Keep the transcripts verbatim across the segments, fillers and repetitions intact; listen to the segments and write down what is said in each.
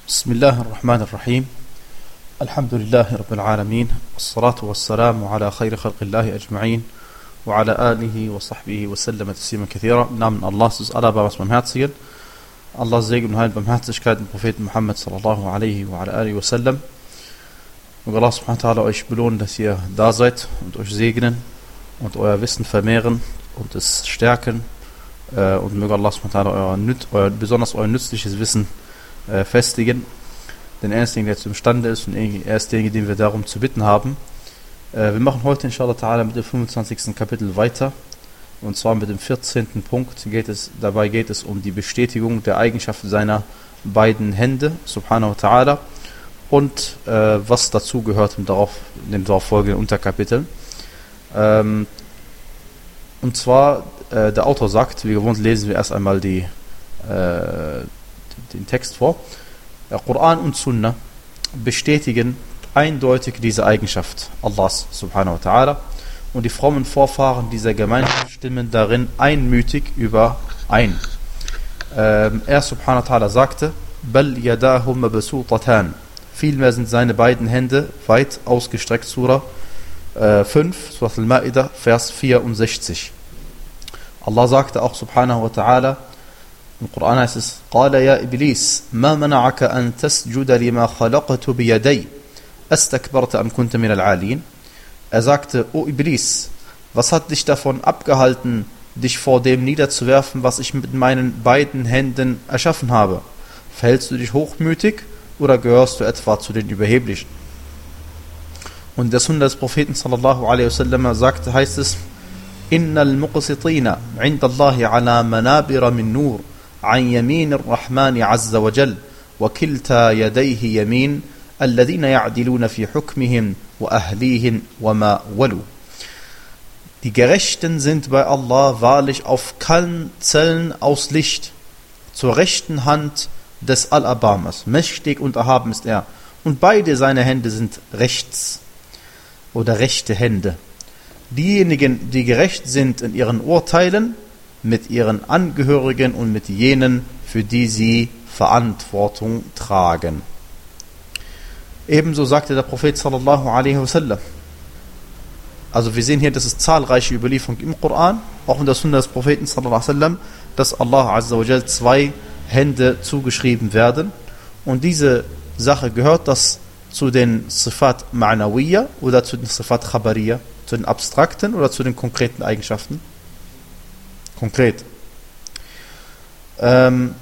بسم الله الرحمن الرحيم الحمد لله رب العالمين والصلاة والسلام على خير خلق الله أجمعين وعلى آله وصحبه وسلم تسليما كثيرا. Im Namen Allahs ist Allah barmherzigen. Allahs Segen und Heil, Barmherzigkeit dem Propheten Muhammad sallallahu alaihi wa ala alihi wa sallam. Und Allah subhanahu wa ta'ala euch belohnen, dass ihr da seid und euch segnen und euer Wissen vermehren und es stärken. Und möge Allah subhanahu wa ta'ala euer, euer, besonders euer nützliches Wissen äh, festigen. Denn er ist derjenige, der imstande ist, und er ist derjenige, den wir darum zu bitten haben. Äh, wir machen heute inshallah ta'ala mit dem fünfundzwanzigsten Kapitel weiter. Und zwar mit dem vierzehnten Punkt. Geht es, dabei geht es um die Bestätigung der Eigenschaften seiner beiden Hände, subhanahu wa ta'ala. Und äh, was dazu gehört im darauf, in den darauf folgenden Unterkapiteln. Ähm, und zwar, äh, der Autor sagt, wie gewohnt lesen wir erst einmal die, äh, den Text vor. Der Koran und Sunna bestätigen eindeutig diese Eigenschaft Allahs subhanahu wa ta'ala. Und die frommen Vorfahren dieser Gemeinschaft stimmen darin einmütig überein. Ähm, er subhanahu wa ta'ala sagte, Bal yadahu mabsutatan. Vielmehr sind seine beiden Hände weit ausgestreckt. Surah äh, fünf, Surah Al-Ma'idah, Vers vierundsechzig. Allah sagte auch subhanahu wa ta'ala, im Koran heißt es, Qala ya Iblis, ma mana'aka an tasjuda lima khalaqtu biyaday, astakbarta am kunta min al-alin. Er sagte, O Iblis, was hat dich davon abgehalten, dich vor dem niederzuwerfen, was ich mit meinen beiden Händen erschaffen habe? Verhältst du dich hochmütig oder gehörst du etwa zu den Überheblichen? Und der Sunna des Propheten sallallahu alaihi wasallam sagte, heißt es, Innal muqsitina inda Allahi ala manabira min nur an yamin ar-Rahmani azza wa jal wa kilta yadayhi yamin alladhina ya'diluna fi hukmihim wa ahlihim wa ma walu. Die Gerechten sind bei Allah wahrlich auf Kanzeln aus Licht, zur rechten Hand des Al-Abamas. Mächtig und erhaben ist er. Und beide seine Hände sind rechts oder rechte Hände. Diejenigen, die gerecht sind in ihren Urteilen, mit ihren Angehörigen und mit jenen, für die sie Verantwortung tragen. Ebenso sagte der Prophet sallallahu alaihi wasallam. Also wir sehen hier, dass es zahlreiche Überlieferungen im Koran, auch in der Sunna des Propheten sallallahu alaihi wasallam, dass Allah azza wa jal zwei Hände zugeschrieben werden. Und diese Sache gehört das zu den Sifat Ma'nawiyya oder zu den Sifat Khabariyya, zu den abstrakten oder zu den konkreten Eigenschaften? Konkret. Ähm,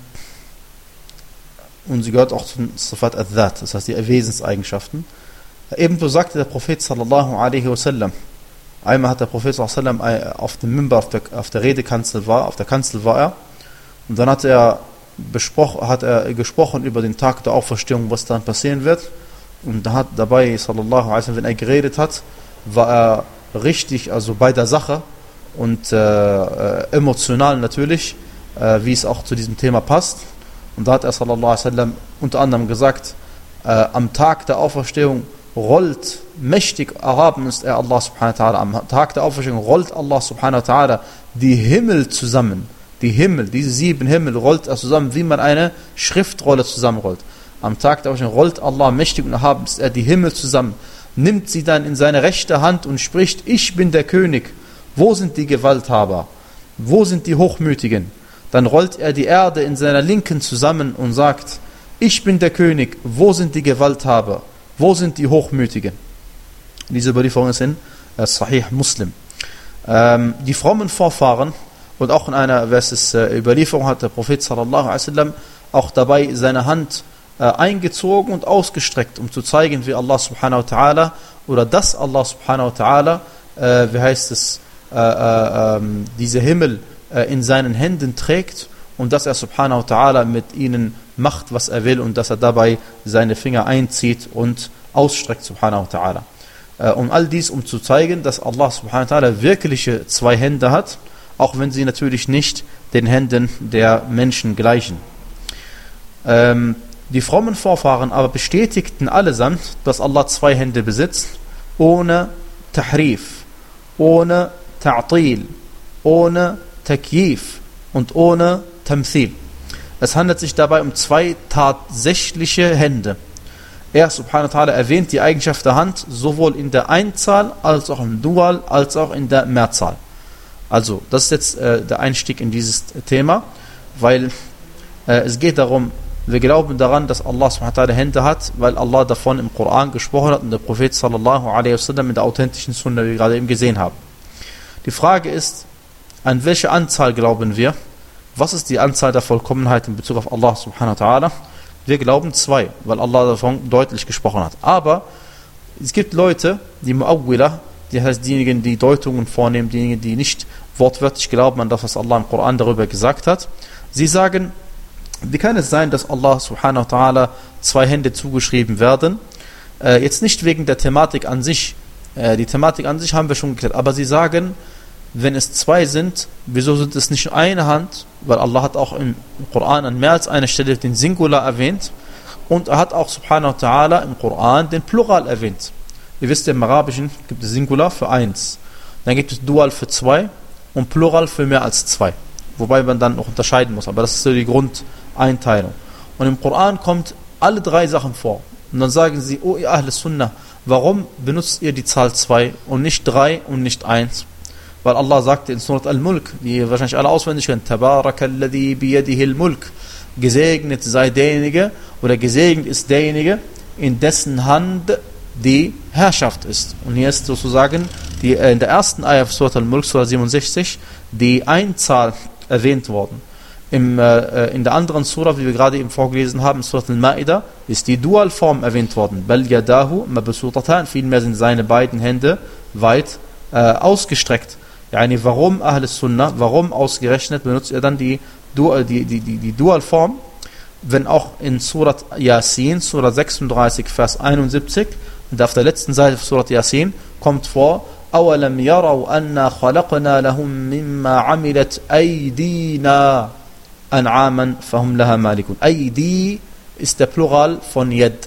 und sie gehört auch zu den Sifat al-Dhat, das heißt die Wesenseigenschaften. Ebenso sagte der Prophet sallallahu alaihi wasallam, einmal hat der Prophet sallallahu alaihi wasallam auf dem Mimbar, auf der, auf der Redekanzel war, auf der Kanzel war er, und dann hat er, besprochen, hat er gesprochen über den Tag der Auferstehung, was dann passieren wird. Und da hat dabei, sallallahu alaihi wasallam, wenn er geredet hat, war er richtig, also bei der Sache und äh, emotional natürlich, äh, wie es auch zu diesem Thema passt. Und da hat er sallallahu alaihi wasallam unter anderem gesagt, äh, am Tag der Auferstehung rollt, mächtig erhaben ist er Allah subhanahu wa ta'ala, am Tag der Auferstehung rollt Allah subhanahu wa ta'ala die Himmel zusammen, die Himmel, diese sieben Himmel rollt er zusammen, wie man eine Schriftrolle zusammenrollt. Am Tag der Auferstehung rollt Allah mächtig und erhaben ist er die Himmel zusammen, nimmt sie dann in seine rechte Hand und spricht, ich bin der König, wo sind die Gewalthaber, wo sind die Hochmütigen? Dann rollt er die Erde in seiner Linken zusammen und sagt, ich bin der König, wo sind die Gewalthaber, wo sind die Hochmütigen? Diese Überlieferung ist in äh, Sahih Muslim. Ähm, die frommen Vorfahren, und auch in einer versus, äh, Überlieferung hat der Prophet sallallahu alaihi wasallam auch dabei seine Hand eingezogen und ausgestreckt, um zu zeigen, wie Allah subhanahu wa ta'ala oder dass Allah subhanahu wa ta'ala, äh, wie heißt es, äh, äh, äh, diese Himmel äh, in seinen Händen trägt und dass er subhanahu wa ta'ala mit ihnen macht, was er will und dass er dabei seine Finger einzieht und ausstreckt, subhanahu wa ta'ala. Äh, und all dies, um zu zeigen, dass Allah subhanahu wa ta'ala wirkliche zwei Hände hat, auch wenn sie natürlich nicht den Händen der Menschen gleichen. Ähm, Die frommen Vorfahren aber bestätigten allesamt, dass Allah zwei Hände besitzt, ohne Tahrif, ohne Ta'til, ohne Takyif und ohne Tamthil. es handelt sich dabei um zwei tatsächliche Hände. Er, subhanahu wa ta'ala, erwähnt die Eigenschaft der Hand sowohl in der Einzahl, als auch im Dual, als auch in der Mehrzahl. Also, das ist jetzt äh, der Einstieg in dieses Thema, weil äh, es geht darum, wir glauben daran, dass Allah subhanahu wa ta'ala Hände hat, weil Allah davon im Koran gesprochen hat und der Prophet sallallahu alaihi wasallam in der authentischen Sunna, wie wir gerade eben gesehen haben. Die Frage ist, an welche Anzahl glauben wir? Was ist die Anzahl der Vollkommenheit in Bezug auf Allah subhanahu wa ta'ala? Wir glauben zwei, weil Allah davon deutlich gesprochen hat. Aber es gibt Leute, die Mu'awwila, die heißt diejenigen, die Deutungen vornehmen, diejenigen, die nicht wortwörtlich glauben an das, was Allah im Koran darüber gesagt hat. Sie sagen, wie kann es sein, dass Allah subhanahu wa ta'ala zwei Hände zugeschrieben werden? Äh, jetzt nicht wegen der Thematik an sich. Äh, die Thematik an sich haben wir schon geklärt. Aber sie sagen, wenn es zwei sind, wieso sind es nicht eine Hand? Weil Allah hat auch im Koran an mehr als einer Stelle den Singular erwähnt. Und er hat auch subhanahu wa ta'ala im Koran den Plural erwähnt. Ihr wisst, im Arabischen gibt es Singular für eins. Dann gibt es Dual für zwei und Plural für mehr als zwei. Wobei man dann noch unterscheiden muss. Aber das ist so die Grundeinteilung. Und im Koran kommt alle drei Sachen vor. Und dann sagen sie, oh ihr Ahl Sunnah, warum benutzt ihr die Zahl zwei und nicht drei und nicht eins? Weil Allah sagte in Surat Al-Mulk, die ihr wahrscheinlich alle auswendig kennt, Tabarakalladhi biyadihi al-Mulk, gesegnet sei derjenige, oder gesegnet ist derjenige, in dessen Hand die Herrschaft ist. Und hier ist sozusagen die, äh, in der ersten Ayah von Surat Al-Mulk, Surah siebenundsechzig, die Einzahl erwähnt worden. Im, äh, in der anderen Surah, wie wir gerade eben vorgelesen haben, Surat Al-Ma'idah, ist die Dualform erwähnt worden. Bal yadahu mabsutatan, vielmehr sind seine beiden Hände weit äh, ausgestreckt. Yani, warum Ahl Sunnah, warum ausgerechnet benutzt er dann die, die, die, die, die Dualform, wenn auch in Surat Yasin, Surat sechsunddreißig, Vers einundsiebzig, und auf der letzten Seite von Surat Yasin kommt vor, أَوَلَمْ يَرَوْا أَنَّا خَلَقْنَا لَهُمْ مِمَّا عَمِلَتْ أَيْدِينَا أَنْعَامًا فَهُمْ لَهَا مَالِكُونَ. Aidi ist der Plural von Yad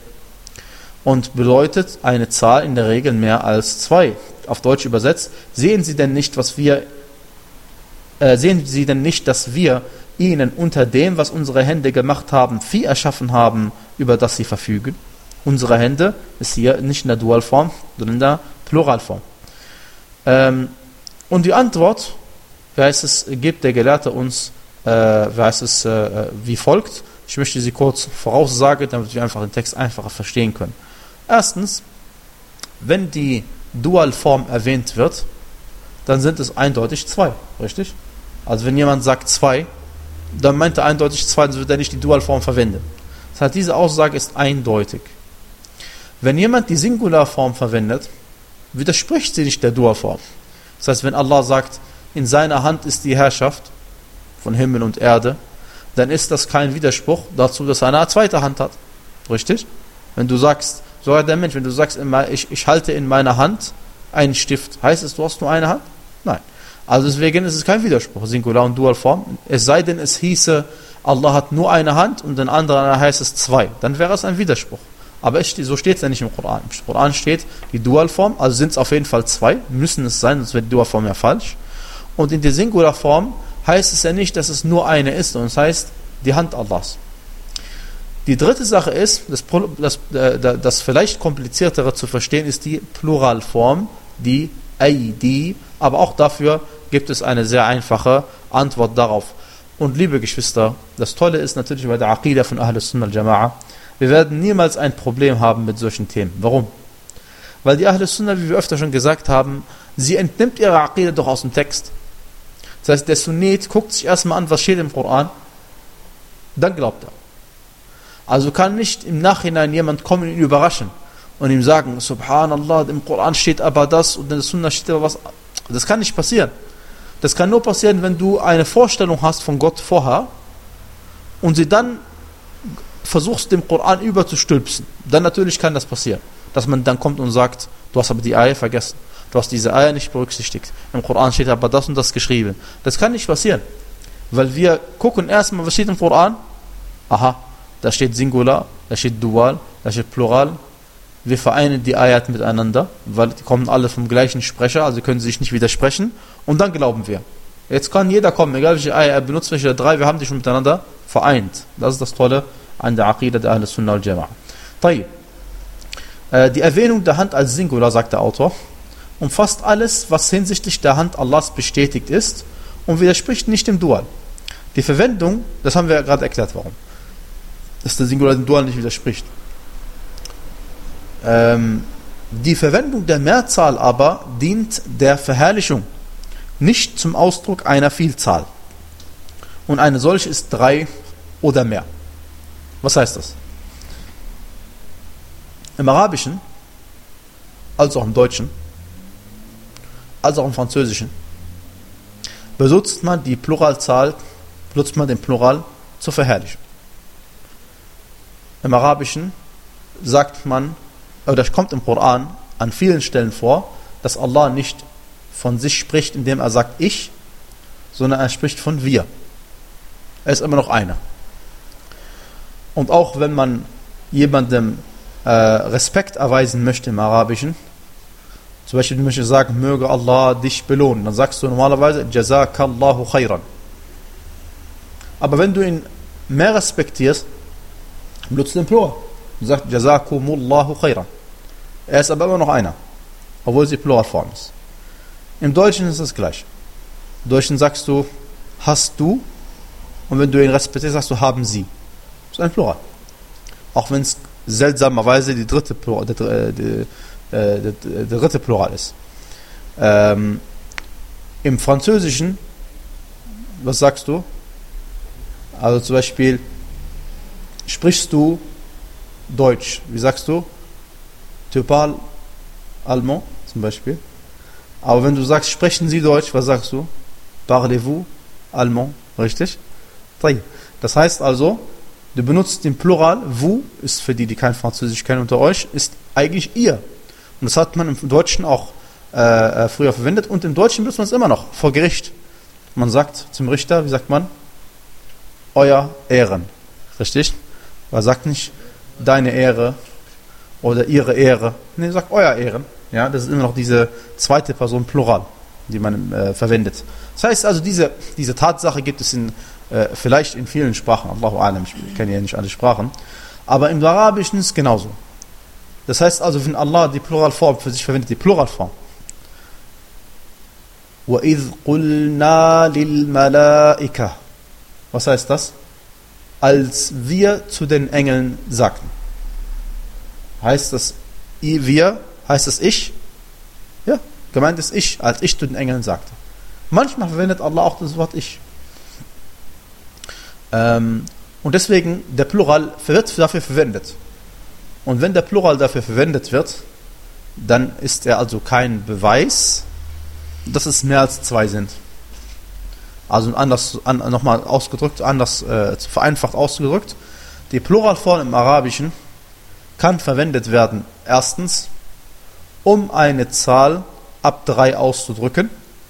und bedeutet eine Zahl in der Regel mehr als zwei. Auf Deutsch übersetzt, sehen Sie denn nicht, was wir, äh, sehen Sie denn nicht, dass wir Ihnen unter dem, was unsere Hände gemacht haben, Vieh erschaffen haben, über das Sie verfügen? Unsere Hände ist hier nicht in der Dualform, sondern in der Pluralform. Ähm, und die Antwort, wie heißt es, gibt der Gelehrte uns, äh, wie heißt es, äh, wie folgt. Ich möchte sie kurz voraussagen, damit wir einfach den Text einfacher verstehen können. Erstens, wenn die Dualform erwähnt wird, dann sind es eindeutig zwei, richtig? Also wenn jemand sagt zwei, dann meint er eindeutig zwei, dann wird er nicht die Dualform verwenden. Das heißt, diese Aussage ist eindeutig. Wenn jemand die Singularform verwendet, widerspricht sie nicht der Dualform. Das heißt, wenn Allah sagt, in seiner Hand ist die Herrschaft von Himmel und Erde, dann ist das kein Widerspruch dazu, dass er eine zweite Hand hat. Richtig? Wenn du sagst, sogar der Mensch, wenn du sagst, ich, ich halte in meiner Hand einen Stift, heißt es, du hast nur eine Hand? Nein. Also deswegen ist es kein Widerspruch, Singular und Dualform. Es sei denn, es hieße, Allah hat nur eine Hand und den anderen heißt es zwei. Dann wäre es ein Widerspruch. Aber es, so steht es ja nicht im Koran. Im Koran steht die Dualform, also sind es auf jeden Fall zwei, müssen es sein, sonst wäre die Dualform ja falsch. Und in der Singularform heißt es ja nicht, dass es nur eine ist, sondern es heißt die Hand Allahs. Die dritte Sache ist, das, das, das, das vielleicht kompliziertere zu verstehen, ist die Pluralform, die Aidi, aber auch dafür gibt es eine sehr einfache Antwort darauf. Und liebe Geschwister, das Tolle ist natürlich bei der Aqidah von Ahl Sunnah al-Jama'a, wir werden niemals ein Problem haben mit solchen Themen. Warum? Weil die Ahl Sunnah, wie wir öfter schon gesagt haben, sie entnimmt ihre Aqidah doch aus dem Text. Das heißt, der Sunnit guckt sich erstmal an, was steht im Koran, dann glaubt er. Also kann nicht im Nachhinein jemand kommen und ihn überraschen und ihm sagen, Subhanallah, im Koran steht aber das und in der Sunna steht aber was. Das kann nicht passieren. Das kann nur passieren, wenn du eine Vorstellung hast von Gott vorher und sie dann versuchst, dem Koran überzustülpsen. Dann natürlich kann das passieren, dass man dann kommt und sagt, du hast aber die Eier vergessen, du hast diese Eier nicht berücksichtigt. Im Koran steht aber das und das geschrieben. Das kann nicht passieren, weil wir gucken erstmal, was steht im Koran? Aha, da steht Singular, da steht Dual, da steht Plural. Wir vereinen die Ayat miteinander, weil die kommen alle vom gleichen Sprecher, also können sie sich nicht widersprechen. Und dann glauben wir. Jetzt kann jeder kommen, egal welche Ayat er benutzt, welche drei, wir haben die schon miteinander vereint. Das ist das Tolle an der Aqidah der Ahl Sunnah al-Jama'a. طيب. Die Erwähnung der Hand als Singular, sagt der Autor, umfasst alles, was hinsichtlich der Hand Allahs bestätigt ist und widerspricht nicht dem Dual. Die Verwendung, das haben wir ja gerade erklärt, warum. Dass der Singular dem Dual nicht widerspricht. Ähm, die Verwendung der Mehrzahl aber dient der Verherrlichung, nicht zum Ausdruck einer Vielzahl. Und eine solche ist drei oder mehr. Was heißt das? Im Arabischen, als auch im Deutschen, als auch im Französischen, benutzt man die Pluralzahl, benutzt man den Plural zur Verherrlichung. Im Arabischen sagt man, oder es kommt im Koran an vielen Stellen vor, dass Allah nicht von sich spricht, indem er sagt ich, sondern er spricht von wir. Er ist immer noch einer. Und auch wenn man jemandem äh, Respekt erweisen möchte im Arabischen, zum Beispiel, du möchtest sagen, möge Allah dich belohnen, dann sagst du normalerweise Jazakallahu khairan. Aber wenn du ihn mehr respektierst, benutzt du den Plural. Du sagst Jazakumullahu khairan. Er ist aber immer noch einer, obwohl sie Pluralform ist. Im Deutschen ist es gleich. Im Deutschen sagst du hast du, und wenn du ihn respektierst, sagst du haben sie. Das ist ein Plural. Auch wenn es seltsamerweise die dritte Plural, der, der, der, der dritte Plural ist. Ähm, Im Französischen, was sagst du? Also zum Beispiel, sprichst du Deutsch? Wie sagst du? Tu parles allemand zum Beispiel. Aber wenn du sagst, sprechen Sie Deutsch, was sagst du? Parlez-vous allemand? Richtig? Das heißt also, du benutzt den Plural, vous, ist für die, die kein Französisch kennen unter euch, ist eigentlich ihr. Und das hat man im Deutschen auch äh, früher verwendet und im Deutschen benutzt man es immer noch, vor Gericht. Man sagt zum Richter, wie sagt man? Euer Ehren. Richtig? Man sagt nicht deine Ehre oder ihre Ehre. Nee, sagt euer Ehren. Ja, das ist immer noch diese zweite Person Plural, die man äh, verwendet. Das heißt also, diese, diese Tatsache gibt es in Äh, vielleicht in vielen Sprachen, Allahu A'lam, ich kenne ja nicht alle Sprachen, aber im Arabischen ist es genauso. Das heißt also, wenn Allah die Pluralform für sich verwendet, die Pluralform. وَإِذْ قُلْنَا لِلْمَلَائِكَةِ. Was heißt das? Als wir zu den Engeln sagten. Heißt das wir? Heißt das ich? Ja, gemeint ist ich, als ich zu den Engeln sagte. Manchmal verwendet Allah auch das Wort ich. Ähm, und deswegen, der Plural wird dafür verwendet. Und wenn der Plural dafür verwendet wird, dann ist er also kein Beweis, dass es mehr als zwei sind. Also anders, an, nochmal ausgedrückt, anders äh, vereinfacht ausgedrückt, die Pluralform im Arabischen kann verwendet werden, erstens, um eine Zahl ab drei auszudrücken,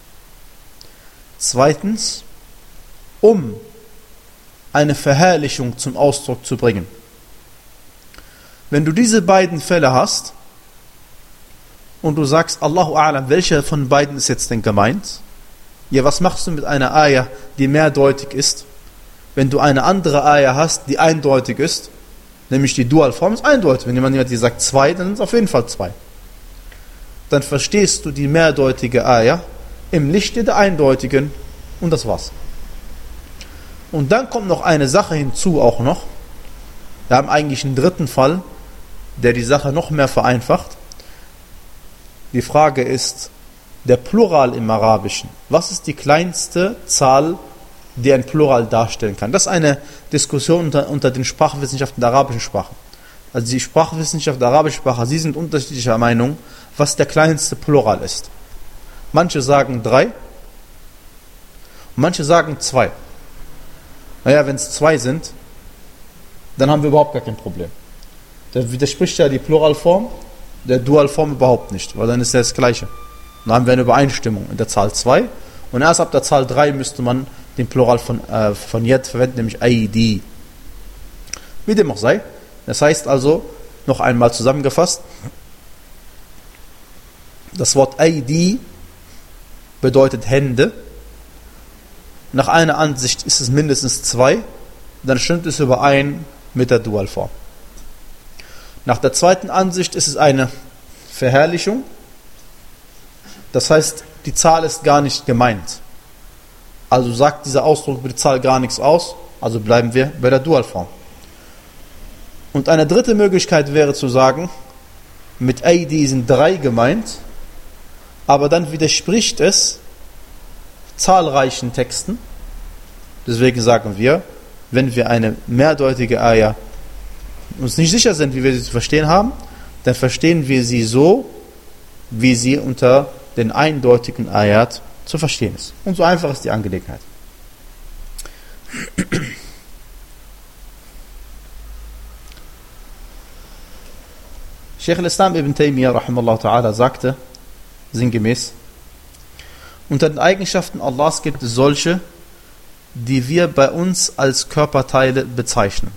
zweitens, um eine Verherrlichung zum Ausdruck zu bringen. Wenn du diese beiden Fälle hast und du sagst, Allahu A'lam, welcher von beiden ist jetzt denn gemeint? Ja, was machst du mit einer Ayah, die mehrdeutig ist? Wenn du eine andere Ayah hast, die eindeutig ist, nämlich die Dualform ist eindeutig. Wenn jemand dir sagt zwei, dann sind es auf jeden Fall zwei. Dann verstehst du die mehrdeutige Ayah im Lichte der eindeutigen und das war's. Und dann kommt noch eine Sache hinzu auch noch. Wir haben eigentlich einen dritten Fall, der die Sache noch mehr vereinfacht. Die Frage ist, der Plural im Arabischen. Was ist die kleinste Zahl, die ein Plural darstellen kann? Das ist eine Diskussion unter, unter den Sprachwissenschaften der arabischen Sprache. Also die Sprachwissenschaft der arabischen Sprache, sie sind unterschiedlicher Meinung, was der kleinste Plural ist. Manche sagen drei, manche sagen zwei. Naja, wenn es zwei sind, dann haben wir überhaupt gar kein Problem. Da widerspricht ja die Pluralform der Dualform überhaupt nicht, weil dann ist ja das Gleiche. Dann haben wir eine Übereinstimmung in der Zahl zwei und erst ab der Zahl drei müsste man den Plural von, äh, von Yad verwenden, nämlich Aidi. Wie dem auch sei. Das heißt also, noch einmal zusammengefasst, das Wort Aidi bedeutet Hände. Nach einer Ansicht ist es mindestens zwei, dann stimmt es überein mit der Dualform. Nach der zweiten Ansicht ist es eine Verherrlichung. Das heißt, die Zahl ist gar nicht gemeint. Also sagt dieser Ausdruck über die Zahl gar nichts aus, also bleiben wir bei der Dualform. Und eine dritte Möglichkeit wäre zu sagen, mit Aidi sind drei gemeint, aber dann widerspricht es zahlreichen Texten. Deswegen sagen wir, wenn wir eine mehrdeutige Ayah uns nicht sicher sind, wie wir sie zu verstehen haben, dann verstehen wir sie so, wie sie unter den eindeutigen Ayat zu verstehen ist. Und so einfach ist die Angelegenheit. Sheikh al-Islam ibn Taymiyyah rahimahullah ta'ala sagte, sinngemäß, unter den Eigenschaften Allahs gibt es solche, die wir bei uns als Körperteile bezeichnen.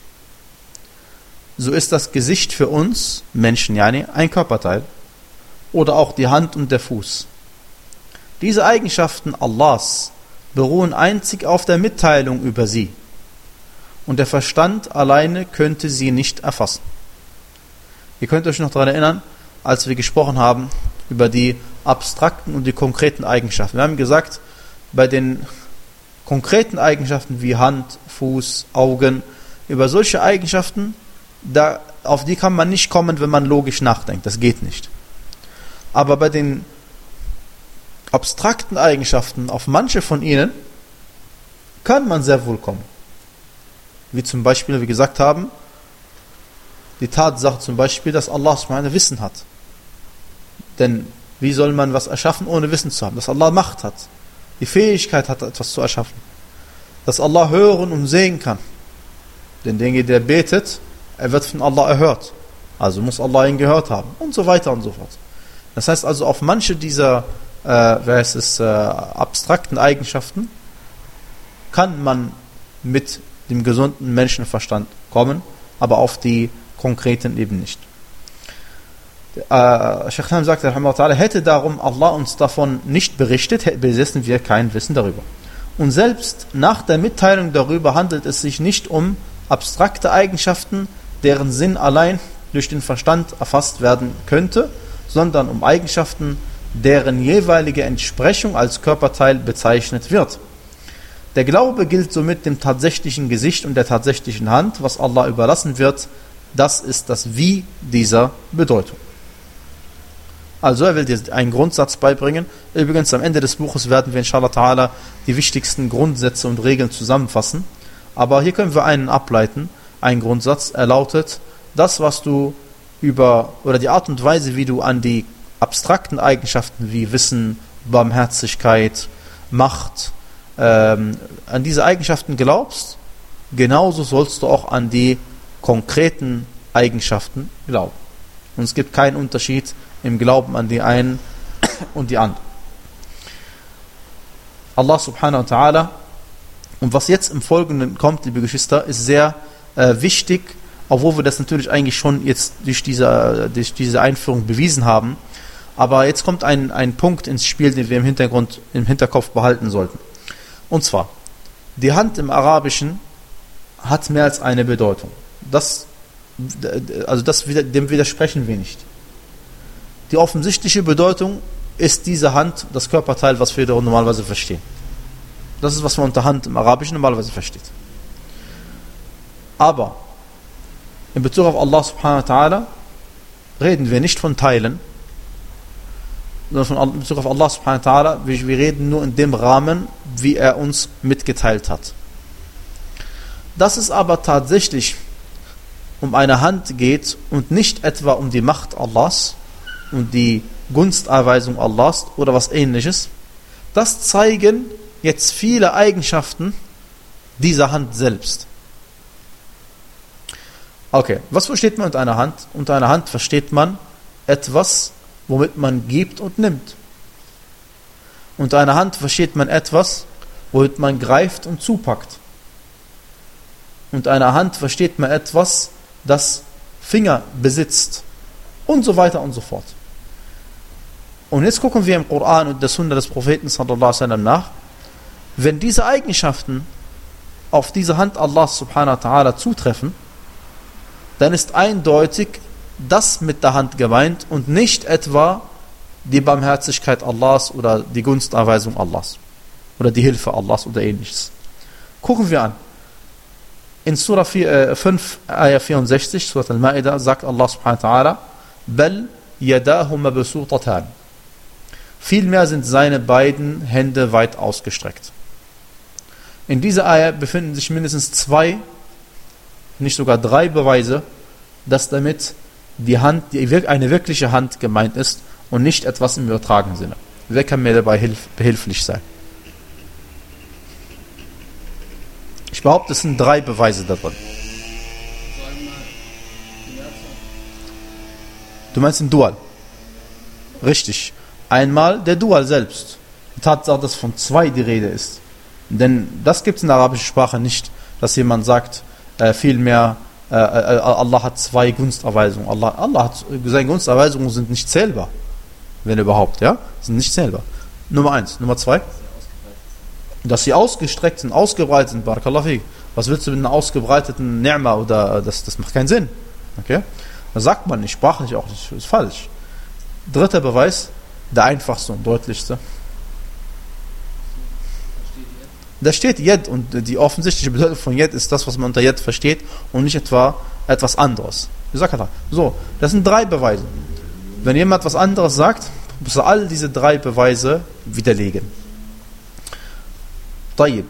So ist das Gesicht für uns, Menschen, yani, ein Körperteil. Oder auch die Hand und der Fuß. Diese Eigenschaften Allahs beruhen einzig auf der Mitteilung über sie. Und der Verstand alleine könnte sie nicht erfassen. Ihr könnt euch noch daran erinnern, als wir gesprochen haben über die abstrakten und die konkreten Eigenschaften. Wir haben gesagt, bei den konkreten Eigenschaften wie Hand, Fuß, Augen, über solche Eigenschaften, da, auf die kann man nicht kommen, wenn man logisch nachdenkt. Das geht nicht. Aber bei den abstrakten Eigenschaften, auf manche von ihnen, kann man sehr wohl kommen. Wie zum Beispiel, wie wir gesagt haben, die Tatsache zum Beispiel, dass Allah subhanahu wa ta'ala Wissen hat. Denn wie soll man was erschaffen, ohne Wissen zu haben? Dass Allah Macht hat, die Fähigkeit hat, etwas zu erschaffen. Dass Allah hören und sehen kann. Denn derjenige, der betet, er wird von Allah erhört. Also muss Allah ihn gehört haben. Und so weiter und so fort. Das heißt also, auf manche dieser äh, wer heißt es, äh, abstrakten Eigenschaften kann man mit dem gesunden Menschenverstand kommen, aber auf die konkreten eben nicht. Äh, Sheikh Ham sagt, hätte darum Allah uns davon nicht berichtet, besäßen wir kein Wissen darüber. Und selbst nach der Mitteilung darüber handelt es sich nicht um abstrakte Eigenschaften, deren Sinn allein durch den Verstand erfasst werden könnte, sondern um Eigenschaften, deren jeweilige Entsprechung als Körperteil bezeichnet wird. Der Glaube gilt somit dem tatsächlichen Gesicht und der tatsächlichen Hand, was Allah überlassen wird. Das ist das Wie dieser Bedeutung. Also er will dir einen Grundsatz beibringen. Übrigens am Ende des Buches werden wir inshallah ta'ala die wichtigsten Grundsätze und Regeln zusammenfassen. Aber hier können wir einen ableiten, einen Grundsatz. Er lautet, das was du über, oder die Art und Weise, wie du an die abstrakten Eigenschaften wie Wissen, Barmherzigkeit, Macht, ähm, an diese Eigenschaften glaubst, genauso sollst du auch an die konkreten Eigenschaften glauben. Und es gibt keinen Unterschied im Glauben an die einen und die anderen. Allah subhanahu wa ta'ala, und was jetzt im Folgenden kommt, liebe Geschwister, ist sehr äh, wichtig, obwohl wir das natürlich eigentlich schon jetzt durch diese, durch diese Einführung bewiesen haben. Aber jetzt kommt ein, ein Punkt ins Spiel, den wir im Hintergrund, im Hinterkopf behalten sollten. Und zwar, die Hand im Arabischen hat mehr als eine Bedeutung. Das, also das, dem widersprechen wir nicht. Die offensichtliche Bedeutung ist diese Hand, das Körperteil, was wir normalerweise verstehen. Das ist, was man unter Hand im Arabischen normalerweise versteht. Aber in Bezug auf Allah subhanahu wa ta'ala reden wir nicht von Teilen, sondern von in Bezug auf Allah subhanahu wa ta'ala, wir, wir reden nur in dem Rahmen, wie er uns mitgeteilt hat. Dass es aber tatsächlich um eine Hand geht und nicht etwa um die Macht Allahs und die Gunsterweisung Allahs oder was ähnliches, das zeigen jetzt viele Eigenschaften dieser Hand selbst. Okay, was versteht man unter einer Hand? Unter einer Hand versteht man etwas, womit man gibt und nimmt. Unter einer Hand versteht man etwas, womit man greift und zupackt. Unter einer Hand versteht man etwas, das Finger besitzt und so weiter und so fort. Und jetzt gucken wir im Koran und der Sunna des Propheten sallallahu alaihi wasallam nach. Wenn diese Eigenschaften auf diese Hand Allah subhanahu wa ta'ala zutreffen, dann ist eindeutig das mit der Hand gemeint und nicht etwa die Barmherzigkeit Allahs oder die Gunsterweisung Allahs oder die Hilfe Allahs oder ähnliches. Gucken wir an. In Surah fünf, Ayah vierundsechzig, Surah Al-Ma'idah, sagt Allah subhanahu wa ta'ala, Bal yadahu mabsutatan. Vielmehr sind seine beiden Hände weit ausgestreckt. In dieser Ayah befinden sich mindestens zwei, nicht sogar drei Beweise, dass damit die Hand, die, eine wirkliche Hand gemeint ist und nicht etwas im übertragenen Sinne. Wer kann mir dabei hilf, behilflich sein? Ich behaupte, es sind drei Beweise davon. Du meinst den Dual? Richtig. Einmal der Dual selbst. Die Tatsache, dass von zwei die Rede ist. Denn das gibt es in der arabischen Sprache nicht, dass jemand sagt, äh, vielmehr, äh, äh, Allah hat zwei Gunsterweisungen. Allah, Allah hat, seine Gunsterweisungen sind nicht zählbar. Wenn überhaupt, ja? Sind nicht zählbar. Nummer eins. Nummer zwei. Dass sie ausgestreckt sind, ausgebreitet sind. Barakallahu fiik. Was willst du mit einer ausgebreiteten Ni'ma oder, das, das macht keinen Sinn. Okay? Das sagt man nicht, sprachlich auch nicht. Das ist falsch. Dritter Beweis, der einfachste und deutlichste. Da steht Yad und die offensichtliche Bedeutung von Yad ist das, was man unter Yad versteht und nicht etwa etwas anderes. Wie sagt er? So, das sind drei Beweise. Wenn jemand etwas anderes sagt, muss er all diese drei Beweise widerlegen. Tayyib.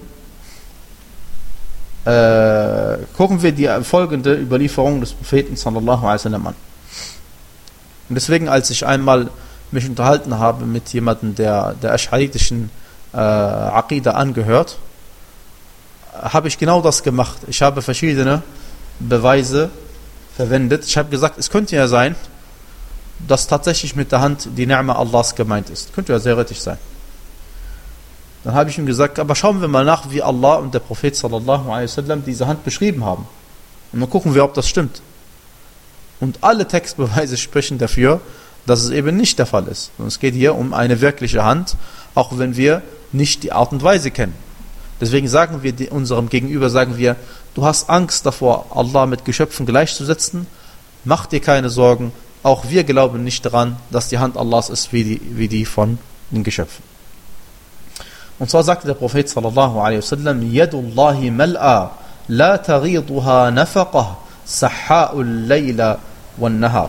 Äh, gucken wir die folgende Überlieferung des Propheten sallallahu alaihi wasallam an. Und deswegen, als ich einmal mich unterhalten habe mit jemandem, der der asch'aritischen äh, Aqida angehört, habe ich genau das gemacht. Ich habe verschiedene Beweise verwendet. Ich habe gesagt, es könnte ja sein, dass tatsächlich mit der Hand die Ni'ma Allahs gemeint ist. Könnte ja theoretisch sein. Dann habe ich ihm gesagt, aber schauen wir mal nach, wie Allah und der Prophet sallallahu alaihi wasallam diese Hand beschrieben haben. Und dann gucken wir, ob das stimmt. Und alle Textbeweise sprechen dafür, dass es eben nicht der Fall ist. Und es geht hier um eine wirkliche Hand, auch wenn wir nicht die Art und Weise kennen. Deswegen sagen wir die, unserem Gegenüber, sagen wir, du hast Angst davor, Allah mit Geschöpfen gleichzusetzen, mach dir keine Sorgen, auch wir glauben nicht daran, dass die Hand Allahs ist wie die, wie die von den Geschöpfen. Und zwar sagte der Prophet sallallahu alaihi wasallam, Yadullahi mal'a, la taghiduha nafaqah, sahha'ul layla wan nahar.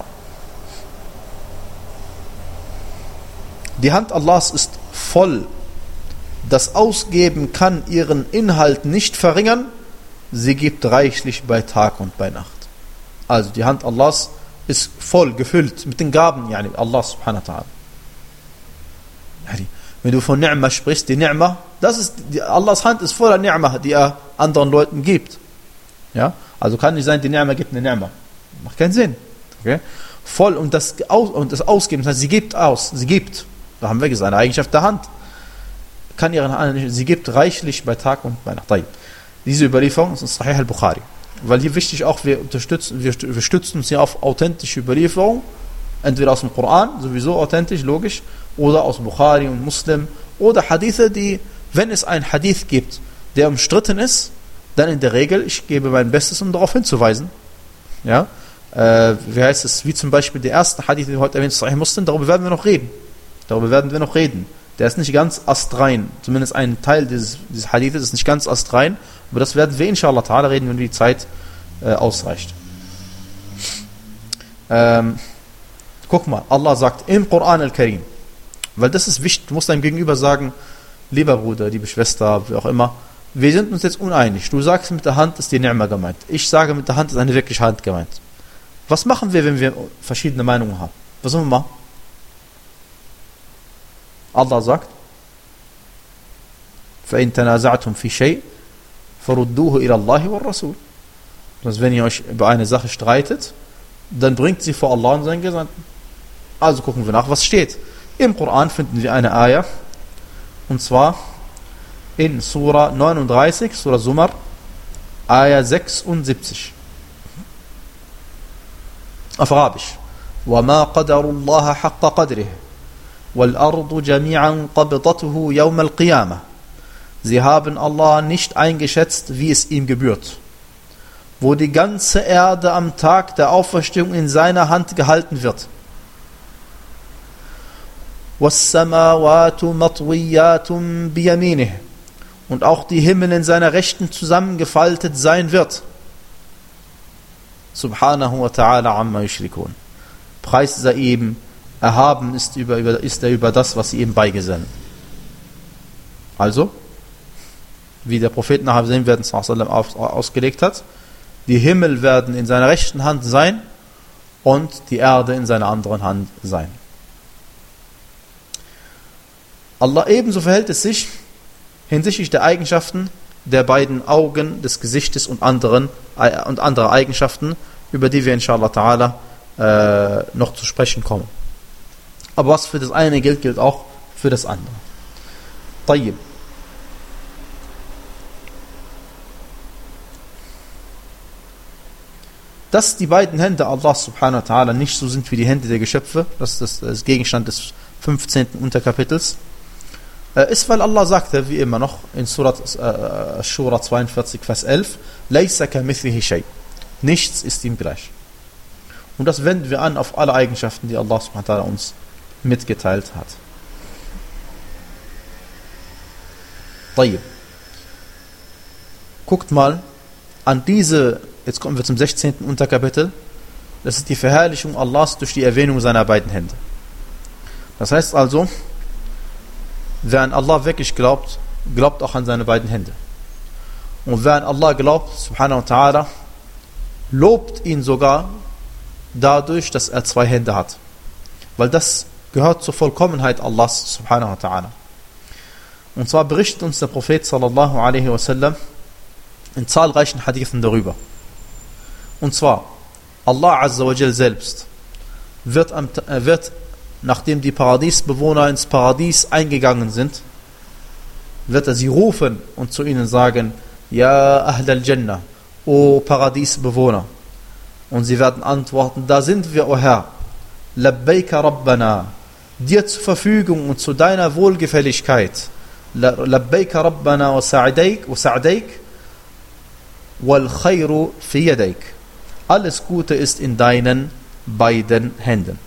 Die Hand Allahs ist voll. Das Ausgeben kann ihren Inhalt nicht verringern. Sie gibt reichlich bei Tag und bei Nacht. Also die Hand Allahs ist voll, gefüllt mit den Gaben, yani Allah subhanahu wa ta'ala. Yani, wenn du von Ni'ma sprichst, die Ni'ma, das ist, die, Allahs Hand ist voller Ni'ma, die er anderen Leuten gibt. Ja? Also kann nicht sein, die Ni'ma gibt eine Ni'ma. Macht keinen Sinn. Okay? Voll und das, und das Ausgeben, das heißt, sie gibt aus, sie gibt. Da haben wir gesagt, eine Eigenschaft der Hand. Kann ihren, sie gibt reichlich bei Tag und bei Nacht. Diese Überlieferung ist Sahih al-Bukhari. Weil hier wichtig auch, wir unterstützen, wir, wir stützen uns hier auf authentische Überlieferung, entweder aus dem Koran, sowieso authentisch, logisch, oder aus Bukhari und Muslim, oder Hadithe, die, wenn es ein Hadith gibt, der umstritten ist, dann in der Regel, ich gebe mein Bestes, um darauf hinzuweisen. Ja, äh, wie heißt es, wie zum Beispiel der erste Hadith, den wir heute erwähnt, Sahih Muslim, darüber werden wir noch reden. Darüber werden wir noch reden. Der ist nicht ganz astrein. Zumindest ein Teil dieses, dieses Hadithes ist nicht ganz astrein. Aber das werden wir inshallah ta'ala reden, wenn die Zeit äh, ausreicht. Ähm, guck mal, Allah sagt im Koran al-Karim, weil das ist wichtig, du musst deinem Gegenüber sagen, lieber Bruder, liebe Schwester, wie auch immer, wir sind uns jetzt uneinig. Du sagst, mit der Hand ist die Ni'ma gemeint. Ich sage, mit der Hand ist eine wirkliche Hand gemeint. Was machen wir, wenn wir verschiedene Meinungen haben? Was sollen wir machen? Allah sagt, فَإِن تَنَازَعْتُمْ فِي شَيْءٍ فَرُدُّوهُ إِلَى اللَّهِ وَالرَّسُولِ. Also wenn ihr euch über eine Sache streitet, dann bringt sie vor Allah und seinen Gesandten. Also gucken wir nach, was steht. Im Koran finden wir eine Ayah, und zwar in Surah neununddreißig, Surah Zumar, Ayah sechsundsiebzig. Auf Arabisch. وَمَا قَدَرُ اللَّهَ حَقَّ قَدْرِهِ والأرض جميعا قبضته يوم القيامة Sie haben Allah nicht eingeschätzt, wie es ihm gebührt, wo die ganze Erde am Tag der Auferstehung in seiner Hand gehalten wird. وَالسَّمَاوَاتُ مَطْوِيَّاتٌ بِيَمِينِهِ und auch die Himmel in seiner Rechten zusammengefaltet sein wird. Subhanahu wa ta'ala amma yushrikun. Preis sei ihm, erhaben ist, über, über, ist er über das, was sie ihm beigesellen. Also, wie der Prophet nachher sehen werden, ausgelegt hat, die Himmel werden in seiner rechten Hand sein und die Erde in seiner anderen Hand sein. Allah ebenso verhält es sich hinsichtlich der Eigenschaften der beiden Augen, des Gesichtes und anderen und andere Eigenschaften, über die wir inshallah ta'ala äh, noch zu sprechen kommen. Aber was für das eine gilt, gilt auch für das andere. Tayyib. Dass die beiden Hände Allah subhanahu wa ta'ala nicht so sind wie die Hände der Geschöpfe, das ist das Gegenstand des fünfzehnten Unterkapitels, ist, weil Allah sagte, wie immer noch, in Surat äh, Shura zweiundvierzig, Vers elf, Laysa kamithlihi shay. Nichts ist ihm gleich. Und das wenden wir an auf alle Eigenschaften, die Allah subhanahu wa ta'ala uns mitgeteilt hat. Tayyib. Guckt mal an diese, jetzt kommen wir zum sechzehnten Unterkapitel, das ist die Verherrlichung Allahs durch die Erwähnung seiner beiden Hände. Das heißt also, wer an Allah wirklich glaubt, glaubt auch an seine beiden Hände. Und wer an Allah glaubt, subhanahu wa ta'ala, lobt ihn sogar dadurch, dass er zwei Hände hat. Weil das gehört zur Vollkommenheit Allahs, subhanahu wa ta'ala. Und zwar berichtet uns der Prophet sallallahu alaihi wasallam in zahlreichen Hadithen darüber. Und zwar, Allah azza wa jal selbst wird, am, äh, wird nachdem die Paradiesbewohner ins Paradies eingegangen sind, wird er sie rufen und zu ihnen sagen, Ja Ahl al-Jannah, O Paradiesbewohner. Und sie werden antworten, da sind wir, O Herr, Labbaika Rabbana, dir zur Verfügung und zu deiner Wohlgefälligkeit. Labbaika Rabbana wa sa'daik, wa sa'daik, wal khayru fi yadaik. Alles Gute ist in deinen beiden Händen.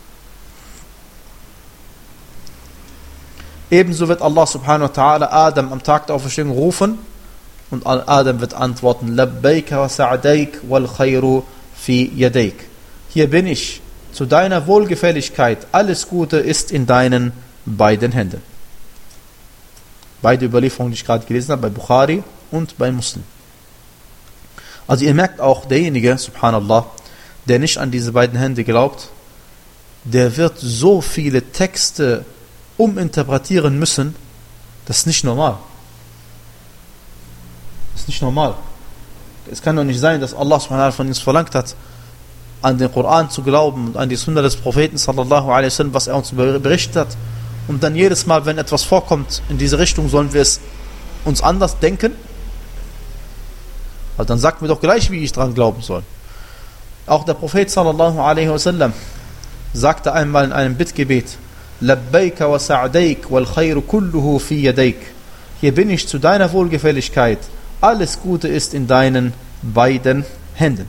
Ebenso wird Allah subhanahu wa ta'ala Adam am Tag der Auferstehung rufen und Adam wird antworten, Labbaika wa sa'daik wal khayru fi yadaik. Hier bin ich, zu deiner Wohlgefälligkeit, alles Gute ist in deinen beiden Händen. Beide Überlieferungen, die ich gerade gelesen habe, bei Bukhari und bei Muslim. Also ihr merkt auch, derjenige, subhanallah, der nicht an diese beiden Hände glaubt, der wird so viele Texte uminterpretieren müssen, das ist nicht normal. Das ist nicht normal. Es kann doch nicht sein, dass Allah subhanahu wa ta'ala von uns verlangt hat, an den Koran zu glauben und an die Sunna des Propheten sallallahu alaihi wasallam, was er uns berichtet hat. Und dann jedes Mal, wenn etwas vorkommt in diese Richtung, sollen wir es uns anders denken. Also dann sagt mir doch gleich, wie ich dran glauben soll. Auch der Prophet sallallahu alaihi wasallam sagte einmal in einem Bittgebet, Labbaika wa sa'daik wal khayru kulluhu fi yadaik. Hier bin ich zu deiner Wohlgefälligkeit. Alles Gute ist in deinen beiden Händen.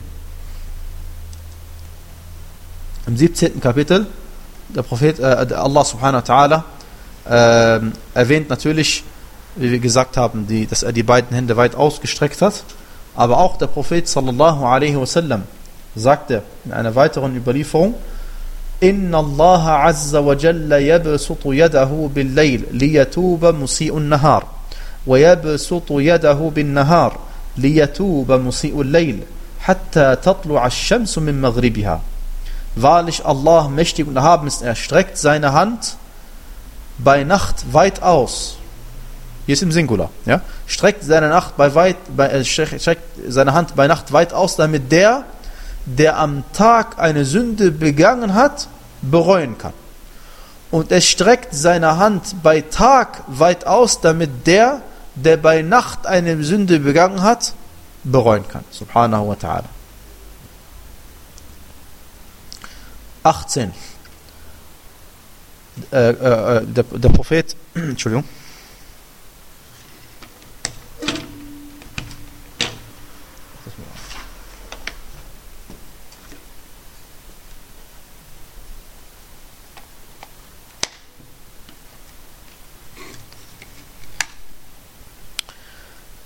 Im siebzehnten Kapitel, der Prophet, äh, Allah subhanahu wa ta'ala, äh, erwähnt natürlich, wie wir gesagt haben, die, dass er die beiden Hände weit ausgestreckt hat. Aber auch der Prophet sallallahu alaihi wasallam sagte in einer weiteren Überlieferung, Inna Allah azza wa jalla yabsutu yadahu bil layl liyatuba musi'un nahar wa yabsutu yadahu bin nahar liyatuba musi'ul layl hatta tatlu'a ash-shamsu min maghribiha. Wahrlich Allah, mächtig und erhaben ist, er streckt seine Hand bei Nacht weit aus. Hier ist im Singular, ja? Streckt seine Nacht bei weit, bei, äh, streckt seine Hand bei Nacht weit aus, damit der, der am Tag eine Sünde begangen hat, bereuen kann. Und er streckt seine Hand bei Tag weit aus, damit der, der bei Nacht eine Sünde begangen hat, bereuen kann. Subhanahu wa ta'ala. achtzehn. Äh, äh, der, der Prophet, Entschuldigung.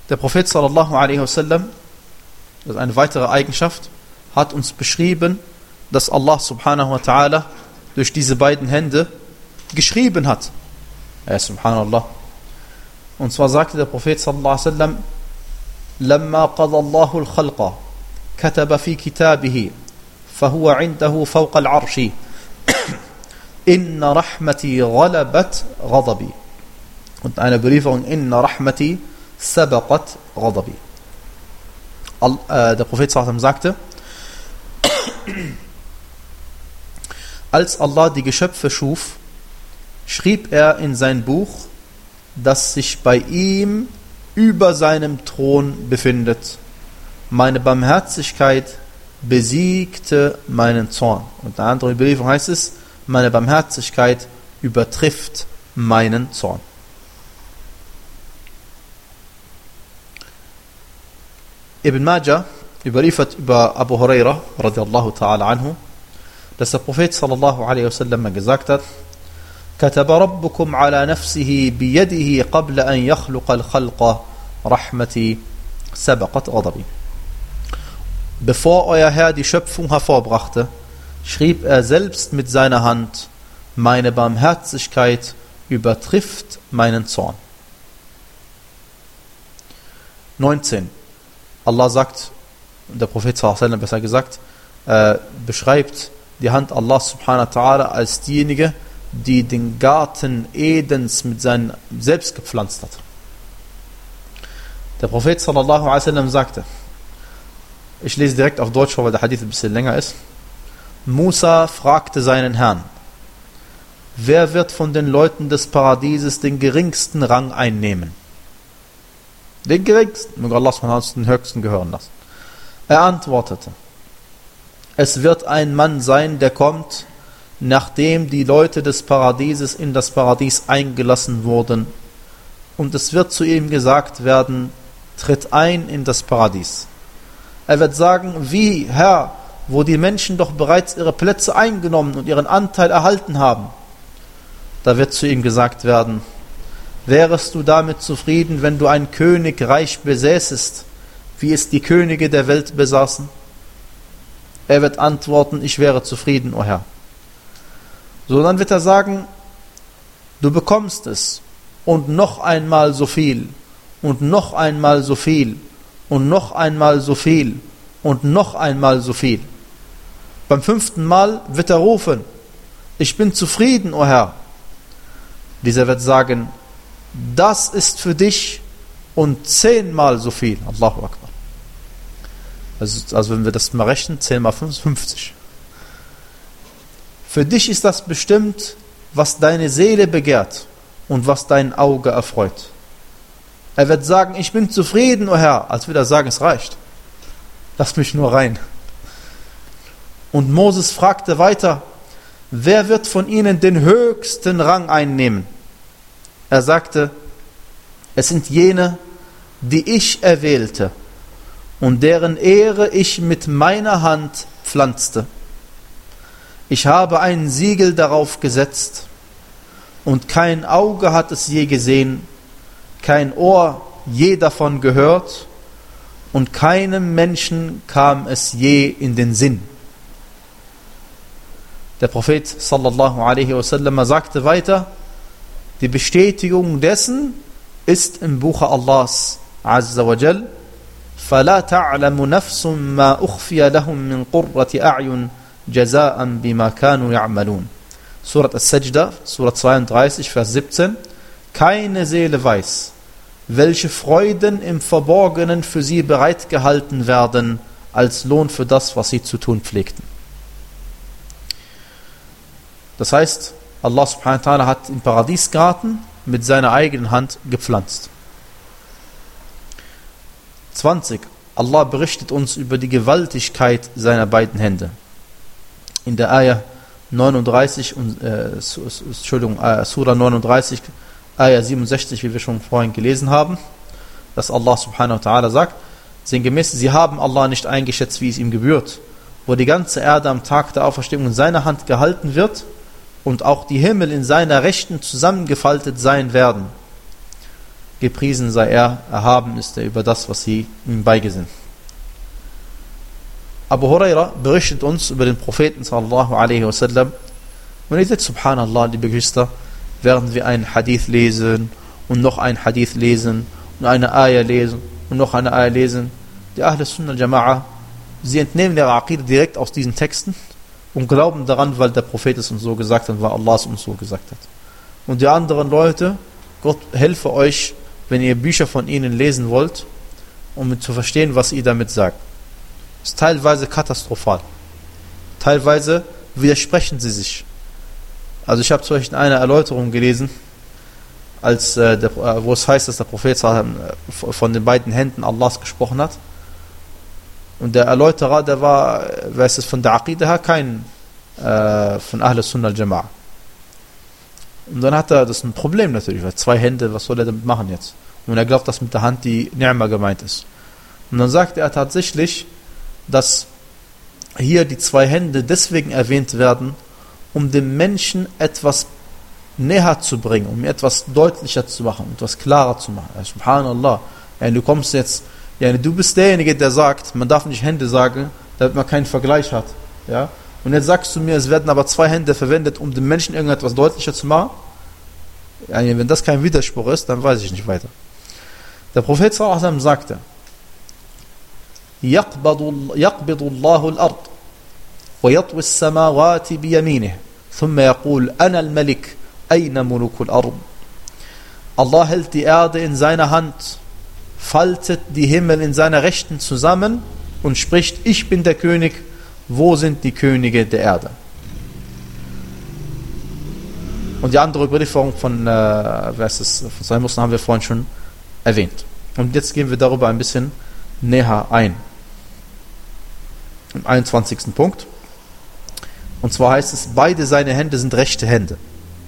Der Prophet sallallahu alaihi wasallam, das ist eine weitere Eigenschaft, hat uns beschrieben, dass Allah subhanahu wa ta'ala durch diese beiden Hände geschrieben hat. Ja, subhanallah. Und zwar sagte der Prophet sallallahu alaihi wasallam: "Lamma qada Allahu al-khalqa, kataba fi kitabihi, fahuwa 'indahu fawqa al-'arshi, inna rahmati ghalabat ghadabi." Und eine Überlieferung: "Inna rahmati sabaqat ghadabi." Der Prophet sallallahu alaihi wasallam sagte: Als Allah die Geschöpfe schuf, schrieb er in sein Buch, das sich bei ihm über seinem Thron befindet: Meine Barmherzigkeit besiegte meinen Zorn. Und in einer anderen Überlieferung heißt es: Meine Barmherzigkeit übertrifft meinen Zorn. Ibn Majah überliefert über Abu Huraira radiallahu ta'ala anhu, dass der Prophet sallallahu alaihi wasallam gesagt hat: كتب ربكم على نفسه بيده قبل أن يخلق الخلق رحمتي سبقت غضبي. Bevor euer Herr die Schöpfung hervorbrachte, schrieb er selbst mit seiner Hand: Meine Barmherzigkeit übertrifft meinen Zorn. neunzehn. Allah sagt, der Prophet sallallahu alaihi wasallam besser gesagt, äh, beschreibt die Hand Allah subhanahu wa ta'ala als diejenige, die den Garten Edens mit seinem selbst gepflanzt hat. Der Prophet sallallahu alaihi wasallam sagte, ich lese direkt auf Deutsch vor, weil der Hadith ein bisschen länger ist: Musa fragte seinen Herrn: Wer wird von den Leuten des Paradieses den geringsten Rang einnehmen? Den geringsten, möge Allah subhanahu wa ta'ala den höchsten gehören lassen. Er antwortete: Es wird ein Mann sein, der kommt, nachdem die Leute des Paradieses in das Paradies eingelassen wurden, und es wird zu ihm gesagt werden: Tritt ein in das Paradies. Er wird sagen: Wie, Herr, wo die Menschen doch bereits ihre Plätze eingenommen und ihren Anteil erhalten haben. Da wird zu ihm gesagt werden: Wärest du damit zufrieden, wenn du ein Königreich besäßest, wie es die Könige der Welt besaßen? Er wird antworten: Ich wäre zufrieden, o Herr. So, dann wird er sagen: Du bekommst es, und noch einmal so viel, und noch einmal so viel, und noch einmal so viel, und noch einmal so viel. Beim fünften Mal wird er rufen: Ich bin zufrieden, o Herr. Dieser wird sagen: Das ist für dich und zehnmal so viel. Allahu Akbar. Also, also wenn wir das mal rechnen, zehn mal fünf, fünfzig. Für dich ist das bestimmt, was deine Seele begehrt und was dein Auge erfreut. Er wird sagen: Ich bin zufrieden, o Herr. Als würde er sagen: Es reicht. Lass mich nur rein. Und Moses fragte weiter: Wer wird von ihnen den höchsten Rang einnehmen? Er sagte: Es sind jene, die ich erwählte und deren Ehre ich mit meiner Hand pflanzte. Ich habe ein Siegel darauf gesetzt, und kein Auge hat es je gesehen, kein Ohr je davon gehört, und keinem Menschen kam es je in den Sinn. Der Prophet sallallahu alaihi wasallam sagte weiter: Die Bestätigung dessen ist im Buche Allahs azza wa jal: فَلَا تَعْلَمُ نَفْسٌ مَا أُخْفِيَ لَهُم مِّن قُرَّةِ أَعْيُنٍ جَزَاءً بِمَا كَانُوا يَعْمَلُونَ. Surat As-Sajda, Surat zweiunddreißig, Vers siebzehn. Keine Seele weiß, welche Freuden im Verborgenen für sie bereitgehalten werden, als Lohn für das, was sie zu tun pflegten. Das heißt, Allah subhanahu wa ta'ala hat den Paradiesgarten mit seiner eigenen Hand gepflanzt. zwanzig. Allah berichtet uns über die Gewaltigkeit seiner beiden Hände. In der Ayah neununddreißig, und, äh, Entschuldigung, äh, Surah neununddreißig, Ayah siebenundsechzig, wie wir schon vorhin gelesen haben, dass Allah subhanahu wa ta'ala sagt, sinngemäß: Sie haben Allah nicht eingeschätzt, wie es ihm gebührt, wo die ganze Erde am Tag der Auferstehung in seiner Hand gehalten wird und auch die Himmel in seiner Rechten zusammengefaltet sein werden. gepriesen sei er, erhaben ist er über das, was sie ihm beigesinnt. Abu Huraira berichtet uns über den Propheten sallallahu alaihi wasallam. Und ihr seht, subhanallah, liebe Geschwister, während wir einen Hadith lesen und noch einen Hadith lesen und eine Ayah lesen und noch eine Ayah lesen, die Ahl Sunnah al-Jama'a, sie entnehmen ihre Aqida direkt aus diesen Texten und glauben daran, weil der Prophet es uns so gesagt hat, weil Allah es uns so gesagt hat. Und die anderen Leute, Gott helfe euch, wenn ihr Bücher von ihnen lesen wollt, um zu verstehen, was ihr damit sagt. Das ist teilweise katastrophal. Teilweise widersprechen sie sich. Also ich habe zum Beispiel eine Erläuterung gelesen, als, äh, der, äh, wo es heißt, dass der Prophet äh, von den beiden Händen Allahs gesprochen hat. Und der Erläuterer, der war, wer ist es von der Aqidah her, kein äh, von Ahl Sunnah al-Jama'a. Und dann hat er, das ist ein Problem natürlich, weil zwei Hände, was soll er damit machen jetzt? Und er glaubt, dass mit der Hand die Ni'ma gemeint ist. Und dann sagt er tatsächlich, dass hier die zwei Hände deswegen erwähnt werden, um dem Menschen etwas näher zu bringen, um etwas deutlicher zu machen, etwas klarer zu machen. Ja, subhanallah. Ja, du kommst jetzt, ja, du bist derjenige, der sagt, man darf nicht Hände sagen, damit man keinen Vergleich hat. Ja? Und jetzt sagst du mir, es werden aber zwei Hände verwendet, um dem Menschen irgendetwas deutlicher zu machen. Ja, wenn das kein Widerspruch ist, dann weiß ich nicht weiter. Der Prophet sallallahu alaihi wasallam sagte, يقبض الله الأرض ويطوي السماوات بيمينه ثم يقول أنا الملك أين ملوك الأرض. Allah hält die Erde in seiner Hand, faltet die Himmel in seiner Rechten zusammen und spricht, ich bin der König, wo sind die Könige der Erde? Und die andere Überlieferung von, äh, wer ist es, von Sahih Muslim haben wir vorhin schon erwähnt. Und jetzt gehen wir darüber ein bisschen näher ein. Im einundzwanzigsten Punkt. Und zwar heißt es, beide seine Hände sind rechte Hände.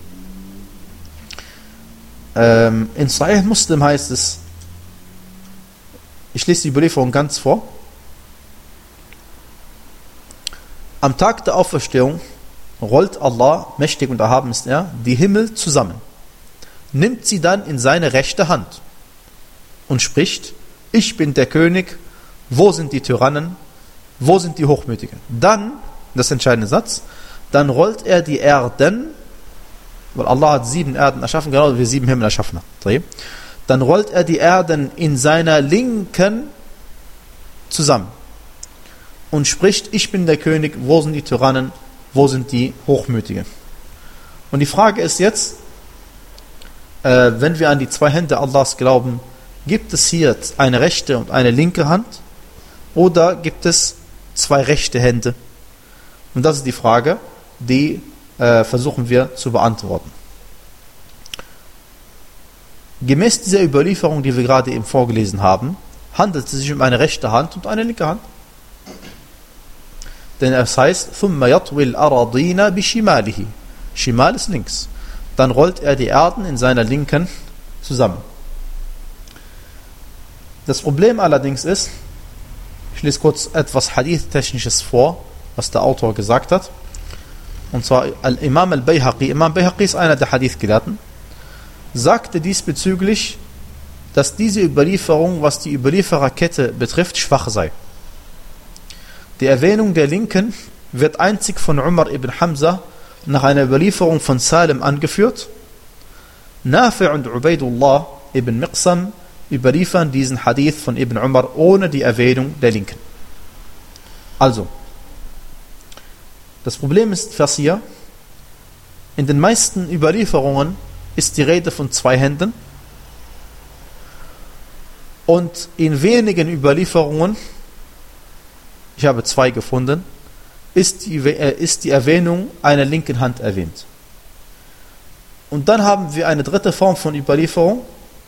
Ähm, in Sahih Muslim heißt es, ich lese die Überlieferung ganz vor. Am Tag der Auferstehung rollt Allah, mächtig und erhaben ist er, die Himmel zusammen, nimmt sie dann in seine rechte Hand und spricht, ich bin der König, wo sind die Tyrannen, wo sind die Hochmütigen? Dann, das ist der entscheidende Satz, dann rollt er die Erden, weil Allah hat sieben Erden erschaffen, genau wie sieben Himmel erschaffen hat. Dann rollt er die Erden in seiner Linken zusammen und spricht, ich bin der König, wo sind die Tyrannen, wo sind die Hochmütigen? Und die Frage ist jetzt, äh, wenn wir an die zwei Hände Allahs glauben, gibt es hier eine rechte und eine linke Hand oder gibt es zwei rechte Hände? Und das ist die Frage, die äh, versuchen wir zu beantworten. Gemäß dieser Überlieferung, die wir gerade eben vorgelesen haben, handelt es sich um eine rechte Hand und eine linke Hand. Denn es heißt, ثُمَّ يَطْوِي الْأَرَضِينَ بِشِمَالِهِ. Shimal ist links. Dann rollt er die Erden in seiner Linken zusammen. Das Problem allerdings ist, ich lese kurz etwas Hadith-Technisches vor, was der Autor gesagt hat. Und zwar Imam al-Bayhaqi, Imam Bayhaqi ist einer der Hadith-Gelehrten, sagte diesbezüglich, dass diese Überlieferung, was die Überliefererkette betrifft, schwach sei. Die Erwähnung der Linken wird einzig von Umar ibn Hamza nach einer Überlieferung von Salim angeführt. Nafi' und Ubaidullah ibn Miqsam überliefern diesen Hadith von Ibn Umar ohne die Erwähnung der Linken. Also, das Problem ist, Vers hier, in den meisten Überlieferungen ist die Rede von zwei Händen und in wenigen Überlieferungen, ich habe zwei gefunden, ist die, äh, ist die Erwähnung einer linken Hand erwähnt. Und dann haben wir eine dritte Form von Überlieferung,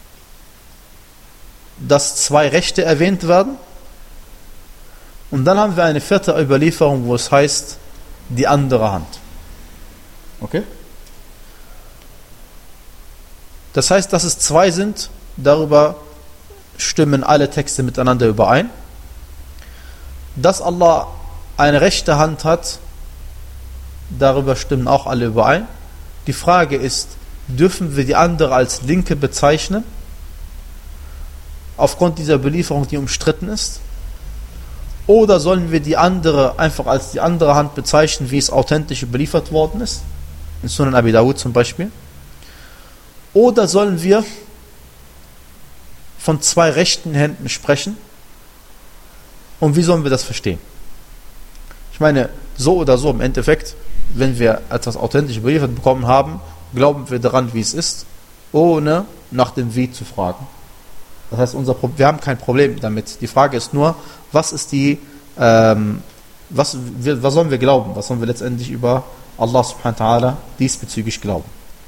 dass zwei Rechte erwähnt werden. Und dann haben wir eine vierte Überlieferung, wo es heißt, die andere Hand. Okay? Das heißt, dass es zwei sind, darüber stimmen alle Texte miteinander überein. Dass Allah eine rechte Hand hat, darüber stimmen auch alle überein. Die Frage ist, dürfen wir die andere als linke bezeichnen? aufgrund dieser Überlieferung, die umstritten ist? Oder sollen wir die andere einfach als die andere Hand bezeichnen, wie es authentisch überliefert worden ist? In Sunan Abi Dawud zum Beispiel. Oder sollen wir von zwei rechten Händen sprechen? Und wie sollen wir das verstehen? Ich meine, so oder so im Endeffekt, wenn wir etwas authentisch überliefert bekommen haben, glauben wir daran, wie es ist, ohne nach dem Wie zu fragen. Das heißt, unser Pro- wir haben kein Problem damit. Die Frage ist nur, was ist die, ähm, was, wir, was sollen wir glauben? Was sollen wir letztendlich über Allah subhanahu wa ta'ala diesbezüglich glauben?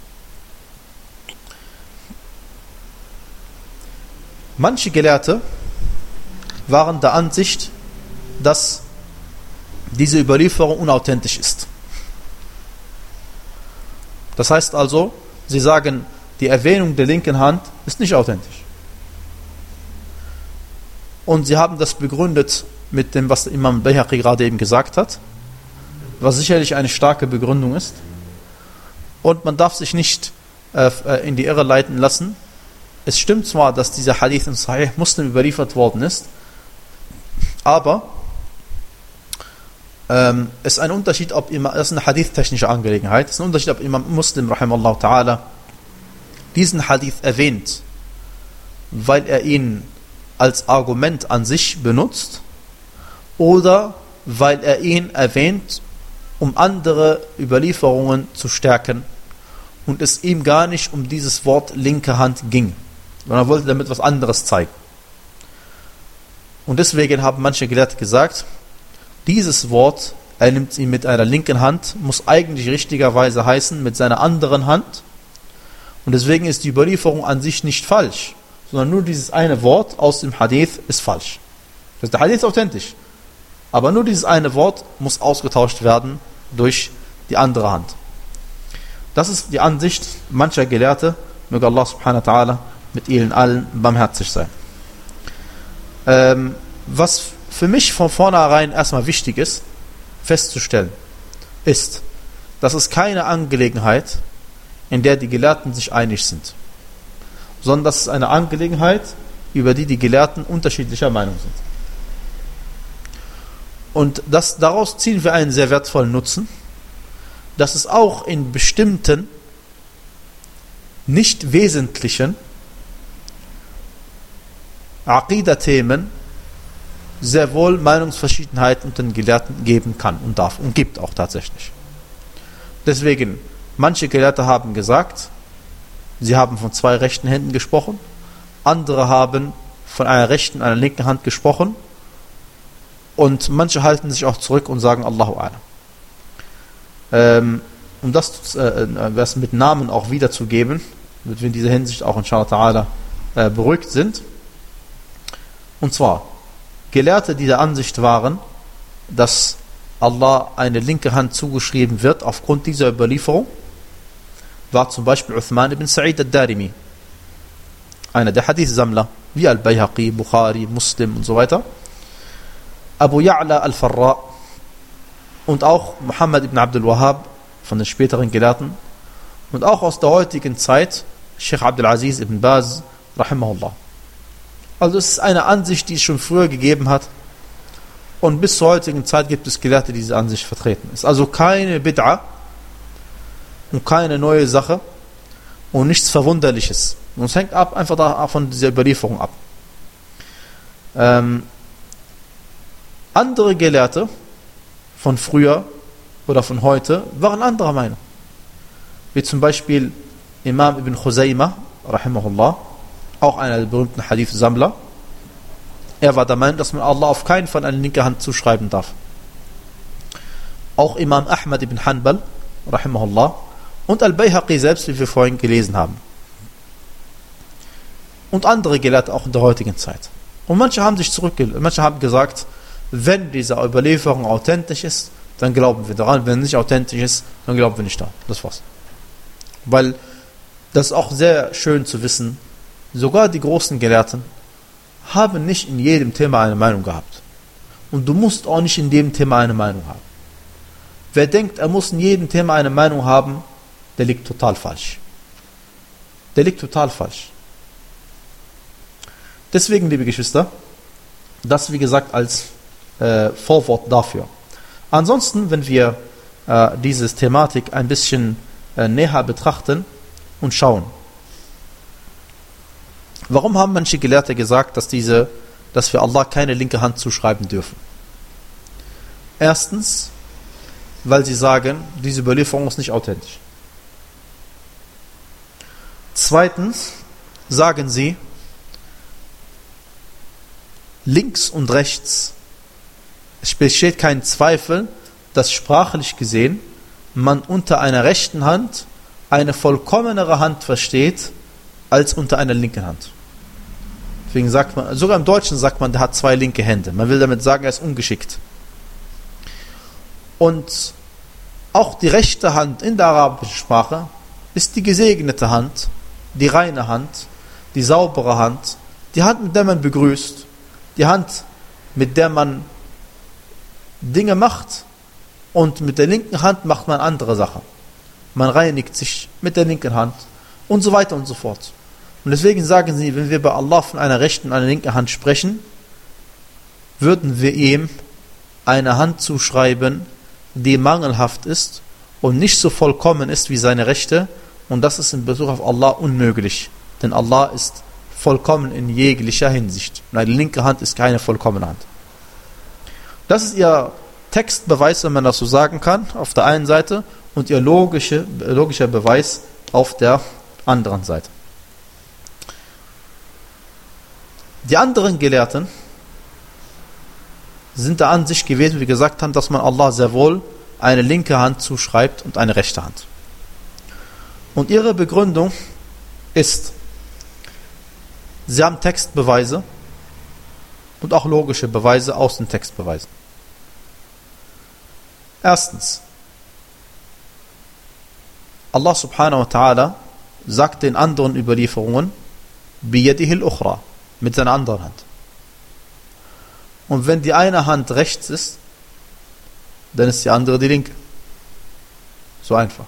Manche Gelehrte waren der Ansicht, dass diese Überlieferung unauthentisch ist. Das heißt also, sie sagen, die Erwähnung der linken Hand ist nicht authentisch. Und sie haben das begründet mit dem, was Imam Bayhaqi gerade eben gesagt hat, was sicherlich eine starke Begründung ist. Und man darf sich nicht äh, in die Irre leiten lassen. Es stimmt zwar, dass dieser Hadith in Sahih Muslim überliefert worden ist, aber ähm, es ist ein Unterschied, ob Imam, das ist eine hadith-technische Angelegenheit, es ist ein Unterschied, ob Imam Muslim, rahimallahu ta'ala, diesen Hadith erwähnt, weil er ihn als Argument an sich benutzt, oder weil er ihn erwähnt, um andere Überlieferungen zu stärken und es ihm gar nicht um dieses Wort linke Hand ging, sondern er wollte damit was anderes zeigen. Und deswegen haben manche Gelehrte gesagt, dieses Wort, er nimmt ihn mit einer linken Hand, muss eigentlich richtigerweise heißen mit seiner anderen Hand. Und deswegen ist die Überlieferung an sich nicht falsch, sondern nur dieses eine Wort aus dem Hadith ist falsch. Das heißt, der Hadith ist authentisch. Aber nur dieses eine Wort muss ausgetauscht werden durch die andere Hand. Das ist die Ansicht mancher Gelehrte. Möge Allah subhanahu wa ta'ala mit ihnen allen barmherzig sein. Ähm, was für mich von vornherein erstmal wichtig ist, festzustellen, ist, dass es keine Angelegenheit, in der die Gelehrten sich einig sind, sondern das ist eine Angelegenheit, über die die Gelehrten unterschiedlicher Meinung sind. Und das, daraus ziehen wir einen sehr wertvollen Nutzen, dass es auch in bestimmten, nicht wesentlichen Aqidah-Themen sehr wohl Meinungsverschiedenheiten unter den Gelehrten geben kann und darf und gibt auch tatsächlich. Deswegen, manche Gelehrte haben gesagt, sie haben von zwei rechten Händen gesprochen, andere haben von einer rechten und einer linken Hand gesprochen und manche halten sich auch zurück und sagen Allahu A'lam. Ähm, um das äh, was mit Namen auch wiederzugeben, damit wir in dieser Hinsicht auch inshallah ta'ala äh, beruhigt sind. Und zwar, Gelehrte, die der Ansicht waren, dass Allah eine linke Hand zugeschrieben wird aufgrund dieser Überlieferung, war zum Beispiel Uthman ibn Sa'id al-Darimi, einer der Hadith-Sammler, wie Al-Bayhaqi, Bukhari, Muslim und so weiter, Abu Ya'la al-Farra und auch Muhammad ibn Abdul Wahhab von den späteren Gelehrten und auch aus der heutigen Zeit Sheikh Abdul Aziz ibn Baz, rahimahullah. Also es ist eine Ansicht, die es schon früher gegeben hat und bis zur heutigen Zeit gibt es Gelehrte, die diese Ansicht vertreten. Es ist also keine Bid'a und keine neue Sache und nichts Verwunderliches. Und es hängt ab, einfach da von dieser Überlieferung ab. Ähm, andere Gelehrte von früher oder von heute waren anderer Meinung. Wie zum Beispiel Imam ibn Khuzaymah, rahimahullah, auch einer der berühmten Hadith-Sammler. Er war der Meinung, dass man Allah auf keinen Fall eine linke Hand zuschreiben darf. Auch Imam Ahmad ibn Hanbal, rahimahullah, und Al-Bayhaqi selbst, wie wir vorhin gelesen haben. Und andere Gelehrte auch in der heutigen Zeit. Und manche haben sich zurückgelehnt, manche haben gesagt, wenn diese Überlieferung authentisch ist, dann glauben wir daran. Wenn nicht authentisch ist, dann glauben wir nicht daran. Das war's. Weil das ist auch sehr schön zu wissen, sogar die großen Gelehrten haben nicht in jedem Thema eine Meinung gehabt. Und du musst auch nicht in jedem Thema eine Meinung haben. Wer denkt, er muss in jedem Thema eine Meinung haben, der liegt total falsch. Der liegt total falsch. Deswegen, liebe Geschwister, das wie gesagt als äh, Vorwort dafür. Ansonsten, wenn wir äh, diese Thematik ein bisschen äh, näher betrachten und schauen. Warum haben manche Gelehrte gesagt, dass, diese, dass wir Allah keine linke Hand zuschreiben dürfen? Erstens, weil sie sagen, diese Überlieferung ist nicht authentisch. Zweitens sagen sie, links und rechts, es besteht kein Zweifel, dass sprachlich gesehen man unter einer rechten Hand eine vollkommenere Hand versteht, als unter einer linken Hand. Deswegen sagt man, sogar im Deutschen sagt man, der hat zwei linke Hände. Man will damit sagen, er ist ungeschickt. Und auch die rechte Hand in der arabischen Sprache ist die gesegnete Hand, die reine Hand, die saubere Hand, die Hand, mit der man begrüßt, die Hand, mit der man Dinge macht, und mit der linken Hand macht man andere Sachen. Man reinigt sich mit der linken Hand und so weiter und so fort. Und deswegen sagen sie, wenn wir bei Allah von einer rechten und einer linken Hand sprechen, würden wir ihm eine Hand zuschreiben, die mangelhaft ist und nicht so vollkommen ist wie seine rechte, und das ist in Bezug auf Allah unmöglich, denn Allah ist vollkommen in jeglicher Hinsicht. Und eine linke Hand ist keine vollkommene Hand. Das ist ihr Textbeweis, wenn man das so sagen kann, auf der einen Seite, und ihr logische, logischer Beweis auf der anderen Seite. Die anderen Gelehrten sind der Ansicht gewesen, wie wir gesagt haben, dass man Allah sehr wohl eine linke Hand zuschreibt und eine rechte Hand. Und ihre Begründung ist, sie haben Textbeweise und auch logische Beweise aus den Textbeweisen. Erstens, Allah subhanahu wa ta'ala sagt in anderen Überlieferungen, biyadihil ukhra, mit seiner anderen Hand. Und wenn die eine Hand rechts ist, dann ist die andere die linke. So einfach.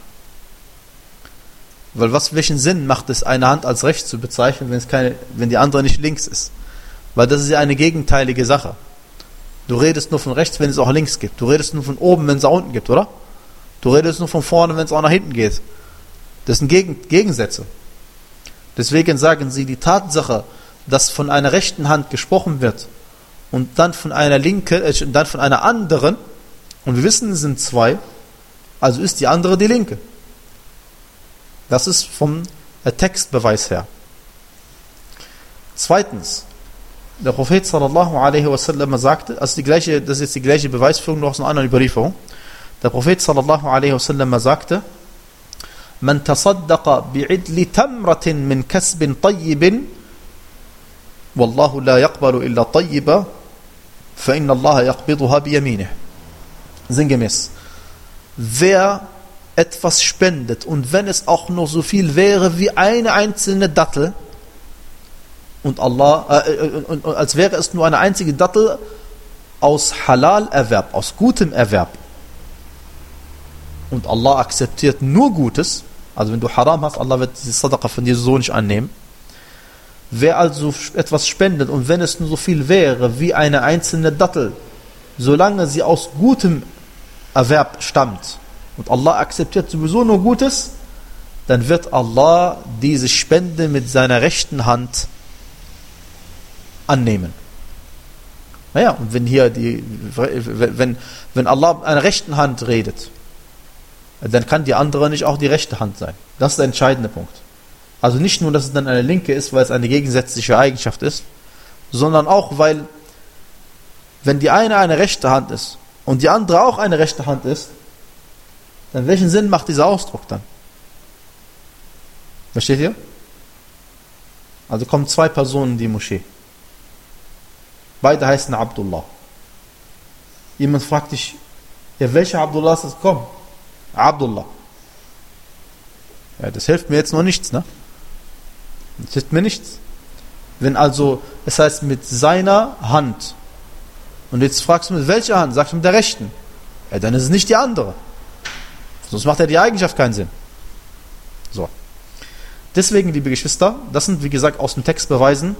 Weil was, welchen Sinn macht es, eine Hand als rechts zu bezeichnen, wenn es keine, wenn die andere nicht links ist? Weil das ist ja eine gegenteilige Sache. Du redest nur von rechts, wenn es auch links gibt. Du redest nur von oben, wenn es auch unten gibt, oder? Du redest nur von vorne, wenn es auch nach hinten geht. Das sind Gegen- Gegensätze. Deswegen sagen sie, die Tatsache, dass von einer rechten Hand gesprochen wird und dann von einer linken, äh, dann von einer anderen, und wir wissen, es sind zwei, also ist die andere die linke. Das ist vom äh, Textbeweis her. Zweitens, der Prophet sallallahu alaihi wasallam sagte, also die gleiche, das ist jetzt die gleiche Beweisführung noch aus einer anderen Überlieferung. Der Prophet sallallahu alaihi wasallam sagte, man tasaddaqa bi'idli tamratin min kasbin tayyibin, wallahu la yaqbalu illa tayyiba, fa inna Allah yaqbiduha biyaminih. Sinngemäß, wer etwas spendet, und wenn es auch nur so viel wäre wie eine einzelne Dattel, und Allah, äh, und, und, als wäre es nur eine einzige Dattel aus Halal-Erwerb, aus gutem Erwerb, und Allah akzeptiert nur Gutes, also wenn du Haram hast, Allah wird diese Sadaqa von dir so nicht annehmen. Wer also etwas spendet, und wenn es nur so viel wäre wie eine einzelne Dattel, solange sie aus gutem Erwerb stammt, und Allah akzeptiert sowieso nur Gutes, dann wird Allah diese Spende mit seiner rechten Hand annehmen. Naja, und wenn hier die, wenn, wenn Allah mit einer rechten Hand redet, dann kann die andere nicht auch die rechte Hand sein. Das ist der entscheidende Punkt. Also nicht nur, dass es dann eine linke ist, weil es eine gegensätzliche Eigenschaft ist, sondern auch, weil, wenn die eine eine rechte Hand ist und die andere auch eine rechte Hand ist, dann welchen Sinn macht dieser Ausdruck dann? Versteht ihr? Also kommen zwei Personen in die Moschee. Beide heißen Abdullah. Jemand fragt dich, ja, welcher Abdullah ist das? Komm, Abdullah. Ja, das hilft mir jetzt noch nichts, ne? Das hilft mir nichts. Wenn also, es heißt mit seiner Hand, und jetzt fragst du mit welcher Hand, sagst du mit der rechten, ja, dann ist es nicht die andere. Sonst macht ja die Eigenschaft keinen Sinn. So. Deswegen, liebe Geschwister, das sind wie gesagt aus dem Text Beweisen,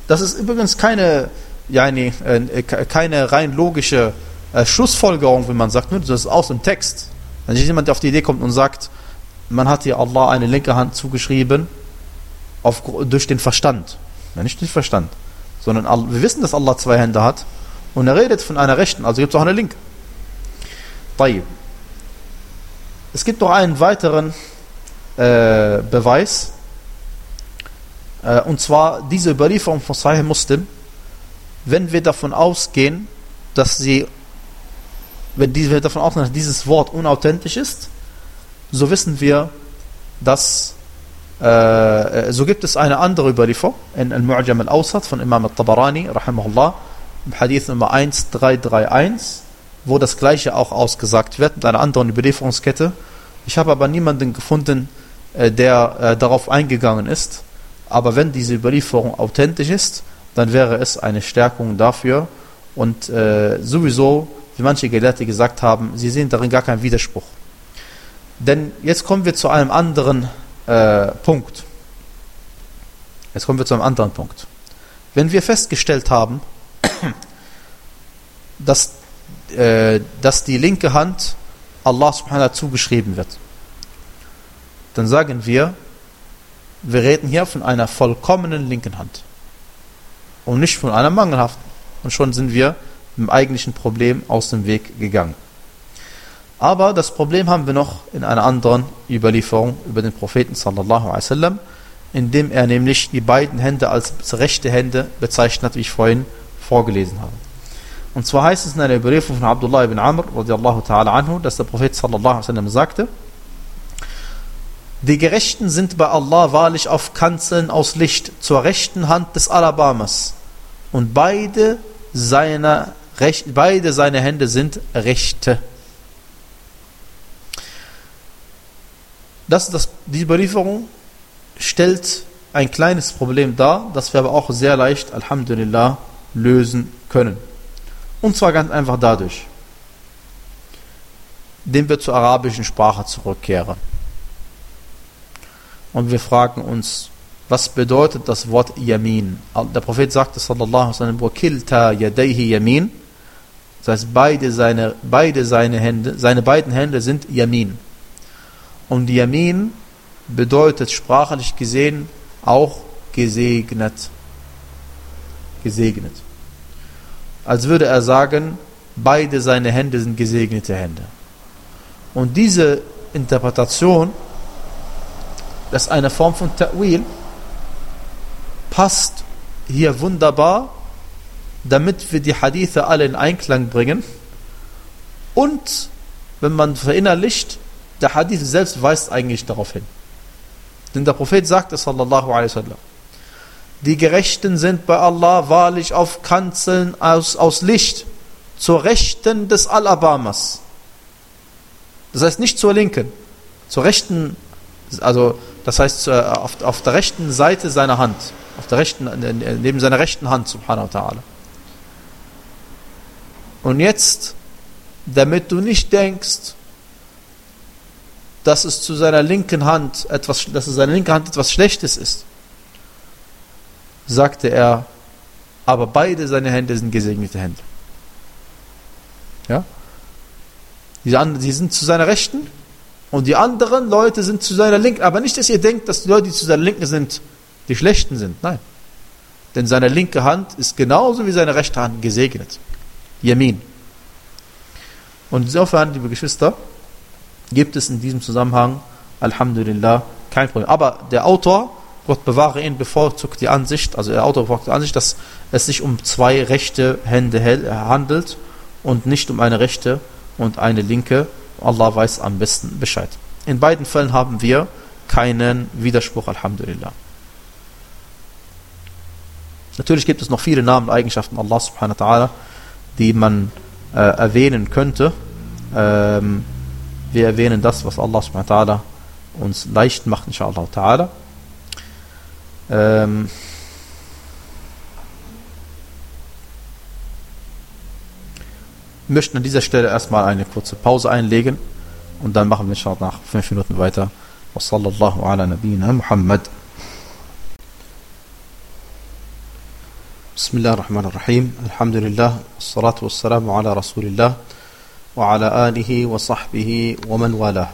Das ist übrigens keine, ja, nee, äh, keine rein logische äh, Schlussfolgerung, wie man sagt, das ist aus dem Text. Wenn jemand auf die Idee kommt und sagt, man hat hier Allah eine linke Hand zugeschrieben, auf, durch den Verstand. Ja, nicht durch den Verstand, sondern wir wissen, dass Allah zwei Hände hat und er redet von einer rechten, also gibt es auch eine linke. Tayyib. Es gibt noch einen weiteren äh, Beweis, äh, und zwar diese Überlieferung von Sahih Muslim, wenn wir davon ausgehen, dass sie, wenn wir davon ausgehen, dass dieses Wort unauthentisch ist, so wissen wir, dass äh, so gibt es eine andere Überlieferung in Al-Mu'jam al-Awsat von Imam al-Tabarani, rahimahullah, im Hadith Nummer eins drei drei eins, wo das Gleiche auch ausgesagt wird, mit einer anderen Überlieferungskette. Ich habe aber niemanden gefunden, äh, der äh, darauf eingegangen ist. Aber wenn diese Überlieferung authentisch ist, dann wäre es eine Stärkung dafür. Und äh, sowieso, wie manche Gelehrte gesagt haben, sie sehen darin gar keinen Widerspruch. Denn jetzt kommen wir zu einem anderen äh, Punkt. Jetzt kommen wir zu einem anderen Punkt. Wenn wir festgestellt haben, dass, äh, dass die linke Hand Allah subhanahu wa ta'ala zugeschrieben wird, dann sagen wir, wir reden hier von einer vollkommenen linken Hand und nicht von einer mangelhaften. Und schon sind wir im eigentlichen Problem aus dem Weg gegangen. Aber das Problem haben wir noch in einer anderen Überlieferung über den Propheten sallallahu alaihi wasallam, indem er nämlich die beiden Hände als rechte Hände bezeichnet, wie ich vorhin vorgelesen habe. Und zwar heißt es in einer Überlieferung von Abdullah ibn Amr radiyallahu ta'ala anhu, dass der Prophet sallallahu alaihi wasallam sagte, die Gerechten sind bei Allah wahrlich auf Kanzeln aus Licht zur rechten Hand des Alabamas und beide seine, beide seine Hände sind rechte. Das, das, die Überlieferung stellt ein kleines Problem dar, das wir aber auch sehr leicht, Alhamdulillah, lösen können. Und zwar ganz einfach dadurch, indem wir zur arabischen Sprache zurückkehren. Und wir fragen uns, was bedeutet das Wort Yamin? Der Prophet sagte, sallallahu alaihi wasallam, وَكِلْتَا يَدَيْهِ Yamin. Das heißt, beide seine, beide seine Hände, seine beiden Hände sind Yamin. Und Yamin bedeutet sprachlich gesehen auch gesegnet. Gesegnet. Als würde er sagen, beide seine Hände sind gesegnete Hände. Und diese Interpretation, das ist eine Form von Ta'wil, passt hier wunderbar, damit wir die Hadithe alle in Einklang bringen. Und wenn man verinnerlicht, der Hadith selbst weist eigentlich darauf hin. Denn der Prophet sagte, sallallahu alaihi wasallam, die Gerechten sind bei Allah wahrlich auf Kanzeln aus, aus Licht zur Rechten des Alabamas. Das heißt nicht zur Linken, zur Rechten, also das heißt auf, auf der rechten Seite seiner Hand, auf der rechten, neben seiner rechten Hand, subhanahu wa ta'ala. Und jetzt, damit du nicht denkst, dass es zu seiner linken Hand etwas, dass es seiner linken Hand etwas Schlechtes ist, sagte er, aber beide seine Hände sind gesegnete Hände. Ja? Die, die sind zu seiner Rechten und die anderen Leute sind zu seiner Linken. Aber nicht, dass ihr denkt, dass die Leute, die zu seiner Linken sind, die Schlechten sind. Nein. Denn seine linke Hand ist genauso wie seine rechte Hand gesegnet. Yamin. Und insofern, liebe Geschwister, gibt es in diesem Zusammenhang, Alhamdulillah, kein Problem. Aber der Autor, Gott bewahre ihn, bevorzugt die Ansicht, also der Autor bevorzugt die Ansicht, dass es sich um zwei rechte Hände handelt und nicht um eine rechte und eine linke. Allah weiß am besten Bescheid. In beiden Fällen haben wir keinen Widerspruch, Alhamdulillah. Natürlich gibt es noch viele Namen und Eigenschaften Allah subhanahu wa ta'ala, die man äh, erwähnen könnte. Ähm, wir erwähnen das, was Allah subhanahu wa ta'ala uns leicht macht, inshallah ta'ala. Ähm, wir möchten an dieser Stelle erstmal eine kurze Pause einlegen und dann machen wir inshallah nach fünf Minuten weiter. Wa sallallahu ala nabiyyina Muhammad. Bismillah ar-Rahman ar-Rahim. Alhamdulillah. Assalatu wassalamu ala Rasulillah. Wa ala alihi wa sahbihi wa man wala.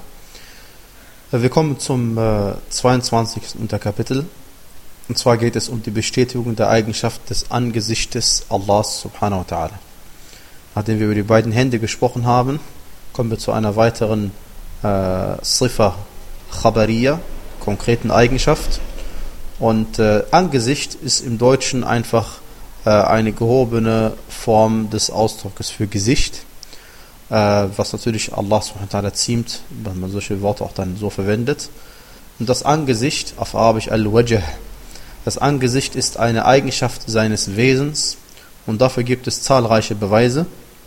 Wir kommen zum äh, zweiundzwanzigsten Unterkapitel. Und zwar geht es um die Bestätigung der Eigenschaft des Angesichtes Allahs subhanahu wa ta'ala. Nachdem wir über die beiden Hände gesprochen haben, kommen wir zu einer weiteren äh, Sifa Khabariya, konkreten Eigenschaft. Und äh, Angesicht ist im Deutschen einfach äh, eine gehobene Form des Ausdrucks für Gesicht, äh, was natürlich Allah subhanahu wa ta'ala ziemt, wenn man solche Worte auch dann so verwendet. Und das Angesicht, auf Arabisch al-Wajh, das Angesicht ist eine Eigenschaft seines Wesens und dafür gibt es zahlreiche Beweise.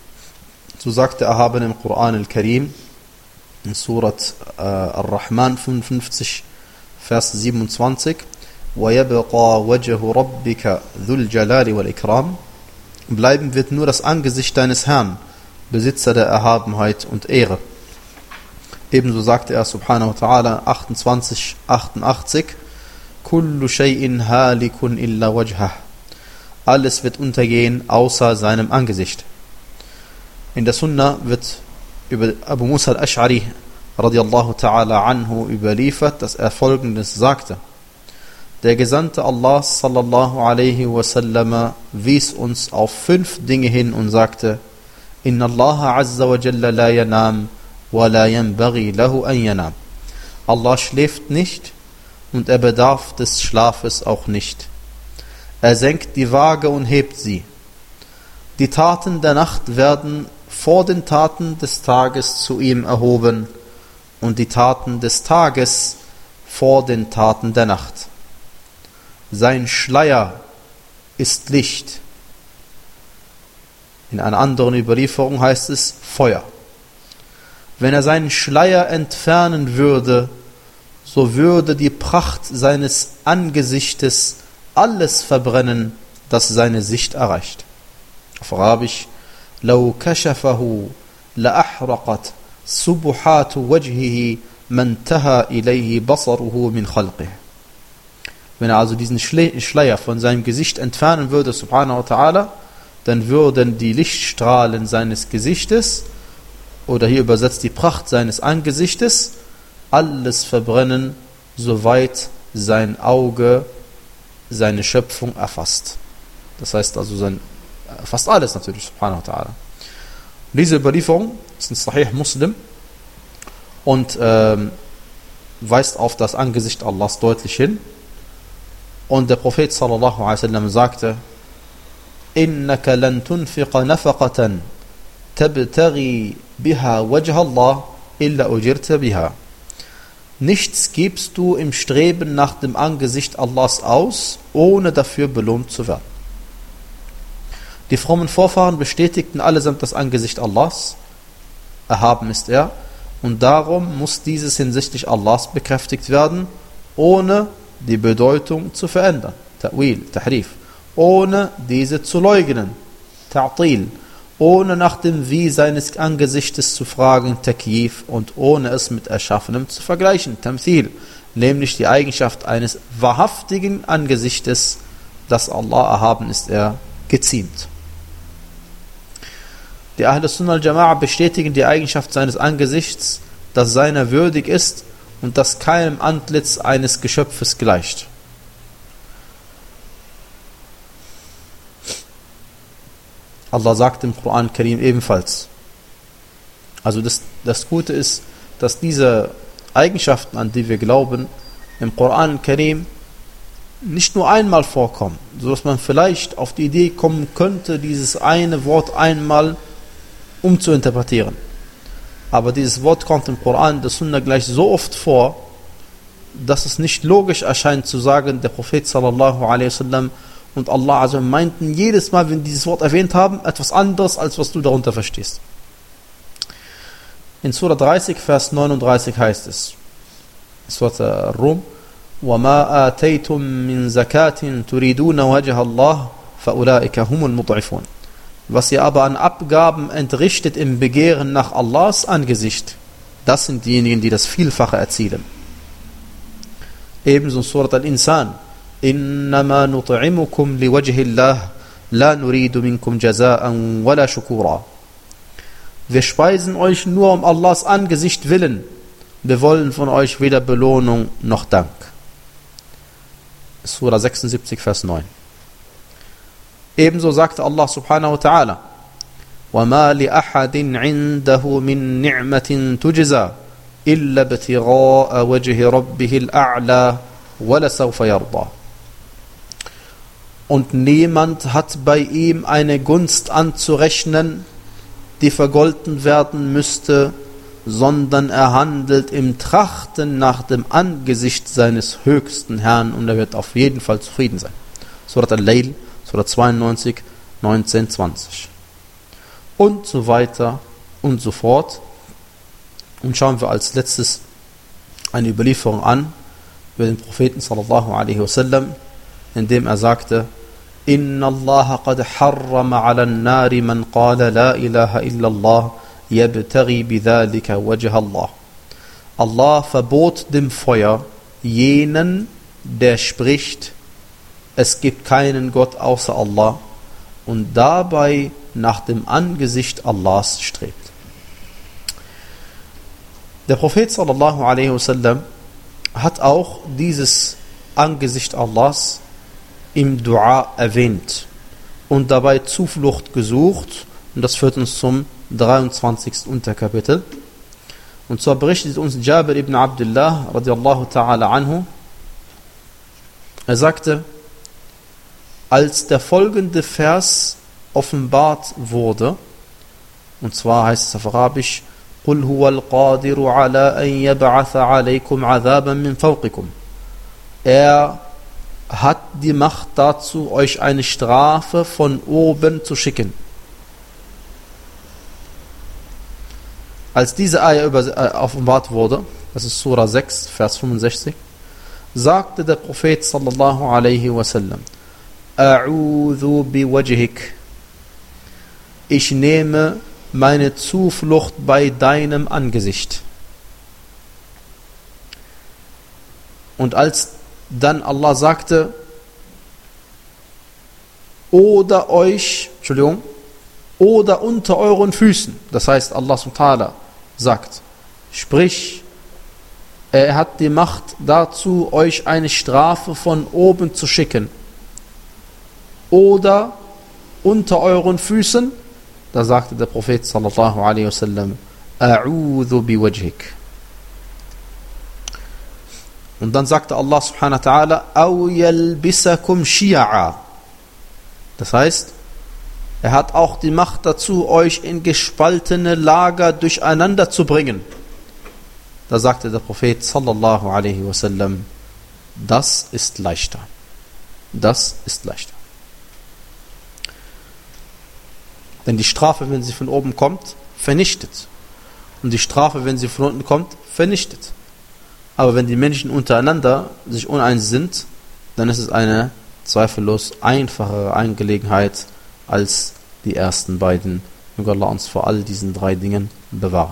So sagt der Erhabene im Koran al-Karim in Surat äh, Ar-Rahman fünfundfünfzig, Vers siebenundzwanzig: وَيَبْقَى وَجْهُ رَبِّكَ ذُو الْجَلَالِ وَالْإِكْرَامِ. Bleiben wird nur das Angesicht deines Herrn, Besitzer der Erhabenheit und Ehre. Ebenso sagte er subhanahu wa ta'ala achtundzwanzig, achtundachtzig: Kullu shay'in halikun illa wajhah. Alles wird untergehen, außer seinem Angesicht. In der Sunna wird über Abu Musa al-Ash'ari radiyallahu ta'ala anhu überliefert, dass er Folgendes sagte: Der Gesandte Allah sallallahu alaihi wasallam wies uns auf fünf Dinge hin und sagte: Inna Allah azza wa jalla la yanam wa la yanbaghi lahu an yanam. Allah schläft nicht und er bedarf des Schlafes auch nicht. Er senkt die Waage und hebt sie. Die Taten der Nacht werden vor den Taten des Tages zu ihm erhoben und die Taten des Tages vor den Taten der Nacht. Sein Schleier ist Licht. In einer anderen Überlieferung heißt es Feuer. Wenn er seinen Schleier entfernen würde, so würde die Pracht seines Angesichtes alles verbrennen, das seine Sicht erreicht. Auf Arabisch: لو كشفه لأحرقت سبحات وجهه ما انتهى إليه بصره من خلقه. Wenn er also diesen Schleier von seinem Gesicht entfernen würde, subhanahu wa ta'ala, dann würden die Lichtstrahlen seines Gesichtes, oder hier übersetzt die Pracht seines Angesichtes, alles verbrennen, soweit sein Auge seine Schöpfung erfasst. Das heißt also sein, fast alles natürlich, subhanahu wa ta'ala. Diese Überlieferung ist in Sahih Muslim und ähm, weist auf das Angesicht Allahs deutlich hin. Und der Prophet sallallahu alaihi wasallam sagte: Innaka lan tunfiqa nafaqatan tabtaghi biha wajha Allah illa ujirta biha. Nichts gibst du im Streben nach dem Angesicht Allahs aus, ohne dafür belohnt zu werden. Die frommen Vorfahren bestätigten allesamt das Angesicht Allahs, erhaben ist er, und darum muss dieses hinsichtlich Allahs bekräftigt werden, ohne die Bedeutung zu verändern, Ta'wil, Tahrif, ohne diese zu leugnen, Ta'til, ohne nach dem Wie seines Angesichtes zu fragen, Takyif, und ohne es mit Erschaffenem zu vergleichen, Tamthil, nämlich die Eigenschaft eines wahrhaftigen Angesichtes, das Allah erhaben ist er, geziemt. Die Ahl Sunnah al-Jama'a bestätigen die Eigenschaft seines Angesichts, das seiner würdig ist und das keinem Antlitz eines Geschöpfes gleicht. Allah sagt im Koran Karim ebenfalls. Also das, das Gute ist, dass diese Eigenschaften, an die wir glauben, im Koran Karim nicht nur einmal vorkommen, sodass man vielleicht auf die Idee kommen könnte, dieses eine Wort einmal umzuinterpretieren. Aber dieses Wort kommt im Koran, der Sunna gleich so oft vor, dass es nicht logisch erscheint zu sagen, der Prophet sallallahu alaihi wasallam und Allah also meinten jedes Mal, wenn dieses Wort erwähnt haben, etwas anderes, als was du darunter verstehst. In Surah dreißig, Vers neununddreißig heißt es, Surah Ar-Rum: وَمَا آتَيْتُم مِّن زَكَاةٍ تُرِيدُونَ وَجْهَ اللَّهِ فَأُولَٰئِكَ هُمُ الْمُضْعِفُونَ. Was ihr aber an Abgaben entrichtet im Begehren nach Allahs Angesicht, das sind diejenigen, die das Vielfache erzielen. Ebenso Surat Al-Insan: إِنَّمَا نُطْعِمُكُمْ لِوَجْهِ اللَّهِ لا نريد منكم جزاء ولا شكورا. Wir speisen euch nur um Allahs Angesicht willen. Wir wollen von euch weder Belohnung noch Dank. Surah sechsundsiebzig, Vers neun. Ebenso sagte Allah subhanahu wa ta'ala: وَمَا لِأَحَدٍ عِنْدَهُ مِنْ نِعْمَةٍ تُجْزَى إِلَّا ابْتِغَاءَ وَجْهِ رَبِّهِ الْأَعْلَى وَلَسَوْفَ يَرْضَى. Und niemand hat bei ihm eine Gunst anzurechnen, die vergolten werden müsste, sondern er handelt im Trachten nach dem Angesicht seines höchsten Herrn und er wird auf jeden Fall zufrieden sein. Surat Al-Layl, Surat zweiundneunzig, neunzehn, zwanzig. Und so weiter und so fort. Und schauen wir als letztes eine Überlieferung an über den Propheten sallallahu alaihi wasallam, in dem er sagte: Inna Allah qad harrama ala an-nari man qala la ilaha illa Allah yabtaghi bidhalika wajha Allah. Allah verbot dem Feuer jenen, der spricht, es gibt keinen Gott außer Allah und dabei nach dem Angesicht Allahs strebt. Der Prophet sallallahu alaihi wasallam hat auch dieses Angesicht Allahs im Dua erwähnt und dabei Zuflucht gesucht, und das führt uns zum dreiundzwanzigsten Unterkapitel. Und zwar berichtet uns Jabir ibn Abdullah radiallahu ta'ala anhu, er sagte, als der folgende Vers offenbart wurde, und zwar heißt es auf Arabisch: قُلْ هُوَ الْقَادِرُ عَلَىٰ أَنْ يَبْعَثَ عَلَيْكُمْ عَذَابًا مِنْ فَوْقِكُمْ. Er hat die Macht dazu, euch eine Strafe von oben zu schicken. Als diese Ayah offenbart wurde, das ist Surah sechs, Vers fünfundsechzig, sagte der Prophet sallallahu alaihi wasallam: A'udhu biwajhik. Ich nehme meine Zuflucht bei deinem Angesicht. Und als dann Allah sagte, oder euch, Entschuldigung, oder unter euren Füßen, das heißt Allah subhanahu wa ta'ala sagt, sprich, er hat die Macht dazu, euch eine Strafe von oben zu schicken, oder unter euren Füßen, da sagte der Prophet sallallahu alaihi wasallam, A'udhu biwajhik. Und dann sagte Allah subhanahu wa ta'ala, Aw yalbisakum shi'a. Das heißt, er hat auch die Macht dazu, euch in gespaltene Lager durcheinander zu bringen. Da sagte der Prophet sallallahu alaihi wasallam, das ist leichter. Das ist leichter. Denn die Strafe, wenn sie von oben kommt, vernichtet. Und die Strafe, wenn sie von unten kommt, vernichtet. Aber wenn die Menschen untereinander sich uneins sind, dann ist es eine zweifellos einfachere Angelegenheit als die ersten beiden. Möge Allah uns vor all diesen drei Dingen bewahren.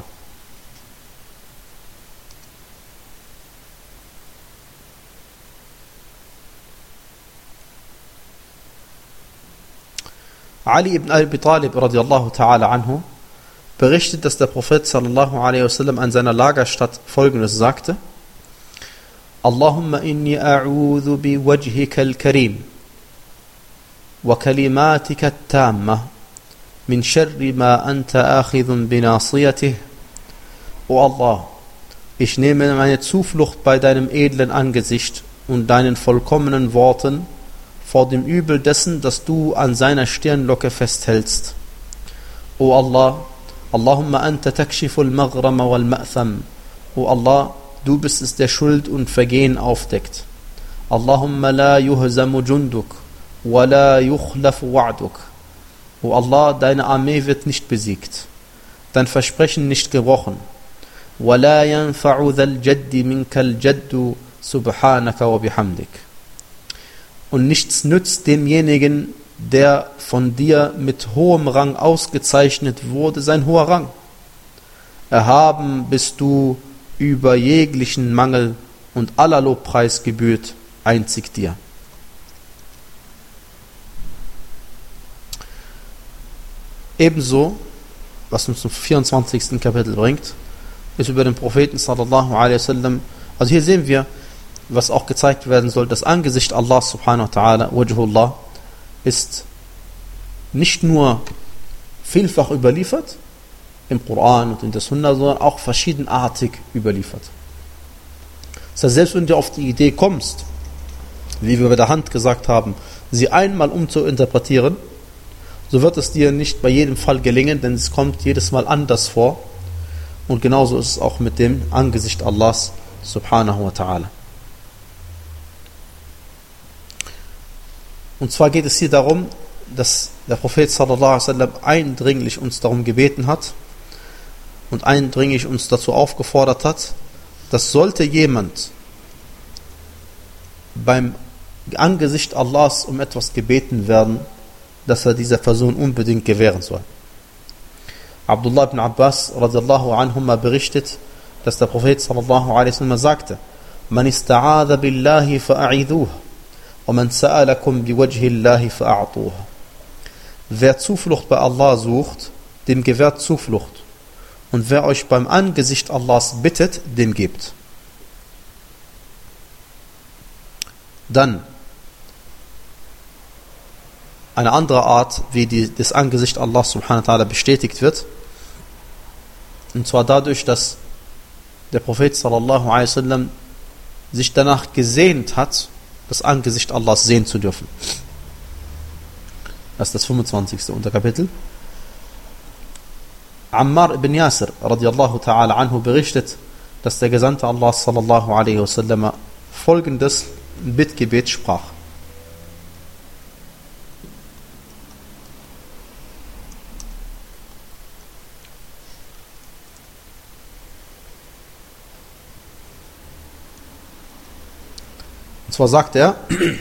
Ali ibn Abi Talib radiallahu ta'ala anhu berichtet, dass der Prophet sallallahu alaihi wasallam an seiner Lagerstadt Folgendes sagte: Allahumma inni a'udhu bi wajhika al-karim wa kalimatika at-tammah min sharri ma anta akhidhun bi nasiyatih. O Allah, ich nehme meine Zuflucht bei deinem edlen Angesicht und deinen vollkommenen Worten vor dem Übel dessen, das du an seiner Stirnlocke festhältst. O Allah, Allahumma anta takshifu al-maghrama wal-ma'tham. O Allah, du bist es, der Schuld und Vergehen aufdeckt. Allahumma la yuhzamu junduk wa la yukhlafu wa'duk. O Allah, deine Armee wird nicht besiegt, dein Versprechen nicht gebrochen. Wa la yanfa'u dhal jaddi minkal jaddu subhanaka wa bihamdik. Und nichts nützt demjenigen, der von dir mit hohem Rang ausgezeichnet wurde, sein hoher Rang. Erhaben bist du über jeglichen Mangel und aller Lobpreis gebührt einzig dir. Ebenso, was uns zum vierundzwanzigsten Kapitel bringt, ist über den Propheten sallallahu alaihi wasallam. Also hier sehen wir, was auch gezeigt werden soll, das Angesicht Allah subhanahu wa ta'ala, Wajhullah, ist nicht nur vielfach überliefert im Koran und in der Sunna, sondern auch verschiedenartig überliefert. Das heißt, selbst wenn du auf die Idee kommst, wie wir bei der Hand gesagt haben, sie einmal umzuinterpretieren, so wird es dir nicht bei jedem Fall gelingen, denn es kommt jedes Mal anders vor. Und genauso ist es auch mit dem Angesicht Allahs subhanahu wa ta'ala. Und zwar geht es hier darum, dass der Prophet sallallahu alaihi wasallam eindringlich uns darum gebeten hat und eindringlich uns dazu aufgefordert hat, dass sollte jemand beim Angesicht Allahs um etwas gebeten werden, dass er dieser Person unbedingt gewähren soll. Abdullah ibn Abbas radiallahu anhuma berichtet, dass der Prophet sallallahu alaihi wasallam sagte: Man ista'adha billahi fa'a'idhuh wa man sa'alakum biwajhi Allahi fa'a'tuh. Wer Zuflucht bei Allah sucht, dem gewährt Zuflucht. Und wer euch beim Angesicht Allahs bittet, dem gebt. Dann eine andere Art, wie die, das Angesicht Allah subhanahu wa ta'ala bestätigt wird. Und zwar dadurch, dass der Prophet sallallahu alaihi wasallam sich danach gesehnt hat, das Angesicht Allahs sehen zu dürfen. Das ist das fünfundzwanzigste Unterkapitel. Ammar ibn Yasir radiallahu ta'ala anhu berichtet, dass der Gesandte Allah sallallahu alaihi wasallam folgendes Bittgebet sprach: Und zwar sagt er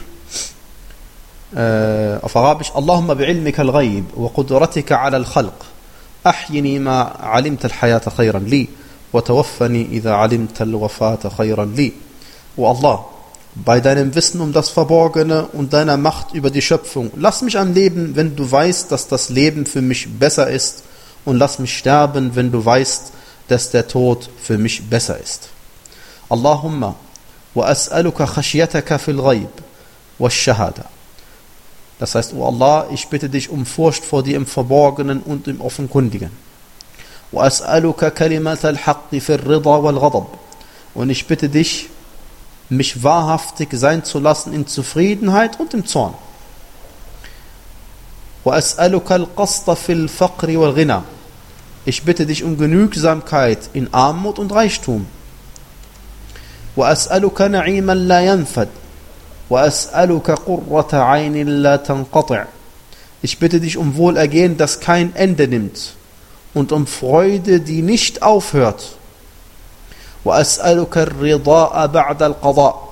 äh, auf Arabisch: Allahumma bi'ilmika al-ghayb wa qudratika ala al-khalq ahyini ma alimta al-hayata khayran li wa tawaffani idha alimta al-wafata khayran li. O Allah, bei deinem Wissen um das Verborgene und deiner Macht über die Schöpfung, lass mich am Leben, wenn du weißt, dass das Leben für mich besser ist, und lass mich sterben, wenn du weißt, dass der Tod für mich besser ist. Allahumma wa as'aluka khashyataka fil ghayb wa shahada. Das heißt, O Allah, ich bitte dich um Furcht vor dir im Verborgenen und im Offenkundigen. Wa as'aluka kalimat al-haqqi fil rida wal ghadab. Und ich bitte dich, mich wahrhaftig sein zu lassen in Zufriedenheit und im Zorn. Wa as'aluka al-qasta fil faqri wal ghina. Ich bitte dich um Genügsamkeit in Armut und Reichtum. وأسألك نعيما لا ينفد وأسألك قرة عين لا تنقطع. Ich bitte dich um Wohlergehen, das kein Ende nimmt, und um Freude, die nicht aufhört. وأسألك الرضاء بعد القضاء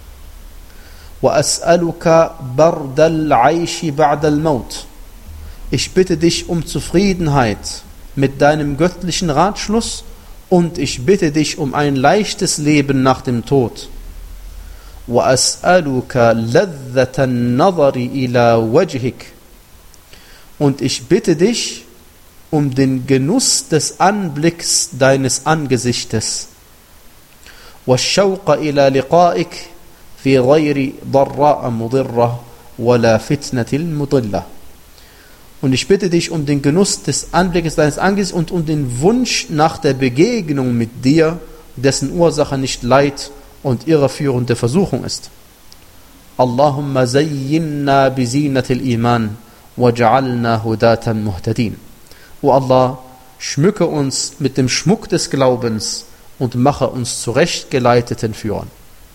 وأسألك برد العيش بعد الموت. Ich bitte dich um Zufriedenheit mit deinem göttlichen Ratschluss, und ich bitte dich um ein leichtes Leben nach dem Tod. وَأَسْأَلُكَ لَذَّةَ النَّظَرِ إِلَى وَجْهِكَ. Und ich bitte dich um den Genuss des Anblicks deines Angesichtes. وَالشَّوْقَ إِلَى لِقَائِكَ فِي غَيْرِ ضَرَّاءَ مُضِرَّةٍ وَلَا فِتْنَةٍ مُضِلَّةٍ. Und ich bitte dich um den Genuss des Anblickes deines Angesichts und um den Wunsch nach der Begegnung mit dir, dessen Ursache nicht Leid und irreführende Versuchung ist. Allahumma zayyinna bizinatil iman waj'alna hudatan muhtadin. O Allah, schmücke uns mit dem Schmuck des Glaubens und mache uns zurechtgeleiteten Führern.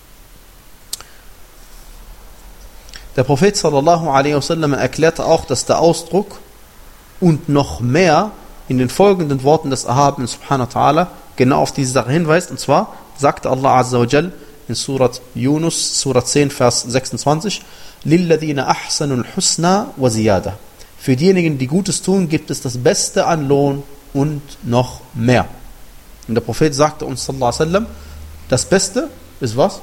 Der Prophet sallallahu alaihi wasallam erklärte auch, dass der Ausdruck und noch mehr in den folgenden Worten des Erhabenen subhanahu wa ta'ala genau auf diese Sache hinweist. Und zwar sagte Allah azza wa jal in Surat Yunus, Surat zehn, Vers sechsundzwanzig: Lilladhina ahsanul husna wa ziyada. Für diejenigen, die Gutes tun, gibt es das Beste an Lohn und noch mehr. Und der Prophet sagte uns sallallahu alaihi wasallam, das Beste ist was?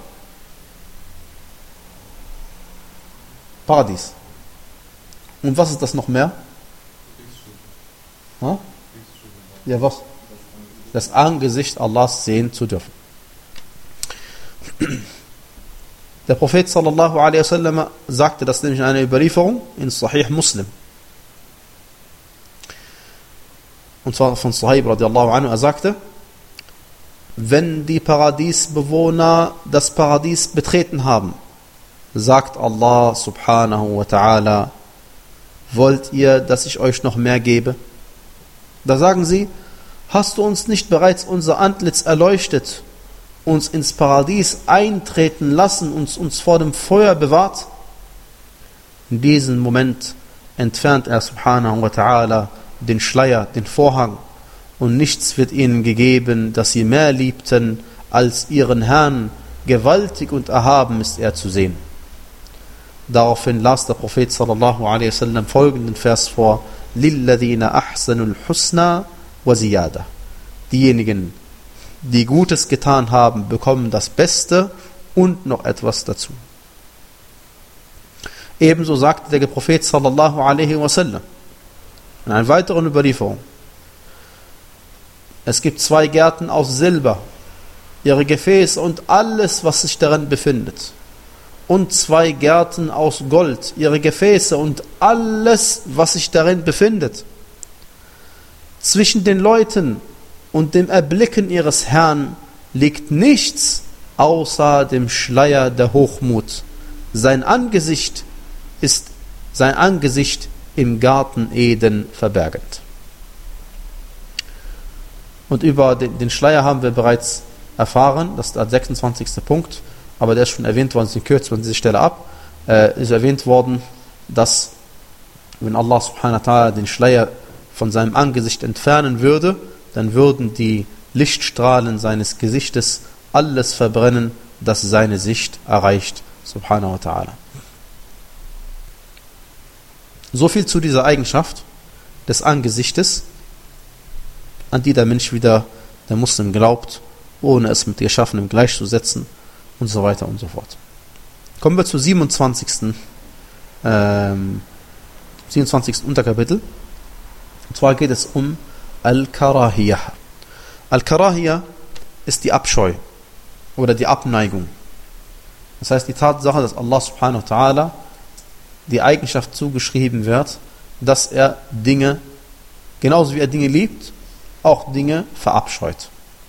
Paradies. Und was ist das noch mehr? Ja, was? Das Angesicht Allahs sehen zu dürfen. Der Prophet sallallahu alaihi wasallam sagte das nämlich in einer Überlieferung in Sahih Muslim. Und zwar von Sahib radiallahu anhu. Er sagte, wenn die Paradiesbewohner das Paradies betreten haben, sagt Allah subhanahu wa ta'ala, wollt ihr, dass ich euch noch mehr gebe? Da sagen sie, hast du uns nicht bereits unser Antlitz erleuchtet, uns ins Paradies eintreten lassen und uns vor dem Feuer bewahrt? In diesem Moment entfernt er subhanahu wa ta'ala den Schleier, den Vorhang, und nichts wird ihnen gegeben, das sie mehr liebten als ihren Herrn. Gewaltig und erhaben ist er zu sehen. Daraufhin las der Prophet sallallahu alaihi wasallam folgenden Vers vor: Lilladhina ahsanul husna wa ziyada. Diejenigen, die Gutes getan haben, bekommen das Beste und noch etwas dazu. Ebenso sagte der Prophet sallallahu alaihi wasallam in einer weiteren Überlieferung: Es gibt zwei Gärten aus Silber, ihre Gefäße und alles, was sich darin befindet. Und zwei Gärten aus Gold, ihre Gefäße und alles, was sich darin befindet. Zwischen den Leuten und dem Erblicken ihres Herrn liegt nichts außer dem Schleier der Hochmut. Sein Angesicht ist sein Angesicht im Garten Eden verbergend. Und über den, den Schleier haben wir bereits erfahren, das ist der sechsundzwanzigste Punkt, aber der ist schon erwähnt worden, sie kürzt von dieser Stelle ab, äh, ist erwähnt worden, dass wenn Allah subhanahu wa ta'ala den Schleier von seinem Angesicht entfernen würde, dann würden die Lichtstrahlen seines Gesichtes alles verbrennen, das seine Sicht erreicht, subhanahu wa ta'ala. So viel zu dieser Eigenschaft des Angesichtes, an die der Mensch wieder, der Muslim, glaubt, ohne es mit Geschaffenem gleichzusetzen und so weiter und so fort. Kommen wir zu siebenundzwanzigsten. Ähm, siebenundzwanzigsten Unterkapitel. Und zwar geht es um Al-Karahiyah. Al-Karahiyah ist die Abscheu oder die Abneigung. Das heißt, die Tatsache, dass Allah subhanahu wa ta'ala die Eigenschaft zugeschrieben wird, dass er Dinge, genauso wie er Dinge liebt, auch Dinge verabscheut.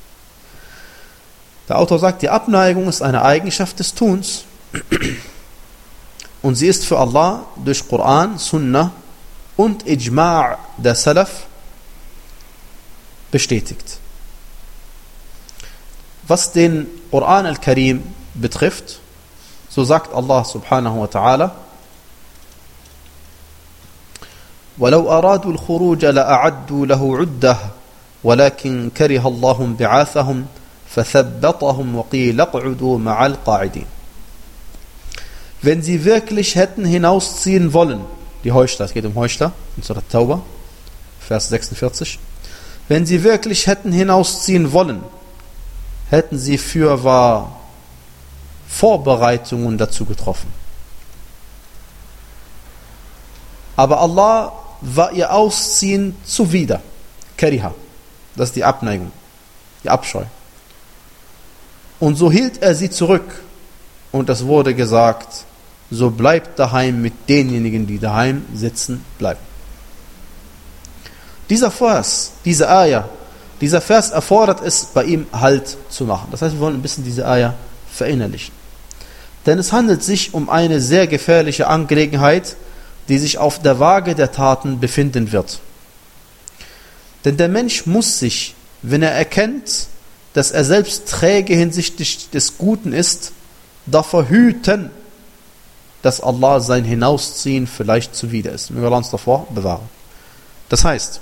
Der Autor sagt, die Abneigung ist eine Eigenschaft des Tuns und sie ist für Allah durch Koran, Sunnah und Ijma' der Salaf bestätigt. Was den Koran al-Karim betrifft, so sagt Allah subhanahu wa ta'ala: وَلَوْ أَرَادُوا الْخُرُوجَ لَأَعَدُّوا لَهُ عُدَّةً وَلَكِنْ كَرِهَ اللَّهُ بِعَاثَهُمْ فَثَبَّطَهُمْ وَقِيلَ اقْعُدُوا مَعَ الْقَاعِدِينَ. Wenn sie wirklich hätten hinausziehen wollen, die Heuchler, es geht um Heuchler, in Surah Tauba, Vers sechsundvierzig, wenn sie wirklich hätten hinausziehen wollen, hätten sie fürwahr Vorbereitungen dazu getroffen. Aber Allah war ihr Ausziehen zuwider. Kariha, das ist die Abneigung, die Abscheu. Und so hielt er sie zurück. Und es wurde gesagt, so bleibt daheim mit denjenigen, die daheim sitzen, bleiben. Dieser Vers, diese Ayah, dieser Vers erfordert es, bei ihm Halt zu machen. Das heißt, wir wollen ein bisschen diese Ayah verinnerlichen. Denn es handelt sich um eine sehr gefährliche Angelegenheit, die sich auf der Waage der Taten befinden wird. Denn der Mensch muss sich, wenn er erkennt, dass er selbst träge hinsichtlich des Guten ist, davor hüten, dass Allah sein Hinausziehen vielleicht zuwider ist. Möge Allah uns davor bewahren. Das heißt,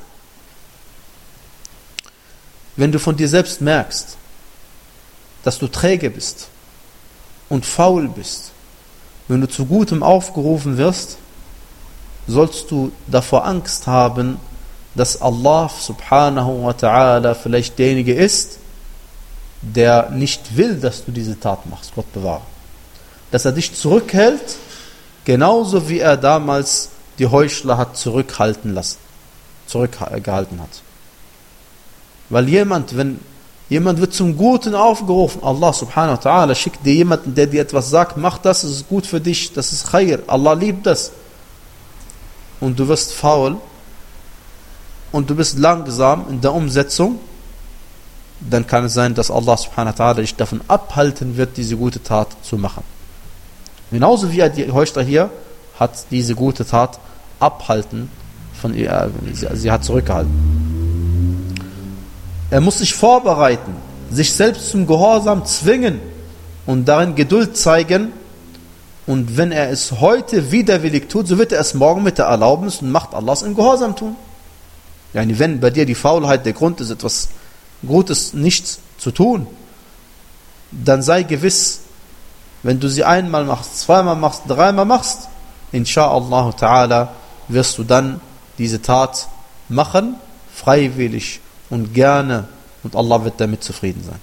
wenn du von dir selbst merkst, dass du träge bist und faul bist, wenn du zu Gutem aufgerufen wirst, sollst du davor Angst haben, dass Allah subhanahu wa ta'ala vielleicht derjenige ist, der nicht will, dass du diese Tat machst. Gott bewahre. Dass er dich zurückhält, genauso wie er damals die Heuchler hat zurückhalten lassen, zurückgehalten hat. Weil jemand, wenn jemand wird zum Guten aufgerufen, Allah subhanahu wa ta'ala schickt dir jemanden, der dir etwas sagt, mach das, das ist gut für dich, das ist Khair, Allah liebt das. Und du wirst faul und du bist langsam in der Umsetzung, dann kann es sein, dass Allah subhanahu wa ta'ala dich davon abhalten wird, diese gute Tat zu machen. Genauso wie er die Heuchler hier hat diese gute Tat abhalten von ihr, sie, sie hat zurückgehalten. Er muss sich vorbereiten, sich selbst zum Gehorsam zwingen und darin Geduld zeigen. Und wenn er es heute widerwillig tut, so wird er es morgen mit der Erlaubnis und Macht Allahs im Gehorsam tun. Yani wenn bei dir die Faulheit der Grund ist, etwas Gutes nichts zu tun, dann sei gewiss, wenn du sie einmal machst, zweimal machst, dreimal machst, insha'Allah ta'ala wirst du dann diese Tat machen, freiwillig und gerne, und Allah wird damit zufrieden sein.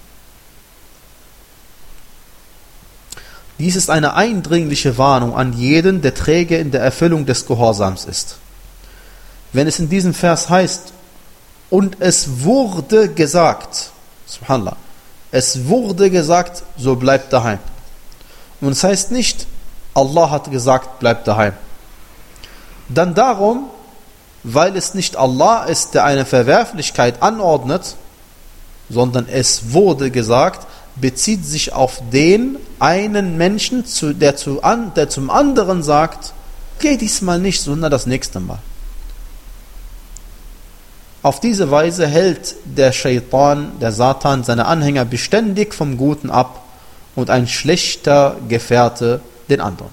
Dies ist eine eindringliche Warnung an jeden, der träge in der Erfüllung des Gehorsams ist. Wenn es in diesem Vers heißt, und es wurde gesagt, subhanallah, es wurde gesagt, so bleibt daheim. Und es heißt nicht, Allah hat gesagt, bleibt daheim. Dann darum, weil es nicht Allah ist, der eine Verwerflichkeit anordnet, sondern es wurde gesagt, bezieht sich auf den einen Menschen, der, zu an, der zum anderen sagt, geh diesmal nicht, sondern das nächste Mal. Auf diese Weise hält der Shaitan, der Satan, seine Anhänger beständig vom Guten ab und ein schlechter Gefährte den anderen.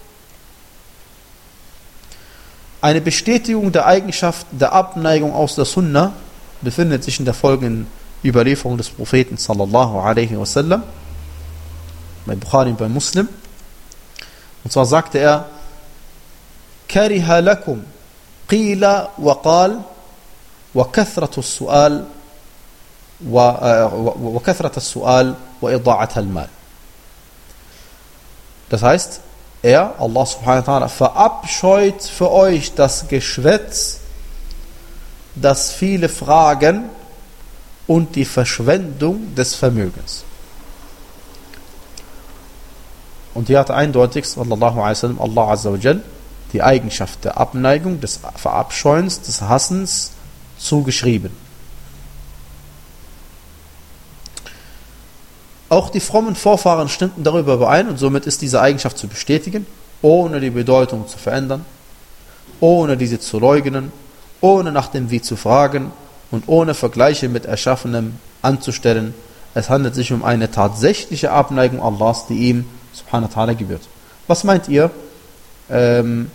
Eine Bestätigung der Eigenschaft der Abneigung aus der Sunna befindet sich in der folgenden Überlieferung des Propheten sallallahu alaihi wasallam bei Bukhari und bei Muslim. Und zwar sagte er, Kariha lakum qila wa qal wa kathratu as-su'al wa kathratu as-su'al wa ida'at al-mal. Das heißt, er, Allah subhanahu wa ta'ala, verabscheut für euch das Geschwätz, das viele Fragen und die Verschwendung des Vermögens. Und hier hat eindeutig, sallallahu alaihi wasallam, Allah azza wa jal, die Eigenschaft der Abneigung, des Verabscheuens, des Hassens zugeschrieben. Auch die frommen Vorfahren stimmten darüber überein und somit ist diese Eigenschaft zu bestätigen, ohne die Bedeutung zu verändern, ohne diese zu leugnen, ohne nach dem Wie zu fragen und ohne Vergleiche mit Erschaffenem anzustellen. Es handelt sich um eine tatsächliche Abneigung Allahs, die ihm subhanahu wa ta'ala gebührt. Was meint ihr? Ähm,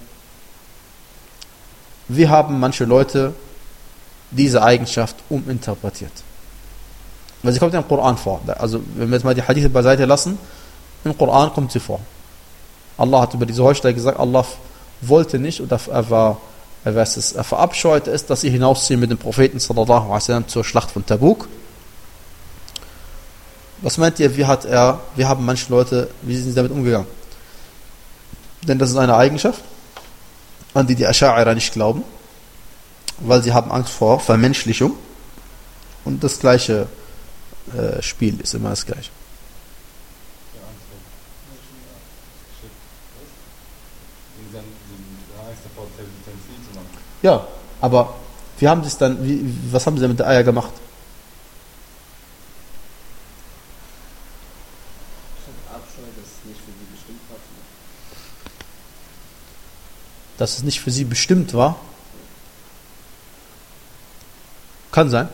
wie haben manche Leute diese Eigenschaft uminterpretiert? Weil sie kommt im Koran vor. Also wenn wir jetzt mal die Hadithe beiseite lassen, im Koran kommt sie vor. Allah hat über diese Heuchler gesagt, Allah wollte nicht oder er war, er, war es, er verabscheute es, dass sie hinausziehen mit dem Propheten sallallahu alaihi wasallam zur Schlacht von Tabuk. Was meint ihr, wie hat er, wie haben manche Leute, wie sind sie damit umgegangen? Denn das ist eine Eigenschaft, an die die Ascha'ira nicht glauben, weil sie haben Angst vor Vermenschlichung und das gleiche äh, Spiel ist immer das gleiche. Ja, aber wie haben sie es dann, wie, was haben sie mit der Eier gemacht? Dass es nicht für sie bestimmt war? Kann sein.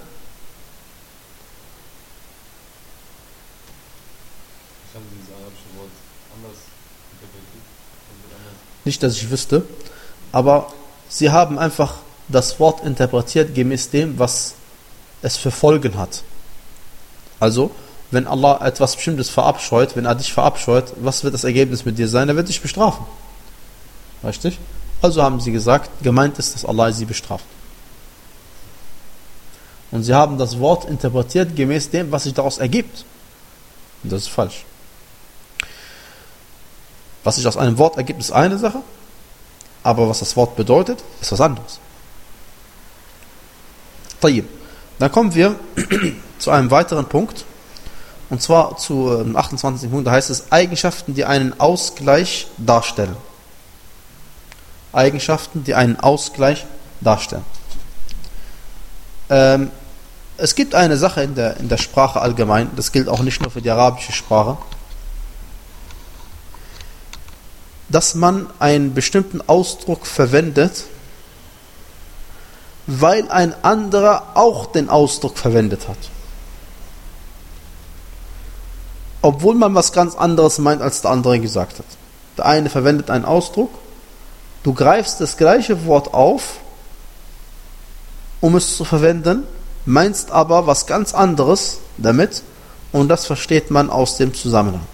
Nicht, dass ich wüsste, aber sie haben einfach das Wort interpretiert gemäß dem, was es für Folgen hat. Also, wenn Allah etwas Bestimmtes verabscheut, wenn er dich verabscheut, was wird das Ergebnis mit dir sein? Er wird dich bestrafen. Richtig? Also haben sie gesagt, gemeint ist, dass Allah sie bestraft. Und sie haben das Wort interpretiert gemäß dem, was sich daraus ergibt. Und das ist falsch. Was sich aus einem Wort ergibt, ist eine Sache, aber was das Wort bedeutet, ist was anderes. Tayyib. Dann kommen wir zu einem weiteren Punkt. Und zwar zu dem achtundzwanzigsten Punkt, da heißt es Eigenschaften, die einen Ausgleich darstellen. Eigenschaften, die einen Ausgleich darstellen. Ähm, es gibt eine Sache in der, in der Sprache allgemein, das gilt auch nicht nur für die arabische Sprache, dass man einen bestimmten Ausdruck verwendet, weil ein anderer auch den Ausdruck verwendet hat. Obwohl man was ganz anderes meint, als der andere gesagt hat. Der eine verwendet einen Ausdruck, du greifst das gleiche Wort auf, um es zu verwenden, meinst aber was ganz anderes damit, und das versteht man aus dem Zusammenhang.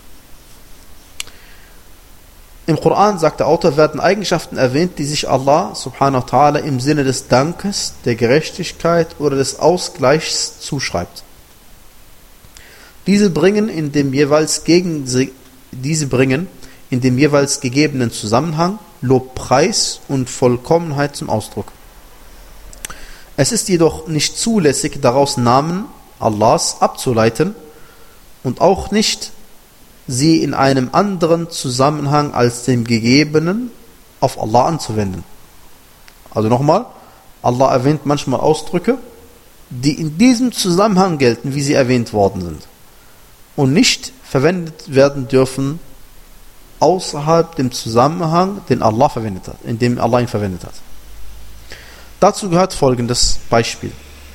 Im Koran, sagt der Autor, werden Eigenschaften erwähnt, die sich Allah subhanahu wa ta'ala im Sinne des Dankes, der Gerechtigkeit oder des Ausgleichs zuschreibt. Diese bringen in dem jeweils gegen diese bringen in dem jeweils gegebenen Zusammenhang Lobpreis und Vollkommenheit zum Ausdruck. Es ist jedoch nicht zulässig, daraus Namen Allahs abzuleiten und auch nicht, sie in einem anderen Zusammenhang als dem Gegebenen auf Allah anzuwenden. Also nochmal, Allah erwähnt manchmal Ausdrücke, die in diesem Zusammenhang gelten, wie sie erwähnt worden sind, und nicht verwendet werden dürfen außerhalb dem Zusammenhang, den Allah verwendet hat, in dem Allah ihn verwendet hat. Dazu gehört folgendes Beispiel.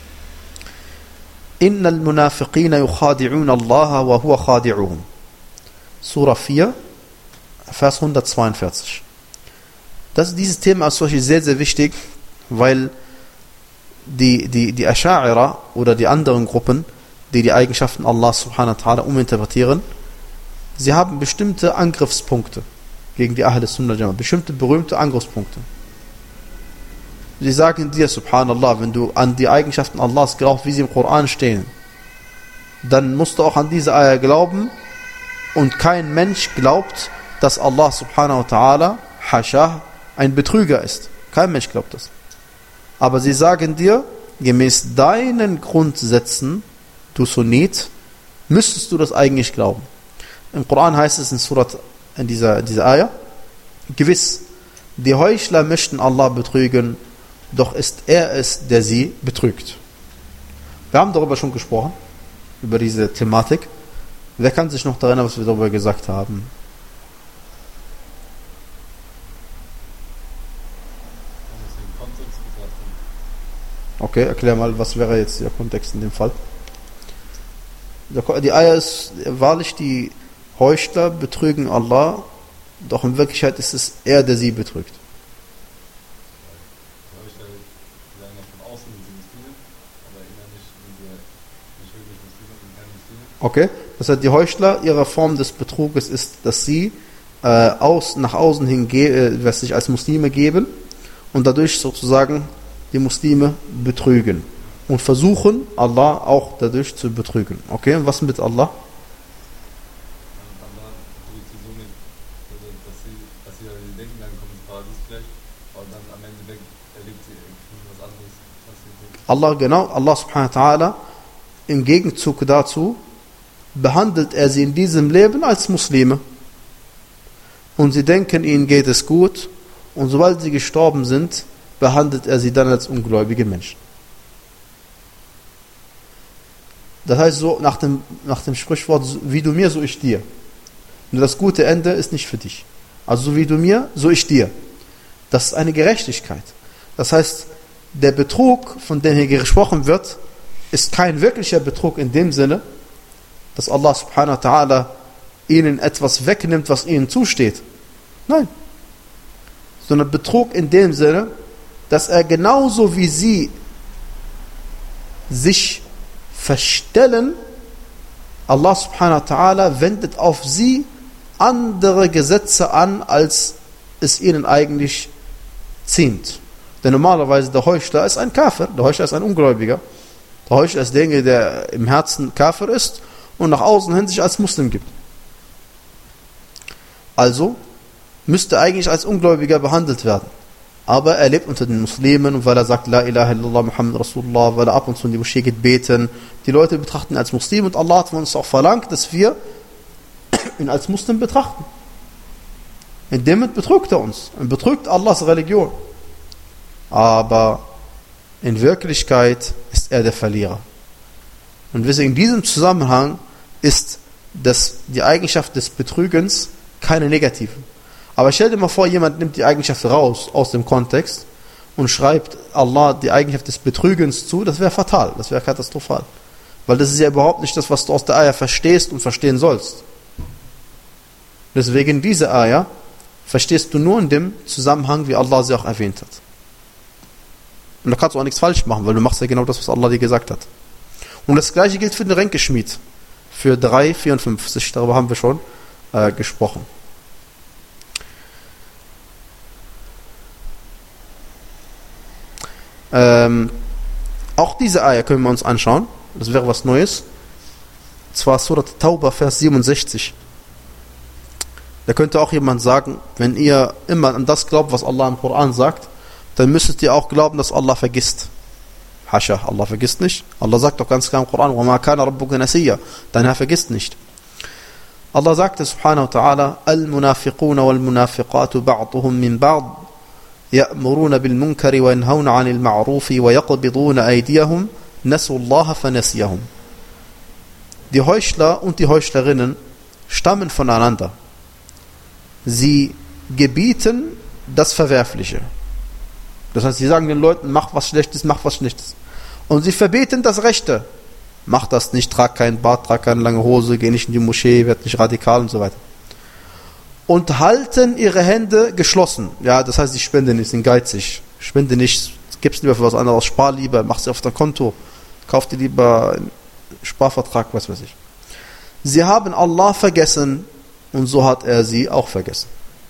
Innal munafiqina yukhadi'un Allah wa huwa khadi'uhum. Surah vier, Vers hundertzweiundvierzig. Das, dieses Thema ist solche sehr, sehr wichtig, weil die, die, die Ascha'ira oder die anderen Gruppen, die die Eigenschaften Allah subhanahu wa ta'ala uminterpretieren, sie haben bestimmte Angriffspunkte gegen die Ahl Sunnah Jama'a, bestimmte berühmte Angriffspunkte. Sie sagen dir, subhanallah, wenn du an die Eigenschaften Allahs glaubst, wie sie im Koran stehen, dann musst du auch an diese Eier glauben, und kein Mensch glaubt, dass Allah subhanahu wa ta'ala, Hascha, ein Betrüger ist. Kein Mensch glaubt das. Aber sie sagen dir, gemäß deinen Grundsätzen, du Sunnit, müsstest du das eigentlich glauben. Im Koran heißt es in Surat, in dieser, in dieser Ayah, gewiss, die Heuchler möchten Allah betrügen, doch ist er es, der sie betrügt. Wir haben darüber schon gesprochen, über diese Thematik. Wer kann sich noch daran erinnern, was wir darüber gesagt haben? Okay, erklär mal, was wäre jetzt der Kontext in dem Fall? Die Ayah ist, wahrlich, die Heuchler betrügen Allah, doch in Wirklichkeit ist es er, der sie betrügt. Okay, das heißt, die Heuchler, ihre Form des Betruges ist, dass sie äh, aus, nach außen hin äh, sich als Muslime geben und dadurch sozusagen die Muslime betrügen und versuchen, Allah auch dadurch zu betrügen. Okay, und was mit Allah? Allah, genau, Allah subhanahu wa ta'ala, im Gegenzug dazu behandelt er sie in diesem Leben als Muslime. Und sie denken, ihnen geht es gut, und sobald sie gestorben sind, behandelt er sie dann als ungläubige Menschen. Das heißt so, nach dem, nach dem Sprichwort, wie du mir, so ich dir. Nur das gute Ende ist nicht für dich. Also so wie du mir, so ich dir. Das ist eine Gerechtigkeit. Das heißt, der Betrug, von dem hier gesprochen wird, ist kein wirklicher Betrug in dem Sinne, dass Allah subhanahu wa ta'ala ihnen etwas wegnimmt, was ihnen zusteht. Nein. Sondern Betrug in dem Sinne, dass er genauso wie sie sich verstellen, Allah subhanahu wa ta'ala wendet auf sie andere Gesetze an, als es ihnen eigentlich ziemt. Denn normalerweise der Heuchler ist ein Kafir, der Heuchler ist ein Ungläubiger. Der Heuchler ist derjenige, der im Herzen Kafir ist und nach außen hin sich als Muslim gibt. Also müsste eigentlich als Ungläubiger behandelt werden. aber er lebt unter den Muslimen und weil er sagt, La ilaha illallah Muhammad Rasulullah, weil er ab und zu in die Moschee geht beten. Die Leute betrachten ihn als Muslim und Allah hat von uns auch verlangt, dass wir ihn als Muslim betrachten. In dem betrügt er uns und betrügt Allahs Religion. Aber in Wirklichkeit ist er der Verlierer. Und deswegen in diesem Zusammenhang ist das, die Eigenschaft des Betrügens keine negative. Aber stell dir mal vor, jemand nimmt die Eigenschaft raus aus dem Kontext und schreibt Allah die Eigenschaft des Betrügens zu, das wäre fatal, das wäre katastrophal. Weil das ist ja überhaupt nicht das, was du aus der Ayah verstehst und verstehen sollst. Deswegen diese Ayah verstehst du nur in dem Zusammenhang, wie Allah sie auch erwähnt hat. Und da kannst du auch nichts falsch machen, weil du machst ja genau das, was Allah dir gesagt hat. Und das gleiche gilt für den Ränkeschmied. Für drei vierundfünfzig, darüber haben wir schon äh, gesprochen. Ähm, auch diese Ayah können wir uns anschauen. Das wäre was Neues. Und zwar Surat Tauba, Vers siebenundsechzig. Da könnte auch jemand sagen, wenn ihr immer an das glaubt, was Allah im Koran sagt, dann müsstet ihr auch glauben, dass Allah vergisst. Hascha, Allah vergisst nicht. Allah sagt doch ganz klar im Koran, وَمَا كَانَ رَبُّكَ نَسِيًّا. Dein Herr vergisst nicht. Allah sagte subhanahu wa ta'ala, الْمُنَافِقُونَ وَالْمُنَافِقَاتُ بَعْضُهُمْ مِنْ بَعْضٍ يأمرون بالمنكر وينهون عن المعروف ويقبضون أيديهم نسوا الله فنسيهم. Die Heuchler und die Heuchlerinnen stammen voneinander. Sie gebieten das Verwerfliche. Das heißt, sie sagen den Leuten, mach was Schlechtes, mach was Schlechtes. Und sie verbieten das Rechte. Mach das nicht, trag keinen Bart, trag keine lange Hose, geh nicht in die Moschee, werd nicht radikal und so weiter. Und halten ihre Hände geschlossen. Ja, das heißt, sie spenden nicht, sind geizig. Spende nicht, gib's lieber für was anderes, spar lieber, mach sie auf dein Konto, kauf dir lieber einen Sparvertrag, was weiß ich. Sie haben Allah vergessen und so hat er sie auch vergessen.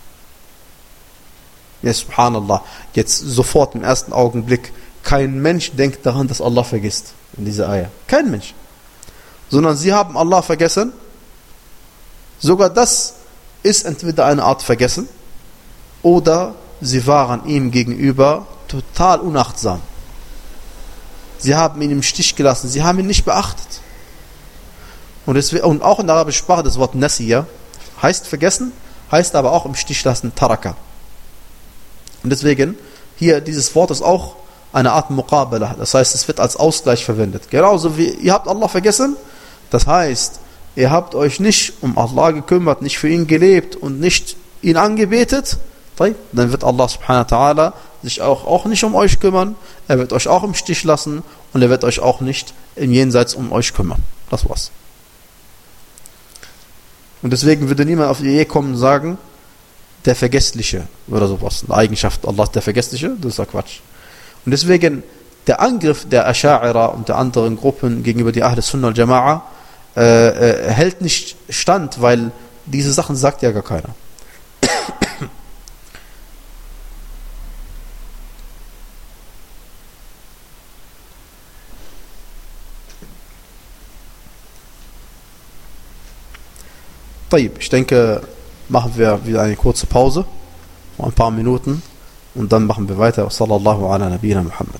Ja, subhanallah, jetzt sofort im ersten Augenblick, kein Mensch denkt daran, dass Allah vergisst in dieser Ayah. Kein Mensch. Sondern sie haben Allah vergessen. Sogar das ist entweder eine Art Vergessen oder sie waren ihm gegenüber total unachtsam. Sie haben ihn im Stich gelassen, sie haben ihn nicht beachtet. Und, deswegen, und auch in der arabischen Sprache das Wort Nasiya heißt vergessen, heißt aber auch im Stich lassen Taraka. Und deswegen, hier dieses Wort ist auch eine Art Muqabala, das heißt, es wird als Ausgleich verwendet. Genauso wie ihr habt Allah vergessen, das heißt, ihr habt euch nicht um Allah gekümmert, nicht für ihn gelebt und nicht ihn angebetet, dann wird Allah subhanahu wa ta'ala sich auch, auch nicht um euch kümmern, er wird euch auch im Stich lassen und er wird euch auch nicht im Jenseits um euch kümmern. Das war's. Und deswegen würde niemand auf die Idee kommen und sagen, der Vergessliche oder sowas, eine Eigenschaft Allah der Vergessliche, das ist ja Quatsch. Und deswegen der Angriff der Asha'ira und der anderen Gruppen gegenüber die Ahl Sunnah wal Jama'a äh, äh, hält nicht stand, weil diese Sachen sagt ja gar keiner. Ich denke, machen wir wieder eine kurze Pause, ein paar Minuten, und dann machen wir weiter. Sallallahu ala nabiyina Muhammad.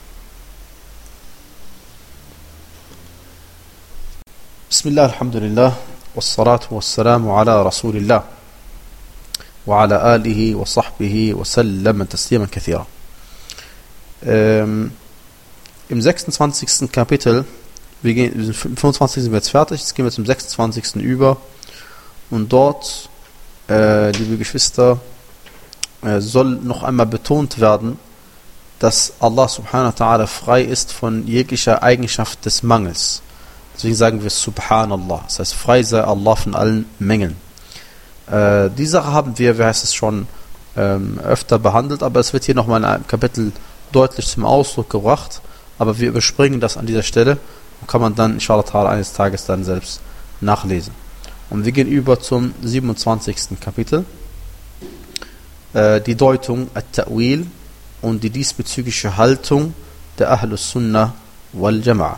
Bismillah, alhamdulillah, wassalatu wassalamu ala Rasulillah wa ala alihi wa sahbihi wa sallam tasliman kathira. Ähm, Im sechsundzwanzigsten Kapitel, wir gehen, im fünfundzwanzigsten sind wir jetzt fertig, jetzt gehen wir zum sechsundzwanzigsten über. Und dort, äh, liebe Geschwister, äh, soll noch einmal betont werden, dass Allah subhanahu wa ta'ala frei ist von jeglicher Eigenschaft des Mangels. Deswegen sagen wir Subhanallah. Das heißt, frei sei Allah von allen Mängeln. Äh, die Sache haben wir, wie heißt es, schon ähm, öfter behandelt, aber es wird hier nochmal in einem Kapitel deutlich zum Ausdruck gebracht. Aber wir überspringen das an dieser Stelle und kann man dann, inshallah ta'ala, eines Tages dann selbst nachlesen. Und wir gehen über zum siebenundzwanzigsten Kapitel. Äh, die Deutung At-Ta'wil und die diesbezügliche Haltung der Ahlus Sunnah wal Jama'a.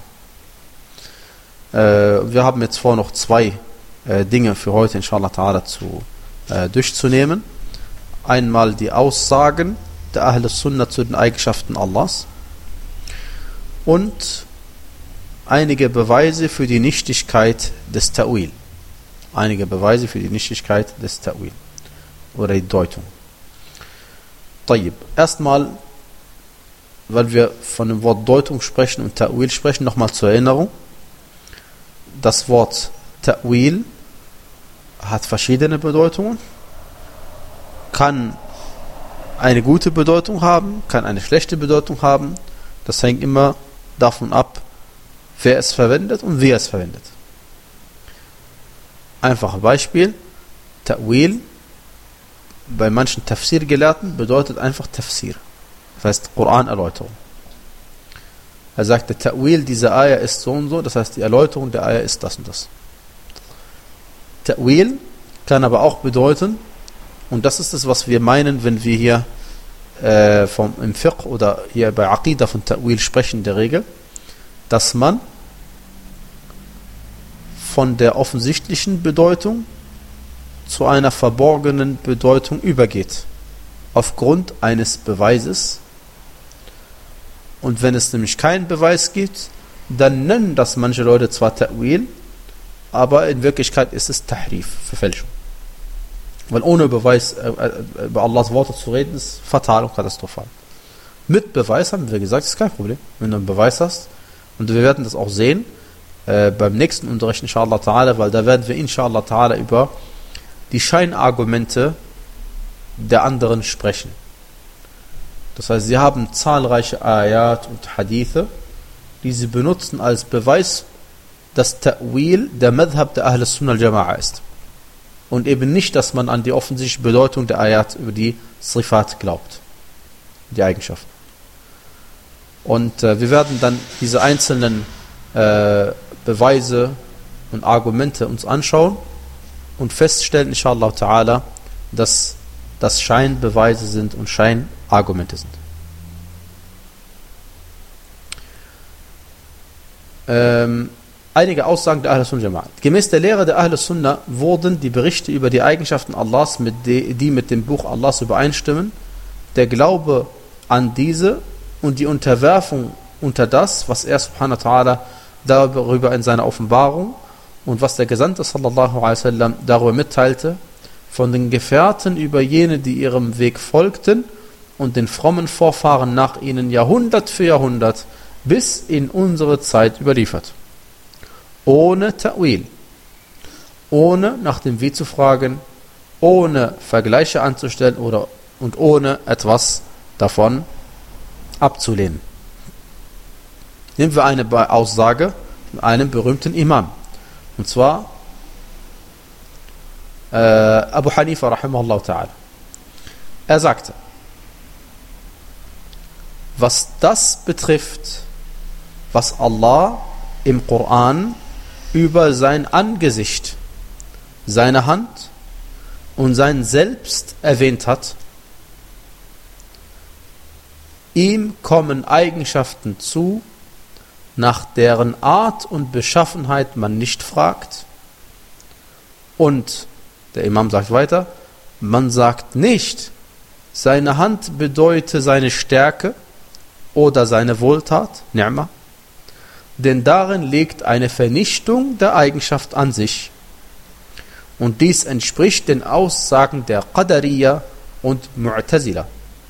Äh, wir haben jetzt vor, noch zwei äh, Dinge für heute, inshallah ta'ala, zu, äh, durchzunehmen. Einmal die Aussagen der Ahl Sunnah zu den Eigenschaften Allahs und einige Beweise für die Nichtigkeit des Ta'wil. Einige Beweise für die Nichtigkeit des Ta'wil oder die Deutung. طيب. Erstmal, weil wir von dem Wort Deutung sprechen und Ta'wil sprechen, nochmal zur Erinnerung. Das Wort Ta'wil hat verschiedene Bedeutungen, kann eine gute Bedeutung haben, kann eine schlechte Bedeutung haben. Das hängt immer davon ab, wer es verwendet und wie er es verwendet. Einfaches Beispiel: Ta'wil bei manchen Tafsir-Gelehrten bedeutet einfach Tafsir. Das heißt Koran-Erläuterung. Er sagt, der Ta'wil dieser Ayah ist so und so, das heißt die Erläuterung der Ayah ist das und das. Ta'wil kann aber auch bedeuten, und das ist es, was wir meinen, wenn wir hier äh, vom, im Fiqh oder hier bei Aqidah von Ta'wil sprechen in der Regel, dass man von der offensichtlichen Bedeutung zu einer verborgenen Bedeutung übergeht, aufgrund eines Beweises. Und wenn es nämlich keinen Beweis gibt, dann nennen das manche Leute zwar Ta'wil, aber in Wirklichkeit ist es Tahrif, Verfälschung. Weil ohne Beweis äh, äh, über Allahs Worte zu reden, ist fatal und katastrophal. Mit Beweis haben wir gesagt, ist kein Problem. Wenn du einen Beweis hast, und wir werden das auch sehen, äh, beim nächsten Unterricht inshallah ta'ala, weil da werden wir inshallah ta'ala über die Scheinargumente der anderen sprechen. Das heißt, sie haben zahlreiche Ayat und Hadithe, die sie benutzen als Beweis, dass Ta'wil der Madhab der Ahl Sunnah al-Jama'a ist. Und eben nicht, dass man an die offensichtliche Bedeutung der Ayat über die Sifat glaubt. Die Eigenschaften. Und äh, wir werden dann diese einzelnen äh, Beweise und Argumente uns anschauen und feststellen, inshallah ta'ala, dass das Scheinbeweise sind und Scheinargumente sind. Ähm, einige Aussagen der Ahl Sunnah Jama'a. Gemäß der Lehre der Ahl Sunnah wurden die Berichte über die Eigenschaften Allahs, mit die, die mit dem Buch Allahs übereinstimmen, der Glaube an diese und die Unterwerfung unter das, was er subhanahu wa ta'ala darüber in seiner Offenbarung und was der Gesandte sallallahu alaihi wasallam darüber mitteilte, von den Gefährten über jene, die ihrem Weg folgten und den frommen Vorfahren nach ihnen Jahrhundert für Jahrhundert bis in unsere Zeit überliefert. Ohne Ta'wil, ohne nach dem Wie zu fragen, ohne Vergleiche anzustellen oder, und ohne etwas davon abzulehnen. Nehmen wir eine Aussage von einem berühmten Imam, und zwar äh, Abu Hanifa rahimahullah ta'ala. Er sagte, was das betrifft, was Allah im Koran über sein Angesicht, seine Hand und sein Selbst erwähnt hat, ihm kommen Eigenschaften zu, nach deren Art und Beschaffenheit man nicht fragt. Und der Imam sagt weiter, man sagt nicht, seine Hand bedeute seine Stärke oder seine Wohltat, Ni'ma, denn darin liegt eine Vernichtung der Eigenschaft an sich. Und dies entspricht den Aussagen der Qadariyya und Mu'tazila.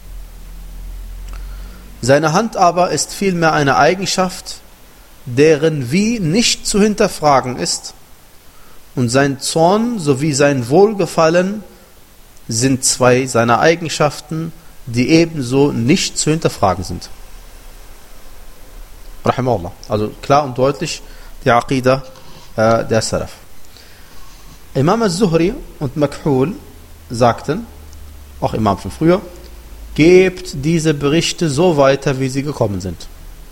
Seine Hand aber ist vielmehr eine Eigenschaft, deren Wie nicht zu hinterfragen ist, und sein Zorn sowie sein Wohlgefallen sind zwei seiner Eigenschaften, die ebenso nicht zu hinterfragen sind. Rahimahullah. Also klar und deutlich die Aqidah äh, der Salaf. Imam al-Zuhri und Makhul sagten, auch Imam von früher, gebt diese Berichte so weiter, wie sie gekommen sind.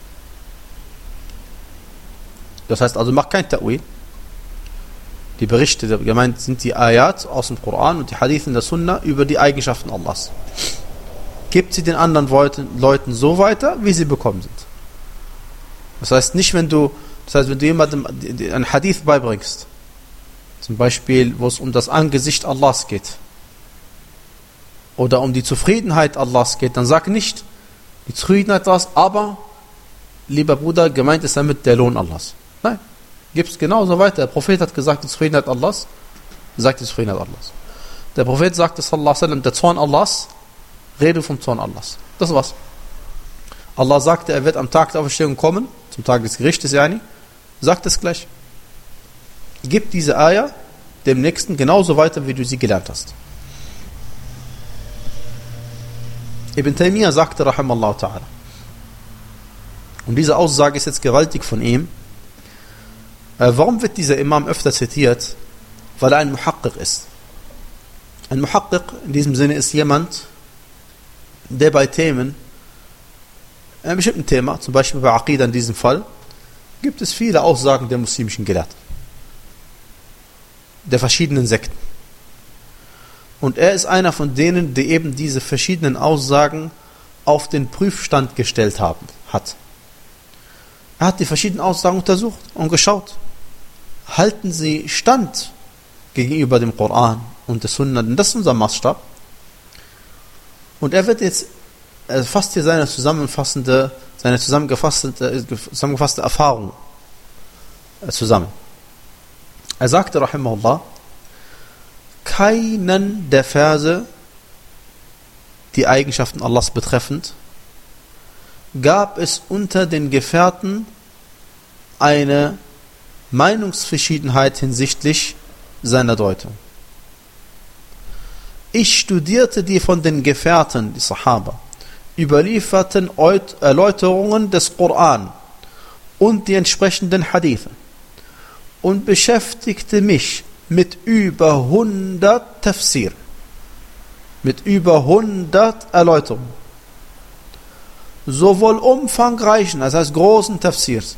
Das heißt also, macht kein Ta'wil. Die Berichte, gemeint sind die Ayat aus dem Koran und die Hadith in der Sunna über die Eigenschaften Allahs. Gebt sie den anderen Leuten so weiter, wie sie bekommen sind. Das heißt nicht, wenn du, das heißt, wenn du jemandem ein Hadith beibringst, zum Beispiel, wo es um das Angesicht Allahs geht, oder um die Zufriedenheit Allahs geht, dann sag nicht die Zufriedenheit Allahs, aber, lieber Bruder, gemeint ist damit der Lohn Allahs. Nein, gibt es genauso weiter. Der Prophet hat gesagt, die Zufriedenheit Allahs, sagt die Zufriedenheit Allahs. Der Prophet sagte, sallallahu alaihi wasallam, der Zorn Allahs, rede vom Zorn Allahs. Das war's. Allah sagte, er wird am Tag der Auferstehung kommen, zum Tag des Gerichtes, yani, sagt es gleich. Gib diese Ayah dem Nächsten genauso weiter, wie du sie gelernt hast. Ibn Taymiyyah sagte, rahimallahu ta'ala, und diese Aussage ist jetzt gewaltig von ihm. Äh, warum wird dieser Imam öfter zitiert? Weil er ein Muhaqqiq ist. Ein Muhaqqiq in diesem Sinne ist jemand, der bei Themen, einem bestimmten Thema, zum Beispiel bei Aqidah in diesem Fall, gibt es viele Aussagen der muslimischen Gelehrten, der verschiedenen Sekten. Und er ist einer von denen, die eben diese verschiedenen Aussagen auf den Prüfstand gestellt haben, hat. Er hat die verschiedenen Aussagen untersucht und geschaut. Halten sie stand gegenüber dem Koran und der Sunna? Denn das ist unser Maßstab. Und er wird jetzt, er fasst hier seine zusammenfassende, seine zusammengefasste, zusammengefasste Erfahrung zusammen. Er sagte, rahimahullah, keinen der Verse, die Eigenschaften Allahs betreffend, gab es unter den Gefährten eine Meinungsverschiedenheit hinsichtlich seiner Deutung. Ich studierte die von den Gefährten, die Sahaba, überlieferten Erläuterungen des Koran und die entsprechenden Hadithe und beschäftigte mich mit über hundert Tafsir, mit über hundert Erläuterungen, sowohl umfangreichen, das heißt großen Tafsirs,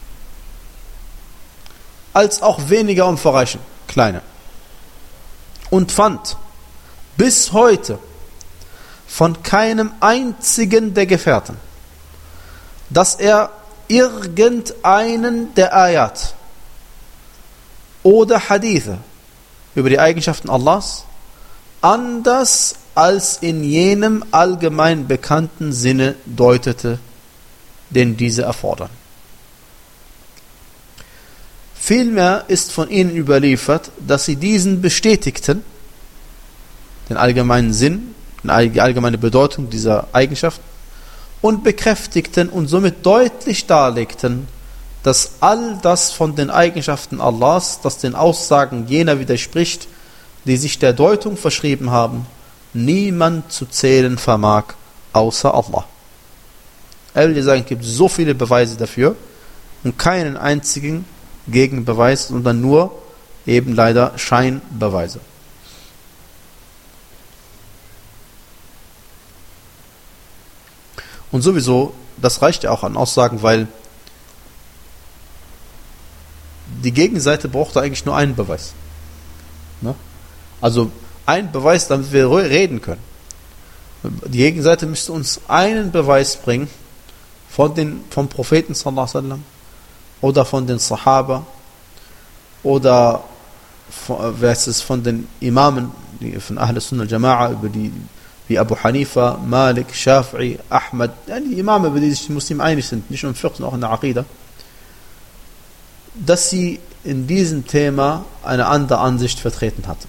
als auch weniger umfangreichen, kleine, und fand bis heute von keinem einzigen der Gefährten, dass er irgendeinen der Ayat oder Hadithe über die Eigenschaften Allahs anders als in jenem allgemein bekannten Sinne deutete, den diese erfordern. Vielmehr ist von ihnen überliefert, dass sie diesen bestätigten, den allgemeinen Sinn, die allgemeine Bedeutung dieser Eigenschaften, und bekräftigten und somit deutlich darlegten, dass all das von den Eigenschaften Allahs, das den Aussagen jener widerspricht, die sich der Deutung verschrieben haben, niemand zu zählen vermag, außer Allah. Er will dir sagen, es gibt so viele Beweise dafür und keinen einzigen Gegenbeweis, sondern nur eben leider Scheinbeweise. Und sowieso, das reicht ja auch an Aussagen, weil die Gegenseite braucht da eigentlich nur einen Beweis. Ne? Also ein Beweis, damit wir reden können. Die Gegenseite müsste uns einen Beweis bringen von den, vom Propheten sallallahu alaihi wasallam oder von den Sahaba oder von, wer ist es, von den Imamen die, von Ahl Sunnah al-Jama'a, über die wie Abu Hanifa, Malik, Shafi'i, Ahmad, ja, die Imame, über die sich die Muslimen einig sind, nicht nur im Fiqh, sondern auch in der Aqidah, dass sie in diesem Thema eine andere Ansicht vertreten hatten.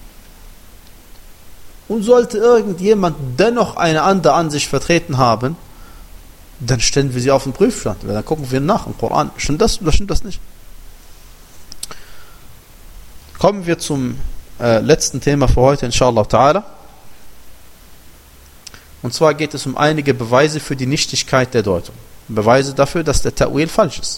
Und sollte irgendjemand dennoch eine andere Ansicht vertreten haben, dann stellen wir sie auf den Prüfstand. Dann gucken wir nach im Koran. Stimmt das oder stimmt das nicht? Kommen wir zum äh, letzten Thema für heute, inshallah ta'ala. Und zwar geht es um einige Beweise für die Nichtigkeit der Deutung. Beweise dafür, dass der Ta'wil falsch ist.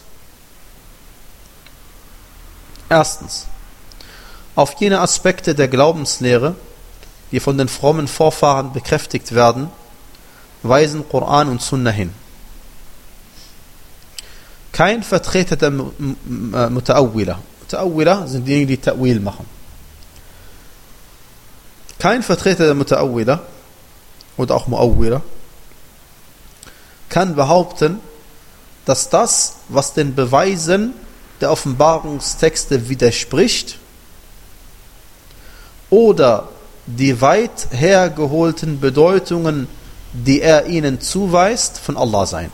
Erstens, auf jene Aspekte der Glaubenslehre, die von den frommen Vorfahren bekräftigt werden, weisen Koran und Sunna hin. Kein Vertreter der Muta'awwila. Muta'awwila sind diejenigen, die Ta'wil machen. Kein Vertreter der Muta'awwila oder auch Mu'awwila kann behaupten, dass das, was den Beweisen der Offenbarungstexte widerspricht oder die weit hergeholten Bedeutungen, die er ihnen zuweist, von Allah sein.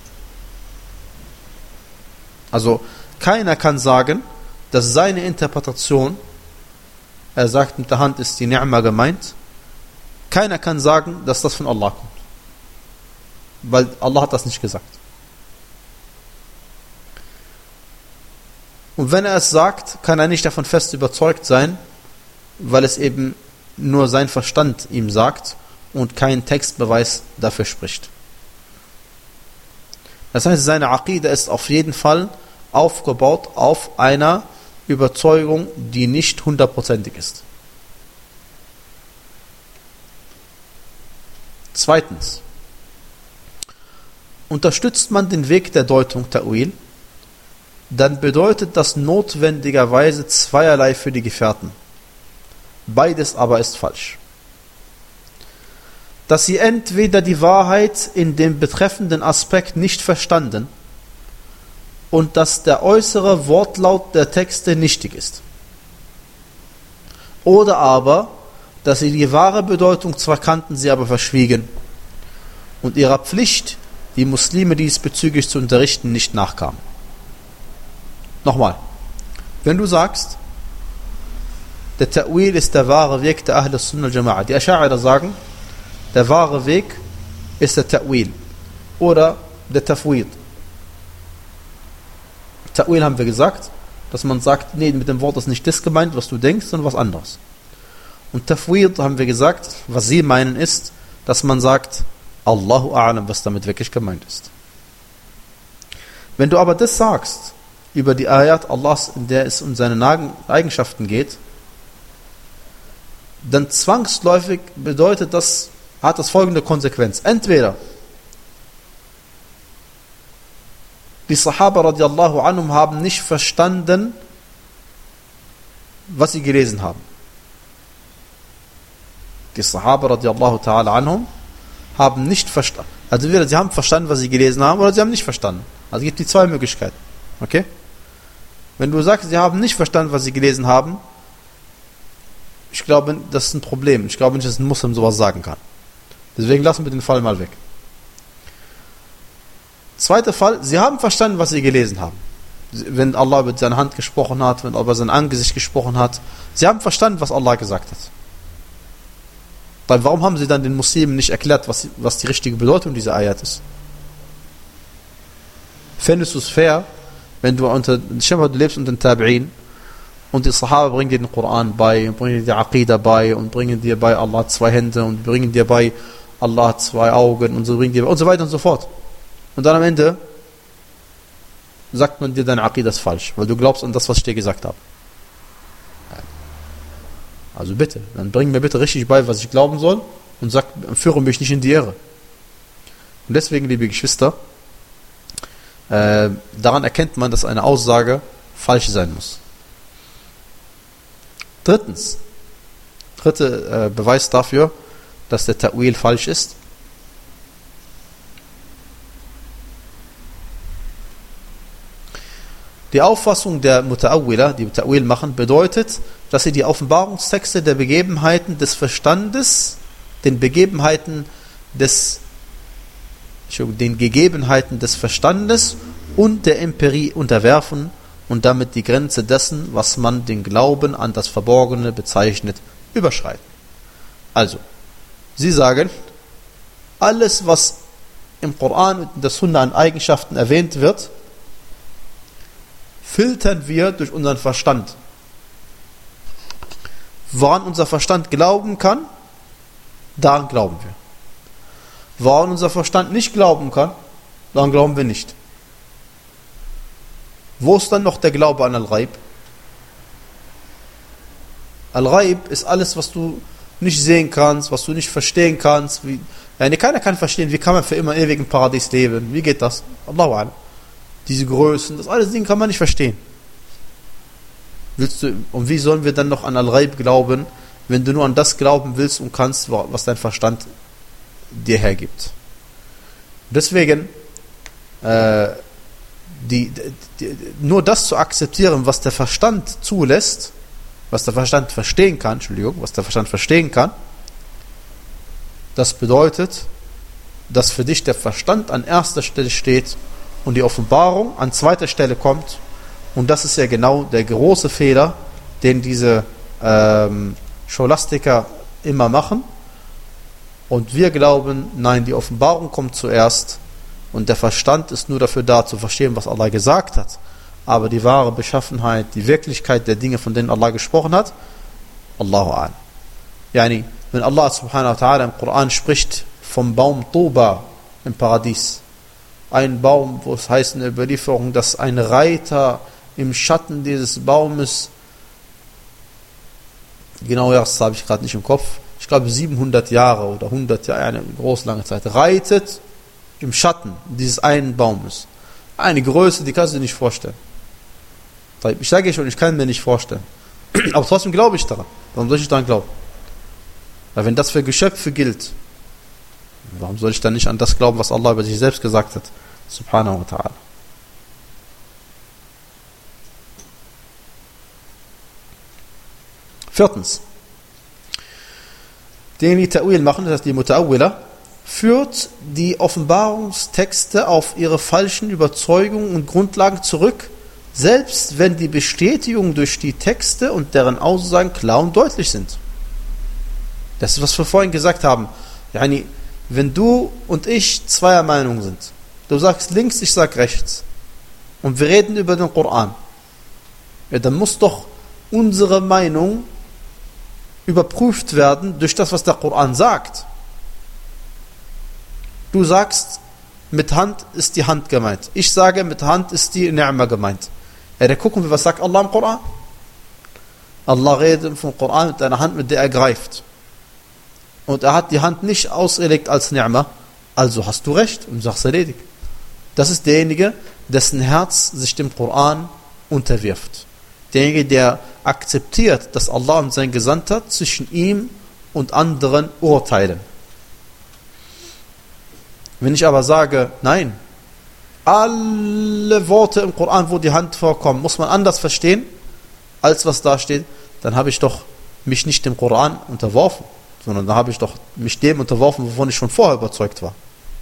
Also keiner kann sagen, dass seine Interpretation, er sagt, mit der Hand ist die Ni'ma gemeint, keiner kann sagen, dass das von Allah kommt. Weil Allah hat das nicht gesagt. Und wenn er es sagt, kann er nicht davon fest überzeugt sein, weil es eben nur sein Verstand ihm sagt und kein Textbeweis dafür spricht. Das heißt, seine Aqida ist auf jeden Fall aufgebaut auf einer Überzeugung, die nicht hundertprozentig ist. Zweitens. Unterstützt man den Weg der Deutung Ta'wil, dann bedeutet das notwendigerweise zweierlei für die Gefährten. Beides aber ist falsch. Dass sie entweder die Wahrheit in dem betreffenden Aspekt nicht verstanden und dass der äußere Wortlaut der Texte nichtig ist. Oder aber, dass sie die wahre Bedeutung zwar kannten, sie aber verschwiegen und ihrer Pflicht, die Muslime diesbezüglich zu unterrichten, nicht nachkamen. Nochmal, wenn du sagst, der Ta'wil ist der wahre Weg der Ahl Sunnah al-Jama'a, die Ascha'ira sagen, der wahre Weg ist der Ta'wil oder der Tafwid. Ta'wil haben wir gesagt, dass man sagt, nee, mit dem Wort ist nicht das gemeint, was du denkst, sondern was anderes. Und Tafwid haben wir gesagt, was sie meinen ist, dass man sagt, Allahu A'lam, was damit wirklich gemeint ist. Wenn du aber das sagst, über die Ayat Allahs, in der es um seine Eigenschaften geht, dann zwangsläufig bedeutet das, hat das folgende Konsequenz. Entweder die Sahaba radiallahu anhum haben nicht verstanden, was sie gelesen haben. Die Sahaba radiallahu ta'ala anhum haben nicht verstanden. Also entweder sie haben verstanden, was sie gelesen haben, oder sie haben nicht verstanden. Also es gibt die zwei Möglichkeiten. Okay? Wenn du sagst, sie haben nicht verstanden, was sie gelesen haben, ich glaube, das ist ein Problem. Ich glaube nicht, dass ein Muslim sowas sagen kann. Deswegen lassen wir den Fall mal weg. Zweiter Fall, sie haben verstanden, was sie gelesen haben. Wenn Allah über seine Hand gesprochen hat, wenn Allah über sein Angesicht gesprochen hat. Sie haben verstanden, was Allah gesagt hat. Dann warum haben sie dann den Muslimen nicht erklärt, was, was die richtige Bedeutung dieser Ayat ist? Fändest du es fair, wenn du unter, du lebst unter den Tabi'in und die Sahaba bringen dir den Koran bei und bringen dir die Aqidah bei und bringen dir bei Allah zwei Hände und bringen dir bei Allah zwei Augen und so bringen dir und so weiter und so fort. Und dann am Ende sagt man dir, deine Aqidah ist falsch, weil du glaubst an das, was ich dir gesagt habe. Also bitte, dann bring mir bitte richtig bei, was ich glauben soll und sag, führe mich nicht in die Irre. Und deswegen, liebe Geschwister, äh, daran erkennt man, dass eine Aussage falsch sein muss. Drittens, dritter äh, Beweis dafür, dass der Ta'wil falsch ist. Die Auffassung der Muta'awwila, die Ta'wil machen, bedeutet, dass sie die Offenbarungstexte der Begebenheiten des Verstandes, den Begebenheiten des, den Gegebenheiten des Verstandes und der Empirie unterwerfen und damit die Grenze dessen, was man den Glauben an das Verborgene bezeichnet, überschreiten. Also, sie sagen, alles, was im Koran und in der Sunna an Eigenschaften erwähnt wird, filtern wir durch unseren Verstand. Woran unser Verstand glauben kann, daran glauben wir. Woran unser Verstand nicht glauben kann, daran glauben wir nicht. Wo ist dann noch der Glaube an Al-Ghaib? Al-Ghaib ist alles, was du nicht sehen kannst, was du nicht verstehen kannst. Wie, ja, keiner kann verstehen, wie kann man für immer ewig im Paradies leben? Wie geht das? Allahu A'lam. Diese Größen, das alles Dinge kann man nicht verstehen. Willst du, und wie sollen wir dann noch an Al-Ghaib glauben, wenn du nur an das glauben willst und kannst, was dein Verstand dir hergibt? Deswegen, äh, die, die, nur das zu akzeptieren, was der Verstand zulässt, was der Verstand verstehen kann, Entschuldigung, was der Verstand verstehen kann, das bedeutet, dass für dich der Verstand an erster Stelle steht und die Offenbarung an zweiter Stelle kommt. Und das ist ja genau der große Fehler, den diese ähm, Scholastiker immer machen. Und wir glauben, nein, die Offenbarung kommt zuerst und der Verstand ist nur dafür da, zu verstehen, was Allah gesagt hat. Aber die wahre Beschaffenheit, die Wirklichkeit der Dinge, von denen Allah gesprochen hat, Allahu A'lam. Yani, wenn Allah subhanahu wa ta'ala im Koran spricht vom Baum Tuba im Paradies, ein Baum, wo es heißt in der Überlieferung, dass ein Reiter im Schatten dieses Baumes, genau, ja, das habe ich gerade nicht im Kopf, ich glaube siebenhundert Jahre oder hundert Jahre, eine groß lange Zeit, reitet im Schatten dieses einen Baumes. Eine Größe, die kannst du dir nicht vorstellen. Ich sage ja schon, ich kann mir nicht vorstellen. Aber trotzdem glaube ich daran. Warum soll ich daran glauben? Weil wenn das für Geschöpfe gilt, warum soll ich dann nicht an das glauben, was Allah über sich selbst gesagt hat? Subhanahu wa ta'ala. Viertens. Diejenigen, die Ta'wil machen, das heißt die Muta'awwila, führt die Offenbarungstexte auf ihre falschen Überzeugungen und Grundlagen zurück, selbst wenn die Bestätigung durch die Texte und deren Aussagen klar und deutlich sind. Das ist, was wir vorhin gesagt haben. Yani, wenn du und ich zweier Meinung sind, du sagst links, ich sag rechts, und wir reden über den Koran, ja, dann muss doch unsere Meinung überprüft werden durch das, was der Koran sagt. Du sagst, mit Hand ist die Hand gemeint. Ich sage, mit Hand ist die Ni'ma gemeint. Ja, dann gucken wir, was sagt Allah im Koran? Allah redet vom Koran mit einer Hand, mit der er greift. Und er hat die Hand nicht ausgelegt als Ni'ma, also hast du recht und sagst erledigt. Das ist derjenige, dessen Herz sich dem Koran unterwirft. Derjenige, der akzeptiert, dass Allah und sein Gesandter zwischen ihm und anderen urteilen. Wenn ich aber sage, nein, alle Worte im Koran, wo die Hand vorkommt, muss man anders verstehen, als was da steht, dann habe ich doch mich nicht dem Koran unterworfen, sondern da habe ich doch mich dem unterworfen, wovon ich schon vorher überzeugt war.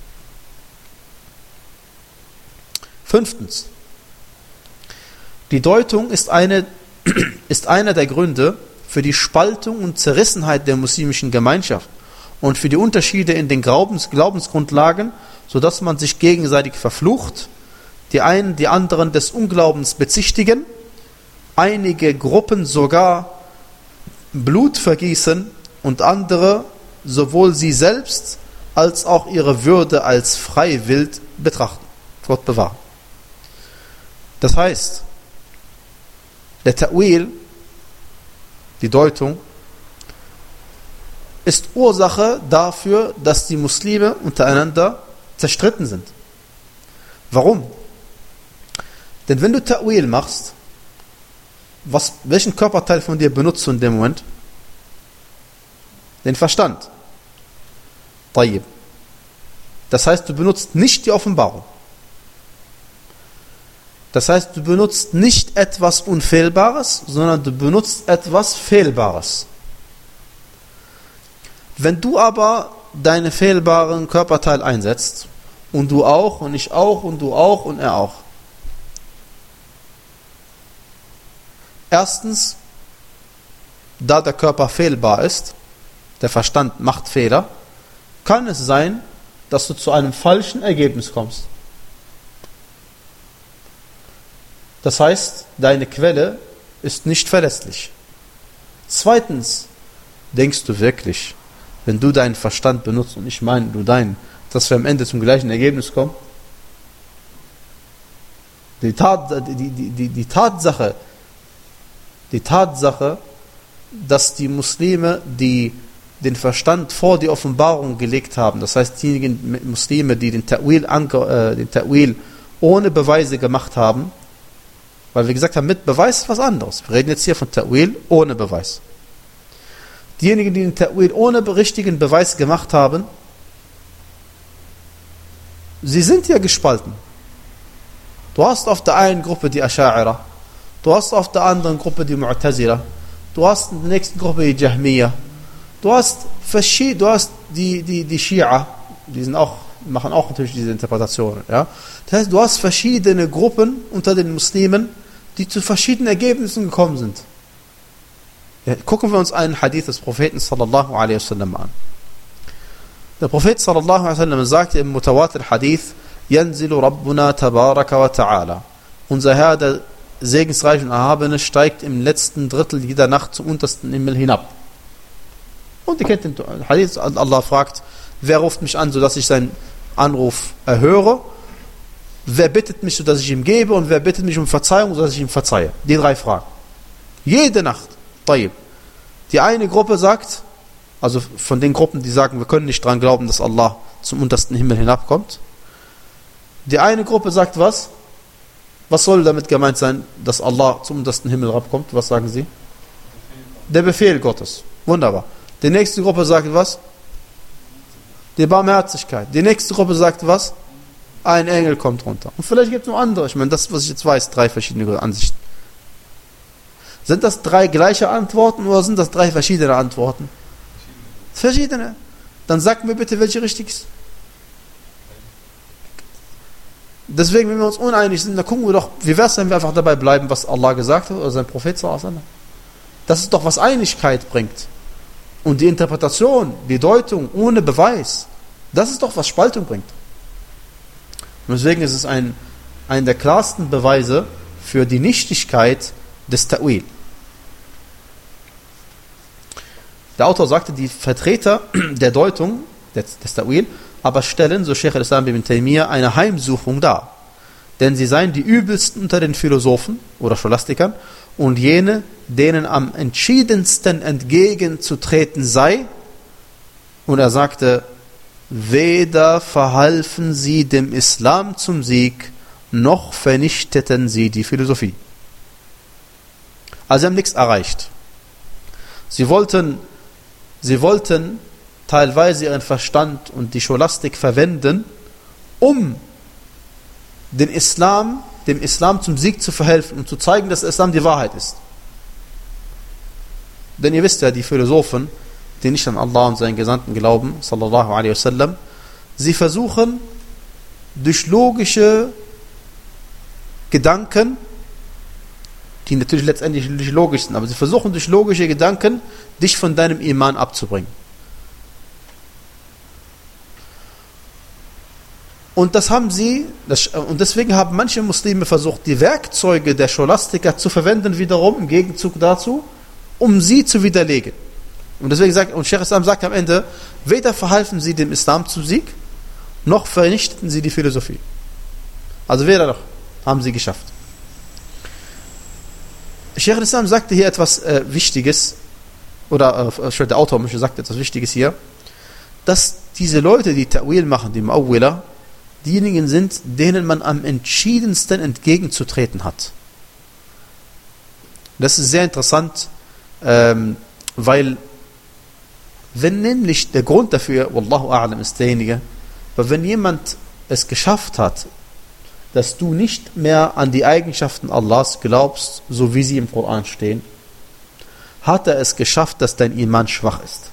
Fünftens. Die Deutung ist eine, ist einer der Gründe für die Spaltung und Zerrissenheit der muslimischen Gemeinschaft und für die Unterschiede in den Glaubens, Glaubensgrundlagen, sodass man sich gegenseitig verflucht, die einen die anderen des Unglaubens bezichtigen, einige Gruppen sogar Blut vergießen und andere sowohl sie selbst als auch ihre Würde als freiwillig betrachten. Gott bewahre. Das heißt, der Ta'wil, die Deutung, ist Ursache dafür, dass die Muslime untereinander zerstritten sind. Warum? Denn wenn du Ta'wil machst, was, welchen Körperteil von dir benutzt du in dem Moment? Den Verstand. Tayyib. Das heißt, du benutzt nicht die Offenbarung. Das heißt, du benutzt nicht etwas Unfehlbares, sondern du benutzt etwas Fehlbares. Wenn du aber deine fehlbaren Körperteile einsetzt, und du auch, und ich auch, und du auch, und er auch. Erstens, da der Körper fehlbar ist, der Verstand macht Fehler, kann es sein, dass du zu einem falschen Ergebnis kommst. Das heißt, deine Quelle ist nicht verlässlich. Zweitens, denkst du wirklich, wenn du deinen Verstand benutzt, und ich meine du deinen, dass wir am Ende zum gleichen Ergebnis kommen? Die, Tat, die, die, die, die Tatsache, die Tatsache, dass die Muslime, die den Verstand vor die Offenbarung gelegt haben, das heißt diejenigen Muslime, die den Ta'wil, äh, den Ta'wil ohne Beweise gemacht haben, weil wir gesagt haben, mit Beweis ist was anderes. Wir reden jetzt hier von Ta'wil ohne Beweis. Diejenigen, die den Ta'wil ohne richtigen Beweis gemacht haben, sie sind ja gespalten. Du hast auf der einen Gruppe die Asha'ira, du hast auf der anderen Gruppe die Mu'tazila, du hast in der nächsten Gruppe die Jahmiya, du hast verschiedene, du hast die, die, die Schia, die sind auch, machen auch natürlich diese Interpretationen. Ja? Das heißt, du hast verschiedene Gruppen unter den Muslimen, die zu verschiedenen Ergebnissen gekommen sind. Ja, gucken wir uns einen Hadith des Propheten sallallahu alaihi wasallam an. Der Prophet sallallahu alaihi wasallam sagte im Mutawatir Hadith, Yanzilu Rabbuna tabaraka wa ta'ala. Unser Herr, der segensreich und Erhabene, steigt im letzten Drittel jeder Nacht zum untersten Himmel hinab. Und ihr kennt den Hadith, Allah fragt, wer ruft mich an, sodass ich seinen Anruf erhöre? Wer bittet mich, sodass ich ihm gebe? Und wer bittet mich um Verzeihung, sodass ich ihm verzeihe? Die drei Fragen. Jede Nacht. Tayyib. Die eine Gruppe sagt, also von den Gruppen, die sagen, wir können nicht daran glauben, dass Allah zum untersten Himmel hinabkommt. Die eine Gruppe sagt was? Was soll damit gemeint sein, dass Allah zum untersten Himmel herabkommt? Was sagen sie? Der Befehl Gottes. Wunderbar. Die nächste Gruppe sagt was? Die Barmherzigkeit. Die nächste Gruppe sagt was? Ein Engel kommt runter. Und vielleicht gibt es noch andere. Ich meine, das, was ich jetzt weiß, drei verschiedene Ansichten. Sind das drei gleiche Antworten oder sind das drei verschiedene Antworten? Verschiedene. Dann sagt mir bitte, welche richtig ist. Deswegen, wenn wir uns uneinig sind, dann gucken wir doch, wie wäre es, wenn wir einfach dabei bleiben, was Allah gesagt hat oder sein Prophet sallallahu alaihi wasallam. Das ist doch, was Einigkeit bringt. Und die Interpretation, die Deutung ohne Beweis, das ist doch, was Spaltung bringt. Und deswegen ist es ein, ein der klarsten Beweise für die Nichtigkeit des Ta'wil. Der Autor sagte, die Vertreter der Deutung des, des Ta'wil aber stellen, so Sheikh al-Islam ibn Taymiyyah, eine Heimsuchung dar. Denn sie seien die übelsten unter den Philosophen oder Scholastikern und jene, denen am entschiedensten entgegenzutreten sei. Und er sagte, weder verhalfen sie dem Islam zum Sieg, noch vernichteten sie die Philosophie. Also sie haben nichts erreicht. Sie wollten, sie wollten teilweise ihren Verstand und die Scholastik verwenden, um den Islam, dem Islam zum Sieg zu verhelfen und zu zeigen, dass der Islam die Wahrheit ist. Denn ihr wisst ja, die Philosophen, die nicht an Allah und seinen Gesandten glauben, sallallahu alaihi wasallam, sie versuchen durch logische Gedanken, die natürlich letztendlich nicht logisch sind, aber sie versuchen durch logische Gedanken, dich von deinem Iman abzubringen. Und das haben sie, das, und deswegen haben manche Muslime versucht, die Werkzeuge der Scholastiker zu verwenden, wiederum im Gegenzug dazu, um sie zu widerlegen. Und deswegen sagt, und Sheikh Islam sagt am Ende, weder verhalfen sie dem Islam zum Sieg, noch vernichteten sie die Philosophie. Also weder noch haben sie geschafft. Sheikh Islam sagte hier etwas äh, Wichtiges, oder äh, der Autor sagt etwas Wichtiges hier, dass diese Leute, die Ta'wil machen, die Mu'awwila, diejenigen sind, denen man am entschiedensten entgegenzutreten hat. Das ist sehr interessant, ähm, weil wenn nämlich der Grund dafür, Wallahu a'lam, ist derjenige, weil wenn jemand es geschafft hat, dass du nicht mehr an die Eigenschaften Allahs glaubst, so wie sie im Koran stehen, hat er es geschafft, dass dein Iman schwach ist.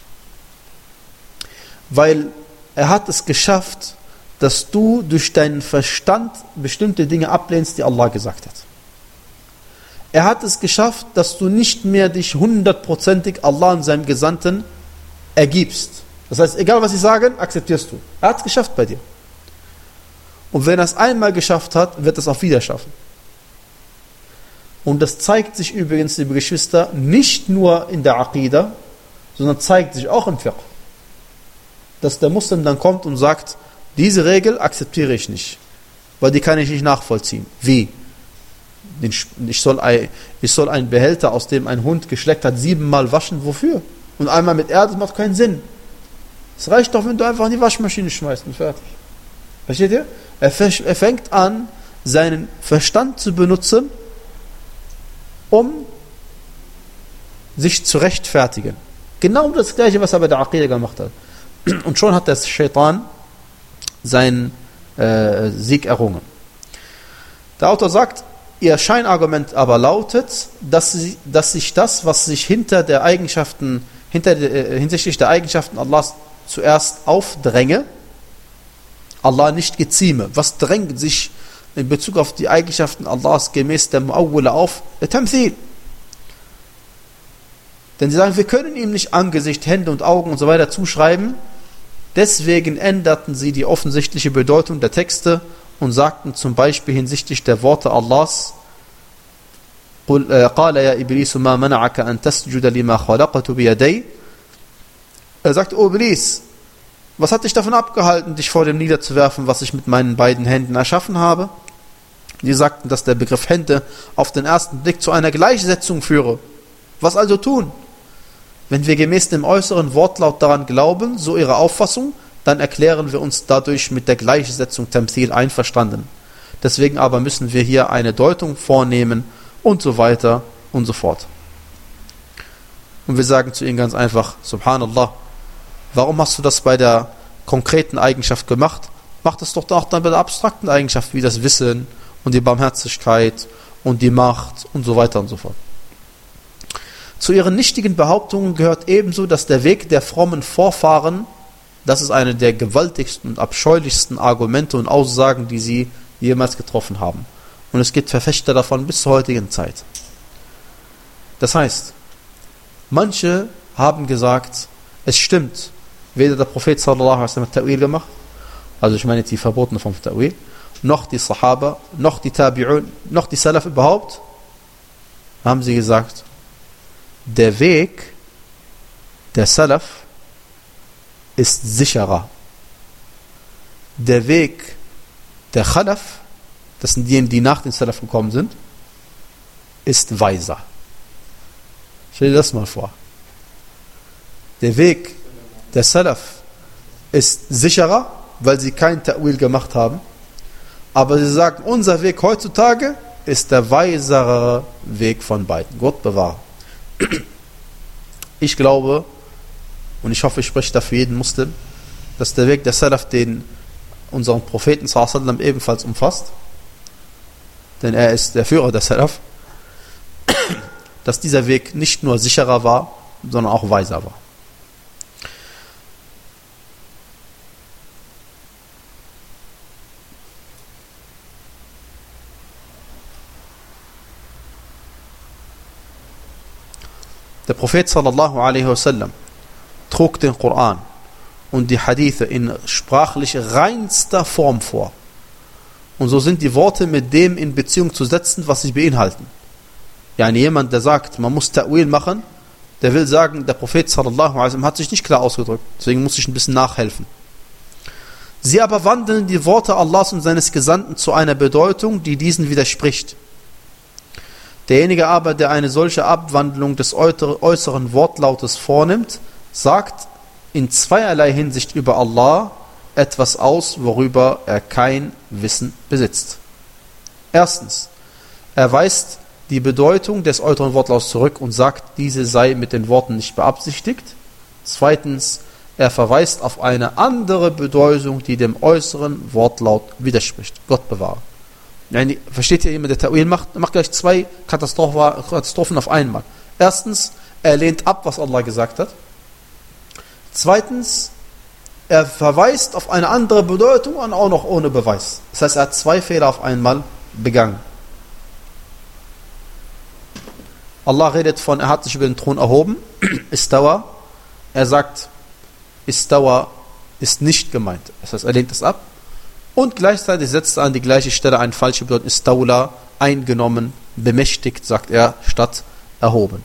Weil er hat es geschafft, dass du durch deinen Verstand bestimmte Dinge ablehnst, die Allah gesagt hat. Er hat es geschafft, dass du nicht mehr dich hundertprozentig Allah und seinem Gesandten ergibst. Das heißt, egal was sie sagen, akzeptierst du. Er hat es geschafft bei dir. Und wenn er es einmal geschafft hat, wird er es auch wieder schaffen. Und das zeigt sich übrigens, liebe Geschwister, nicht nur in der Aqidah, sondern zeigt sich auch im Fiqh. Dass der Muslim dann kommt und sagt, diese Regel akzeptiere ich nicht, weil die kann ich nicht nachvollziehen. Wie? Ich soll, ein, ich soll einen Behälter, aus dem ein Hund geschleckt hat, siebenmal waschen. Wofür? Und einmal mit Erde, das macht keinen Sinn. Es reicht doch, wenn du einfach in die Waschmaschine schmeißt und fertig. Versteht ihr? Er fängt an, seinen Verstand zu benutzen, um sich zu rechtfertigen. Genau das Gleiche, was er bei der Aqidah gemacht hat. Und schon hat der Shaitan seinen äh, Sieg errungen. Der Autor sagt, Ihr Scheinargument aber lautet, dass, sie, dass sich das, was sich hinter der Eigenschaften, hinter der, äh, hinsichtlich der Eigenschaften Allahs zuerst aufdränge, Allah nicht gezieme. Was drängt sich in Bezug auf die Eigenschaften Allahs gemäß der Mu'awwila auf? Der Tamthil. Denn sie sagen, wir können ihm nicht Angesicht, Hände und Augen und so weiter zuschreiben. Deswegen änderten sie die offensichtliche Bedeutung der Texte und sagten zum Beispiel hinsichtlich der Worte Allahs: قَالَ يَا إِبْلِيسُ مَا مَنَعَكَ أَن تَسْجُدَ لِمَا خَلَقْتُ بِيَدَيْ. Er sagt: O Iblis, was hat dich davon abgehalten, dich vor dem niederzuwerfen, was ich mit meinen beiden Händen erschaffen habe? Die sagten, dass der Begriff Hände auf den ersten Blick zu einer Gleichsetzung führe. Was also tun? Wenn wir gemäß dem äußeren Wortlaut daran glauben, so ihre Auffassung, dann erklären wir uns dadurch mit der Gleichsetzung Tamthil einverstanden. Deswegen aber müssen wir hier eine Deutung vornehmen und so weiter und so fort. Und wir sagen zu ihnen ganz einfach: Subhanallah, warum hast du das bei der konkreten Eigenschaft gemacht? Mach das doch auch dann bei der abstrakten Eigenschaft, wie das Wissen und die Barmherzigkeit und die Macht und so weiter und so fort. Zu ihren nichtigen Behauptungen gehört ebenso, dass der Weg der frommen Vorfahren, das ist eine der gewaltigsten und abscheulichsten Argumente und Aussagen, die sie jemals getroffen haben. Und es gibt Verfechter davon bis zur heutigen Zeit. Das heißt, manche haben gesagt, es stimmt, weder der Prophet sallallahu alaihi wasallam hat Ta'wil gemacht, also ich meine die Verbotene vom Ta'wil, noch die Sahaba, noch die Tabi'un, noch die Salaf überhaupt, haben sie gesagt, der Weg der Salaf ist sicherer. Der Weg der Khalaf, das sind diejenigen, die nach den Salaf gekommen sind, ist weiser. Stell dir das mal vor. Der Weg der Salaf ist sicherer, weil sie keinen Ta'wil gemacht haben. Aber sie sagen, unser Weg heutzutage ist der weisere Weg von beiden. Gott bewahre. Ich glaube, und ich hoffe, ich spreche da für jeden Muslim, dass der Weg der Salaf den unseren Propheten sallallahu alaihi wasallam ebenfalls umfasst, denn er ist der Führer der Salaf, dass dieser Weg nicht nur sicherer war, sondern auch weiser war. Der Prophet sallallahu alaihi wasallam trug den Koran und die Hadithe in sprachlich reinster Form vor. Und so sind die Worte mit dem in Beziehung zu setzen, was sie beinhalten. Ja, jemand, der sagt, man muss Ta'wil machen, der will sagen, der Prophet sallallahu alaihi wasallam hat sich nicht klar ausgedrückt, deswegen muss ich ein bisschen nachhelfen. Sie aber wandeln die Worte Allahs und seines Gesandten zu einer Bedeutung, die diesen widerspricht. Derjenige aber, der eine solche Abwandlung des äußeren Wortlautes vornimmt, sagt in zweierlei Hinsicht über Allah etwas aus, worüber er kein Wissen besitzt. Erstens, er weist die Bedeutung des äußeren Wortlauts zurück und sagt, diese sei mit den Worten nicht beabsichtigt. Zweitens, er verweist auf eine andere Bedeutung, die dem äußeren Wortlaut widerspricht. Gott bewahre. Yani, versteht ihr, jemand, der Ta'wil macht, macht gleich zwei Katastrophen auf einmal. Erstens, er lehnt ab, was Allah gesagt hat. Zweitens, er verweist auf eine andere Bedeutung und auch noch ohne Beweis. Das heißt, er hat zwei Fehler auf einmal begangen. Allah redet von, er hat sich über den Thron erhoben, Istawa. Er sagt, Istawa ist nicht gemeint. Das heißt, er lehnt es ab. Und gleichzeitig setzt er an die gleiche Stelle eine falsche Bedeutung, Istawla, eingenommen, bemächtigt, sagt er, statt erhoben.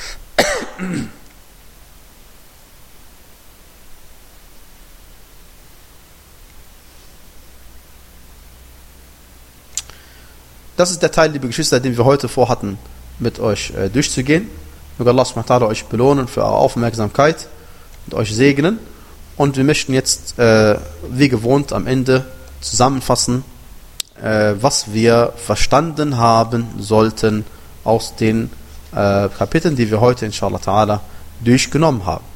Das ist der Teil, liebe Geschwister, den wir heute vorhatten, mit euch äh, durchzugehen. Möge Allah subhanahu wa ta'ala euch belohnen für eure Aufmerksamkeit und euch segnen. Und wir möchten jetzt, äh, wie gewohnt, am Ende zusammenfassen, äh, was wir verstanden haben sollten aus den äh, Kapiteln, die wir heute inshallah ta'ala durchgenommen haben.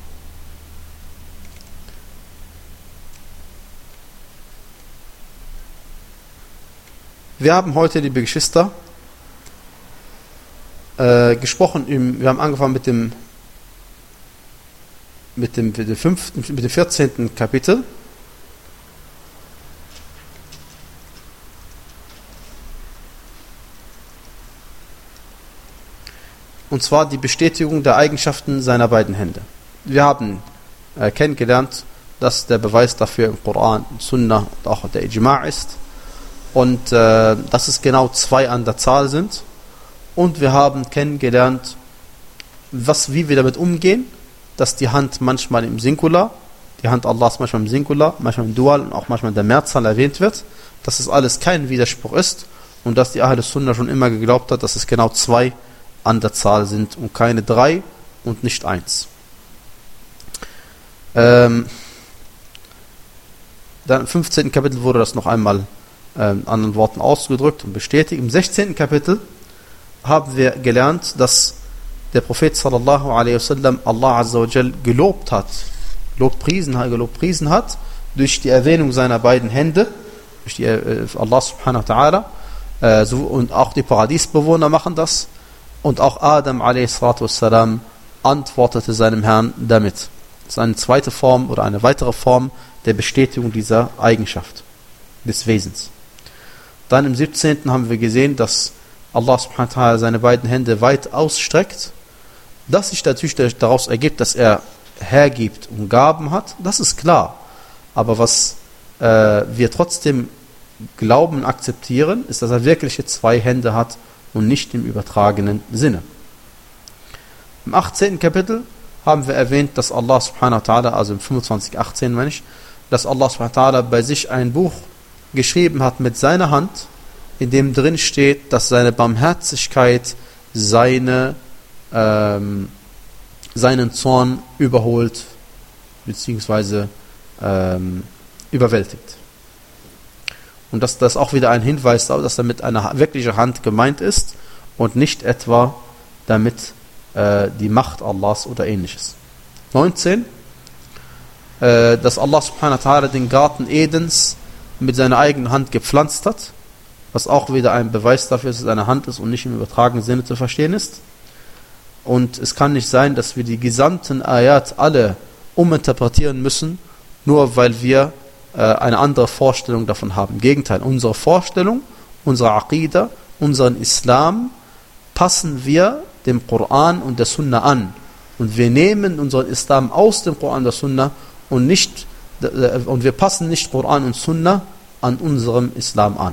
Wir haben heute, liebe Geschwister, äh, gesprochen, im, wir haben angefangen mit dem mit dem, mit dem, fünften, mit dem vierzehnten Kapitel. Und zwar die Bestätigung der Eigenschaften seiner beiden Hände. Wir haben äh, kennengelernt, dass der Beweis dafür im Koran, Sunnah und auch der Ijma' ist. Und äh, dass es genau zwei an der Zahl sind. Und wir haben kennengelernt, was, wie wir damit umgehen, dass die Hand manchmal im Singular, die Hand Allahs manchmal im Singular, manchmal im Dual und auch manchmal in der Mehrzahl erwähnt wird, dass es alles kein Widerspruch ist und dass die Ahl Sunnah schon immer geglaubt hat, dass es genau zwei an der Zahl sind und keine drei und nicht eins. Ähm, dann im fünfzehnten Kapitel wurde das noch einmal äh, in anderen Worten ausgedrückt und bestätigt. Im sechzehnten Kapitel haben wir gelernt, dass der Prophet sallallahu alaihi wasallam Allah azza wa jal gelobt hat, Lobpriesen, gelobpriesen hat, durch die Erwähnung seiner beiden Hände, durch die äh, Allah subhanahu wa ta'ala, äh, so, und auch die Paradiesbewohner machen das, und auch Adam alaihi salatu wassalam antwortete seinem Herrn damit. Das ist eine zweite Form oder eine weitere Form der Bestätigung dieser Eigenschaft, des Wesens. Dann im siebzehnten haben wir gesehen, dass Allah subhanahu wa ta'ala seine beiden Hände weit ausstreckt. Dass sich natürlich daraus ergibt, dass er hergibt und Gaben hat, das ist klar. Aber was äh, wir trotzdem glauben und akzeptieren, ist, dass er wirkliche zwei Hände hat und nicht im übertragenen Sinne. Im achtzehnten Kapitel haben wir erwähnt, dass Allah subhanahu wa ta'ala, also im fünfundzwanzig achtzehn meine ich, dass Allah subhanahu wa ta'ala bei sich ein Buch geschrieben hat mit seiner Hand, in dem drin steht, dass seine Barmherzigkeit seine, ähm, seinen Zorn überholt bzw. Ähm, überwältigt. Und dass das auch wieder ein Hinweis darauf, dass damit eine wirkliche Hand gemeint ist und nicht etwa damit äh, die Macht Allahs oder ähnliches. neunzehn. Äh, dass Allah subhanahu wa ta'ala den Garten Edens mit seiner eigenen Hand gepflanzt hat, was auch wieder ein Beweis dafür ist, dass es eine Hand ist und nicht im übertragenen Sinne zu verstehen ist. Und es kann nicht sein, dass wir die gesamten Ayat alle uminterpretieren müssen, nur weil wir äh, eine andere Vorstellung davon haben. Im Gegenteil, unsere Vorstellung, unsere Aqidah, unseren Islam passen wir dem Koran und der Sunna an. Und wir nehmen unseren Islam aus dem Koran und der Sunna und, nicht, äh, und wir passen nicht Koran und Sunna an unserem Islam an.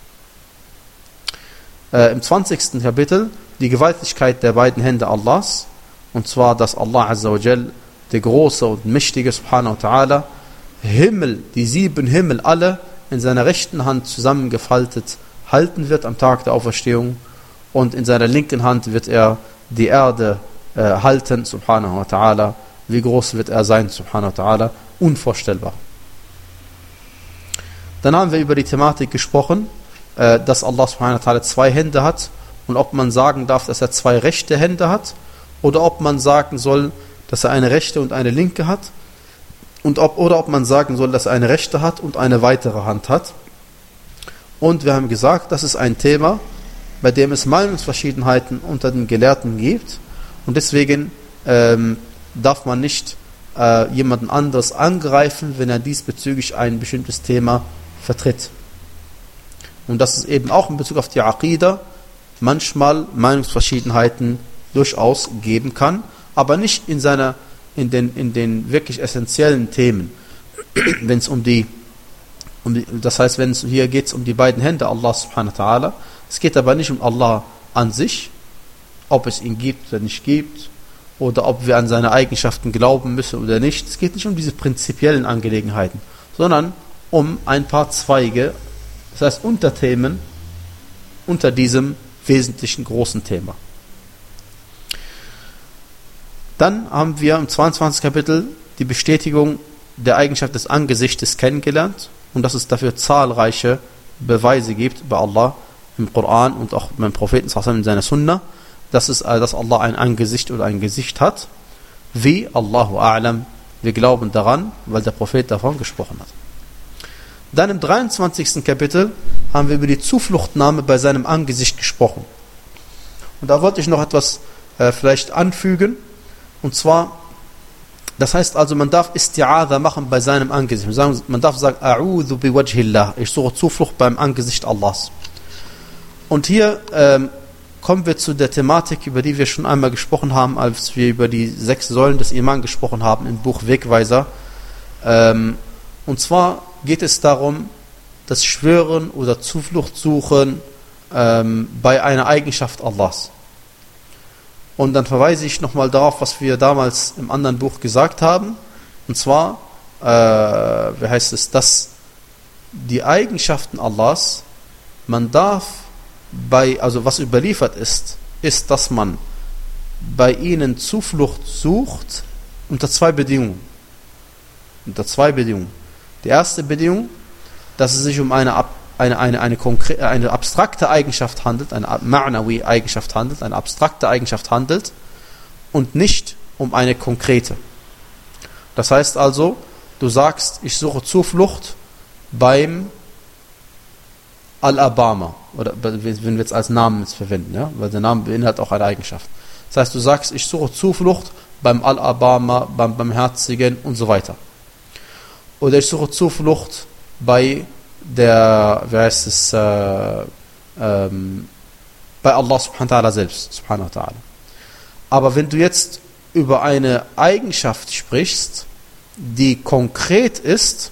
Äh, Im zwanzigsten Kapitel die Gewaltigkeit der beiden Hände Allahs, und zwar, dass Allah azza wa jal, der große und mächtige subhanahu wa ta'ala, Himmel, die sieben Himmel alle in seiner rechten Hand zusammengefaltet halten wird am Tag der Auferstehung, und in seiner linken Hand wird er die Erde äh, halten, subhanahu wa ta'ala. Wie groß wird er sein, subhanahu wa ta'ala? Unvorstellbar. Dann haben wir über die Thematik gesprochen, äh, dass Allah subhanahu wa ta'ala zwei Hände hat, und ob man sagen darf, dass er zwei rechte Hände hat, oder ob man sagen soll, dass er eine rechte und eine linke hat, und ob, oder ob man sagen soll, dass er eine rechte hat und eine weitere Hand hat. Und wir haben gesagt, das ist ein Thema, bei dem es Meinungsverschiedenheiten unter den Gelehrten gibt, und deswegen ähm, darf man nicht äh, jemanden anderes angreifen, wenn er diesbezüglich ein bestimmtes Thema vertritt. Und dass es eben auch in Bezug auf die Aqidah manchmal Meinungsverschiedenheiten durchaus geben kann, aber nicht in seiner, in den, in den wirklich essentiellen Themen. Wenn es um die, um die, das heißt, wenn es hier geht um die beiden Hände Allah subhanahu wa ta'ala, es geht aber nicht um Allah an sich, ob es ihn gibt oder nicht gibt, oder ob wir an seine Eigenschaften glauben müssen oder nicht. Es geht nicht um diese prinzipiellen Angelegenheiten, sondern um ein paar Zweige, das heißt Unterthemen unter diesem wesentlichen großen Thema. Dann haben wir im zweiundzwanzigsten Kapitel die Bestätigung der Eigenschaft des Angesichtes kennengelernt, und dass es dafür zahlreiche Beweise gibt bei Allah im Koran und auch beim Propheten in seiner Sunna, dass, es, dass Allah ein Angesicht oder ein Gesicht hat. Wie? Allahu A'lam. Wir glauben daran, weil der Prophet davon gesprochen hat. Dann im dreiundzwanzigsten Kapitel haben wir über die Zufluchtnahme bei seinem Angesicht gesprochen. Und da wollte ich noch etwas äh, vielleicht anfügen. Und zwar, das heißt also, man darf Isti'adha machen bei seinem Angesicht. Man, sagen, man darf sagen, A'udhu bi wajhillah. Ich suche Zuflucht beim Angesicht Allahs. Und hier ähm, kommen wir zu der Thematik, über die wir schon einmal gesprochen haben, als wir über die sechs Säulen des Iman gesprochen haben im Buch Wegweiser. Ähm, und zwar geht es darum, das Schwören oder Zuflucht suchen ähm, bei einer Eigenschaft Allahs. Und dann verweise ich nochmal darauf, was wir damals im anderen Buch gesagt haben. Und zwar, äh, wie heißt es, dass die Eigenschaften Allahs, man darf bei, also was überliefert ist, ist, dass man bei ihnen Zuflucht sucht unter zwei Bedingungen. Unter zwei Bedingungen. Die erste Bedingung, dass es sich um eine, eine, eine, eine, konkre- eine abstrakte Eigenschaft handelt, eine Ma'nawi Eigenschaft handelt, eine abstrakte Eigenschaft handelt und nicht um eine konkrete. Das heißt also, du sagst, ich suche Zuflucht beim Al-Abama, oder wenn wir es als Namen jetzt verwenden, ja? Weil der Name beinhaltet auch eine Eigenschaft. Das heißt, du sagst, ich suche Zuflucht beim Al-Abama, beim Barmherzigen und so weiter. Oder ich suche Zuflucht bei der, wie heißt es, äh, ähm, bei Allah subhanahu wa ta'ala selbst, subhanahu wa ta'ala. Aber wenn du jetzt über eine Eigenschaft sprichst, die konkret ist,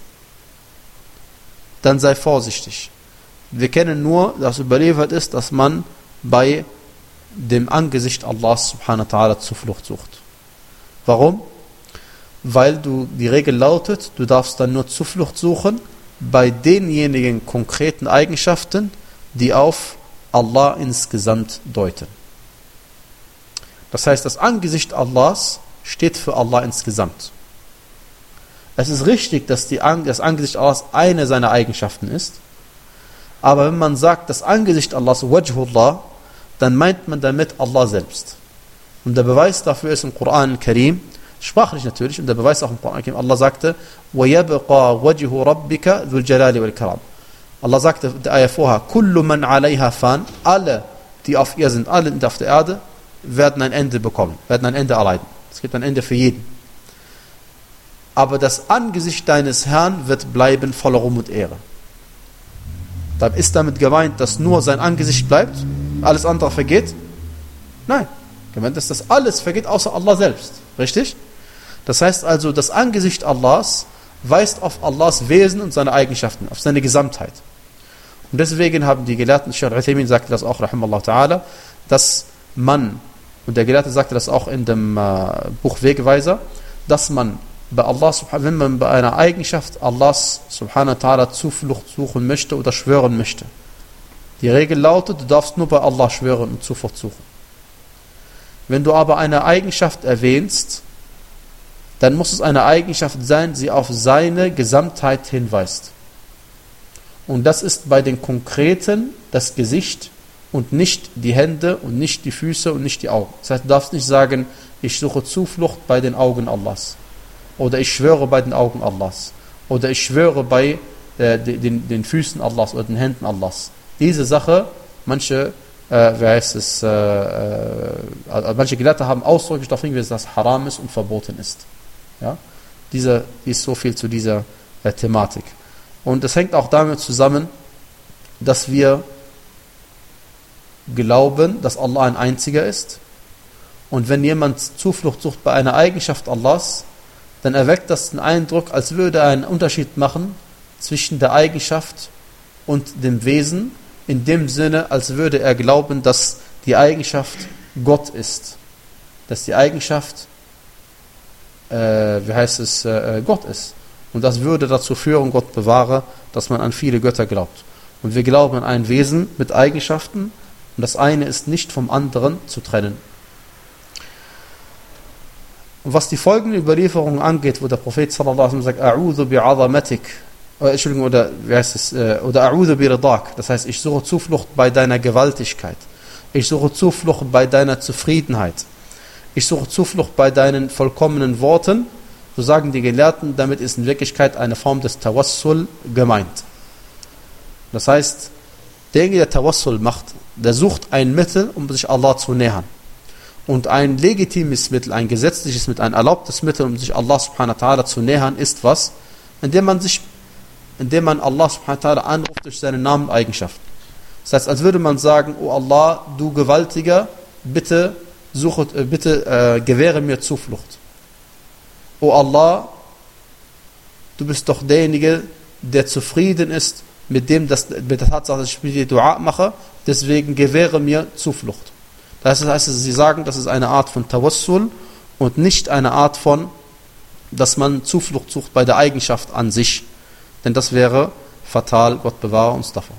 dann sei vorsichtig. Wir kennen nur, dass überliefert ist, dass man bei dem Angesicht Allahs subhanahu wa ta'ala Zuflucht sucht. Warum? Weil du, die Regel lautet, du darfst dann nur Zuflucht suchen bei denjenigen konkreten Eigenschaften, die auf Allah insgesamt deuten. Das heißt, das Angesicht Allahs steht für Allah insgesamt. Es ist richtig, dass die, das Angesicht Allahs eine seiner Eigenschaften ist, aber wenn man sagt, das Angesicht Allahs, Wajhullah, dann meint man damit Allah selbst. Und der Beweis dafür ist im Koran al-Karim, sprachlich natürlich, und der Beweis auch im Koran al-Karim, Allah sagte, وَيَبْقَى وَجْهُ رَبِّكَ ذُو الْجَلَالِ وَالْكَرَامِ. Allah sagte der Ayah vorher, كُلُّ مَنْ عَلَيْهَا فَانٍ, alle, die auf ihr sind, alle auf der Erde, werden ein Ende bekommen, werden ein Ende erleiden. Es gibt ein Ende für jeden. Aber das Angesicht deines Herrn wird bleiben voller Ruhm und Ehre. Da ist damit gemeint, dass nur sein Angesicht bleibt, alles andere vergeht? Nein. Gemeint ist, dass alles vergeht, außer Allah selbst. Richtig? Das heißt also, das Angesicht Allahs weist auf Allahs Wesen und seine Eigenschaften, auf seine Gesamtheit. Und deswegen haben die Gelehrten, Shaykh al-Uthaymin sagte das auch, rahimallahu ta'ala, dass man, und der Gelehrte sagte das auch in dem äh, Buch Wegweiser, dass man bei Allah, wenn man bei einer Eigenschaft Allahs subhanahu wa ta'ala Zuflucht suchen möchte oder schwören möchte. Die Regel lautet, du darfst nur bei Allah schwören und Zuflucht suchen. Wenn du aber eine Eigenschaft erwähnst, dann muss es eine Eigenschaft sein, die auf seine Gesamtheit hinweist. Und das ist bei den Konkreten das Gesicht und nicht die Hände und nicht die Füße und nicht die Augen. Das heißt, du darfst nicht sagen, ich suche Zuflucht bei den Augen Allahs. Oder ich schwöre bei den Augen Allahs. Oder ich schwöre bei äh, den, den Füßen Allahs oder den Händen Allahs. Diese Sache, manche, äh, wie heißt es, äh, äh, manche Gelehrte haben ausdrücklich darauf hingewiesen, dass das haram ist und verboten ist. Ja? Diese, ist so viel zu dieser äh, Thematik. Und es hängt auch damit zusammen, dass wir glauben, dass Allah ein Einziger ist. Und wenn jemand Zuflucht sucht bei einer Eigenschaft Allahs, dann erweckt das den Eindruck, als würde er einen Unterschied machen zwischen der Eigenschaft und dem Wesen, in dem Sinne, als würde er glauben, dass die Eigenschaft Gott ist. Dass die Eigenschaft, äh, wie heißt es, äh, Gott ist. Und das würde dazu führen, Gott bewahre, dass man an viele Götter glaubt. Und wir glauben an ein Wesen mit Eigenschaften und das eine ist nicht vom anderen zu trennen. Und was die folgende Überlieferung angeht, wo der Prophet sallallahu alaihi wasallam sagt, A'udhu bi'azamatik, oder, Entschuldigung, oder wie heißt es, oder A'udhu biridak, das heißt, ich suche Zuflucht bei deiner Gewaltigkeit, ich suche Zuflucht bei deiner Zufriedenheit, ich suche Zuflucht bei deinen vollkommenen Worten, so sagen die Gelehrten, damit ist in Wirklichkeit eine Form des Tawassul gemeint. Das heißt, derjenige, der Tawassul macht, der sucht ein Mittel, um sich Allah zu nähern. Und ein legitimes Mittel, ein gesetzliches Mittel, ein erlaubtes Mittel, um sich Allah subhanahu wa ta'ala zu nähern, ist was? Indem man sich, indem man Allah subhanahu wa ta'ala anruft durch seine Namen und Eigenschaften. Das heißt, als würde man sagen, oh Allah, du Gewaltiger, bitte, suche, bitte äh, gewähre mir Zuflucht. Oh Allah, du bist doch derjenige, der zufrieden ist mit dem, dass, mit der Tatsache, dass ich mit dir Dua mache, deswegen gewähre mir Zuflucht. Das heißt, sie sagen, das ist eine Art von Tawassul und nicht eine Art von, dass man Zuflucht sucht bei der Eigenschaft an sich. Denn das wäre fatal, Gott bewahre uns davor.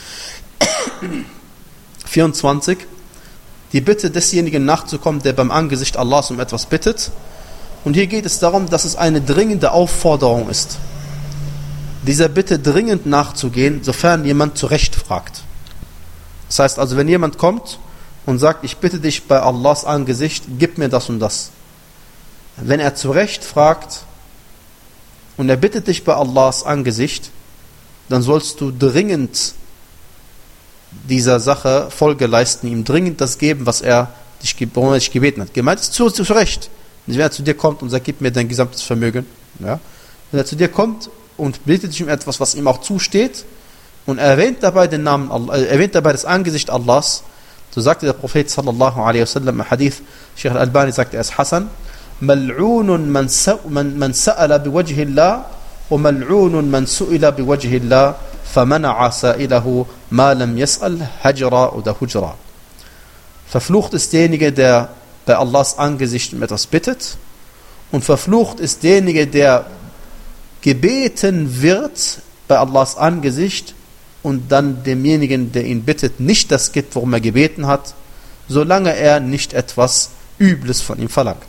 vierundzwanzig. Die Bitte desjenigen nachzukommen, der beim Angesicht Allahs um etwas bittet. Und hier geht es darum, dass es eine dringende Aufforderung ist, dieser Bitte dringend nachzugehen, sofern jemand zurecht fragt. Das heißt also, wenn jemand kommt und sagt, ich bitte dich bei Allahs Angesicht, gib mir das und das. Wenn er zurecht fragt und er bittet dich bei Allahs Angesicht, dann sollst du dringend dieser Sache Folge leisten, ihm dringend das geben, was er dich, worum er dich gebeten hat. Gemeint ist zu, zu Recht. Wenn er zu dir kommt und sagt, gib mir dein gesamtes Vermögen, ja? Wenn er zu dir kommt und bittet dich um etwas, was ihm auch zusteht, und er erwähnt dabei den Namen Allah, äh, erwähnt dabei das Angesicht Allahs, so sagte der Prophet sallallahu alaihi wasallam im Hadith, Sheikh al-Albani sagte, er ist Hassan, mal'unun man sa'ala biwajhillah wa mal'unun man su'ila biwajhillah famana'a sa'ilahu ma lam yas'al hajra oder hujra. Verflucht ist derjenige, der bei Allahs Angesicht um etwas bittet, und verflucht ist derjenige, der gebeten wird bei Allahs Angesicht und dann demjenigen, der ihn bittet, nicht das gibt, worum er gebeten hat, solange er nicht etwas Übles von ihm verlangt.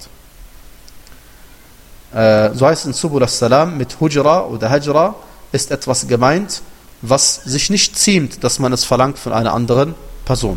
Äh, so heißt es in Subul as-Salam, mit Hujra oder Hajra ist etwas gemeint, was sich nicht ziemt, dass man es verlangt von einer anderen Person.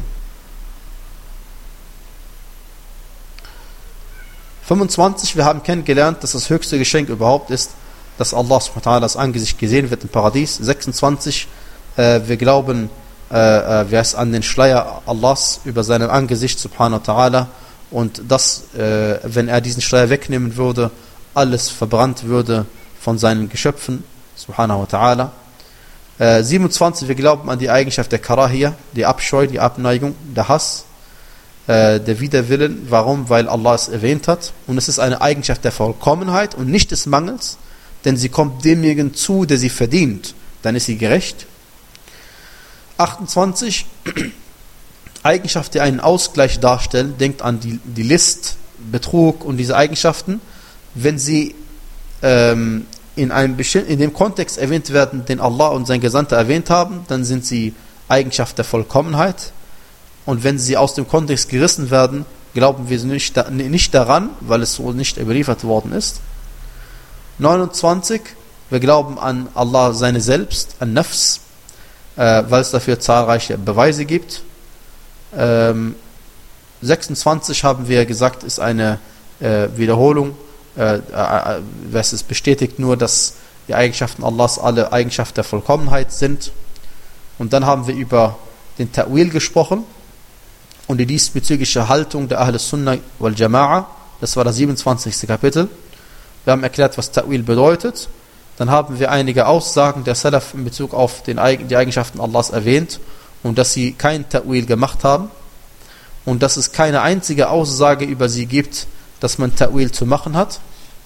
fünfundzwanzig. Wir haben kennengelernt, dass das höchste Geschenk überhaupt ist, dass Allah subhanahu wa ta'ala das Angesicht gesehen wird im Paradies. sechsundzwanzig. Äh, wir glauben äh, äh, es an den Schleier Allahs über seinem Angesicht subhanahu wa ta'ala, und dass, äh, wenn er diesen Schleier wegnehmen würde, alles verbrannt würde von seinen Geschöpfen subhanahu wa ta'ala. Äh, siebenundzwanzig. Wir glauben an die Eigenschaft der Karahiyya, die Abscheu, die Abneigung, der Hass, der Widerwillen. Warum? Weil Allah es erwähnt hat. Und es ist eine Eigenschaft der Vollkommenheit und nicht des Mangels, denn sie kommt demjenigen zu, der sie verdient. Dann ist sie gerecht. achtundzwanzig. Eigenschaft, die einen Ausgleich darstellen. Denkt an die, die List, Betrug und diese Eigenschaften. Wenn sie ähm, in, einem in dem Kontext erwähnt werden, den Allah und sein Gesandter erwähnt haben, dann sind sie Eigenschaft der Vollkommenheit. Und wenn sie aus dem Kontext gerissen werden, glauben wir nicht, nicht daran, weil es so nicht überliefert worden ist. neunundzwanzig. Wir glauben an Allah seine Selbst, an Nafs, äh, weil es dafür zahlreiche Beweise gibt. Ähm, sechsundzwanzig haben wir gesagt, ist eine äh, Wiederholung. Äh, äh, es bestätigt nur, dass die Eigenschaften Allahs alle Eigenschaften der Vollkommenheit sind. Und dann haben wir über den Ta'wil gesprochen und die diesbezügliche Haltung der Ahl Sunnah wal Jama'a. Das war das siebenundzwanzigste Kapitel. Wir haben erklärt, was Ta'wil bedeutet. Dann haben wir einige Aussagen der Salaf in Bezug auf den, die Eigenschaften Allahs erwähnt und dass sie kein Ta'wil gemacht haben und dass es keine einzige Aussage über sie gibt, dass man Ta'wil zu machen hat.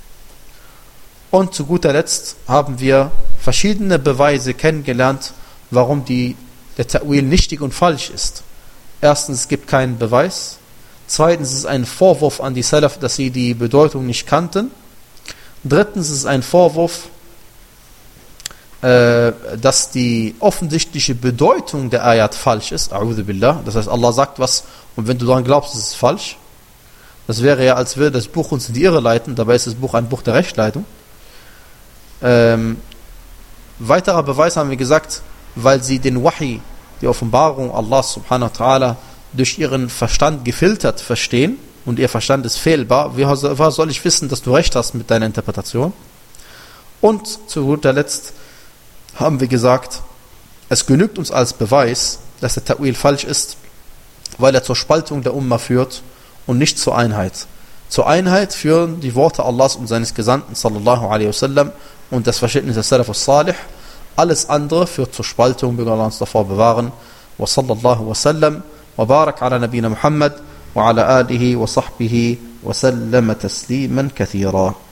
Und zu guter Letzt haben wir verschiedene Beweise kennengelernt, warum die, der Ta'wil nichtig und falsch ist. Erstens, es gibt keinen Beweis. Zweitens, es ist ein Vorwurf an die Salaf, dass sie die Bedeutung nicht kannten. Drittens, es ist ein Vorwurf, äh, dass die offensichtliche Bedeutung der Ayat falsch ist. A'udhu billah. Das heißt, Allah sagt was und wenn du daran glaubst, ist es falsch. Das wäre ja, als würde das Buch uns in die Irre leiten. Dabei ist das Buch ein Buch der Rechtleitung. Ähm, weiterer Beweis haben wir gesagt, weil sie den Wahi, die Offenbarung Allah subhanahu wa ta'ala, durch ihren Verstand gefiltert verstehen und ihr Verstand ist fehlbar. Wie soll ich wissen, dass du recht hast mit deiner Interpretation? Und zu guter Letzt haben wir gesagt, es genügt uns als Beweis, dass der Ta'wil falsch ist, weil er zur Spaltung der Umma führt und nicht zur Einheit. Zur Einheit führen die Worte Allahs und seines Gesandten sallallahu alaihi wasallam und das Verständnis des Salaf as-Salih. Alles andere führt zur Spaltung, möge Allah uns davor bewahren. Wa sallallahu wa sallam wa barak ala nabina Muhammad wa ala alihi wa sahbihi wa sallama tasliman kathira.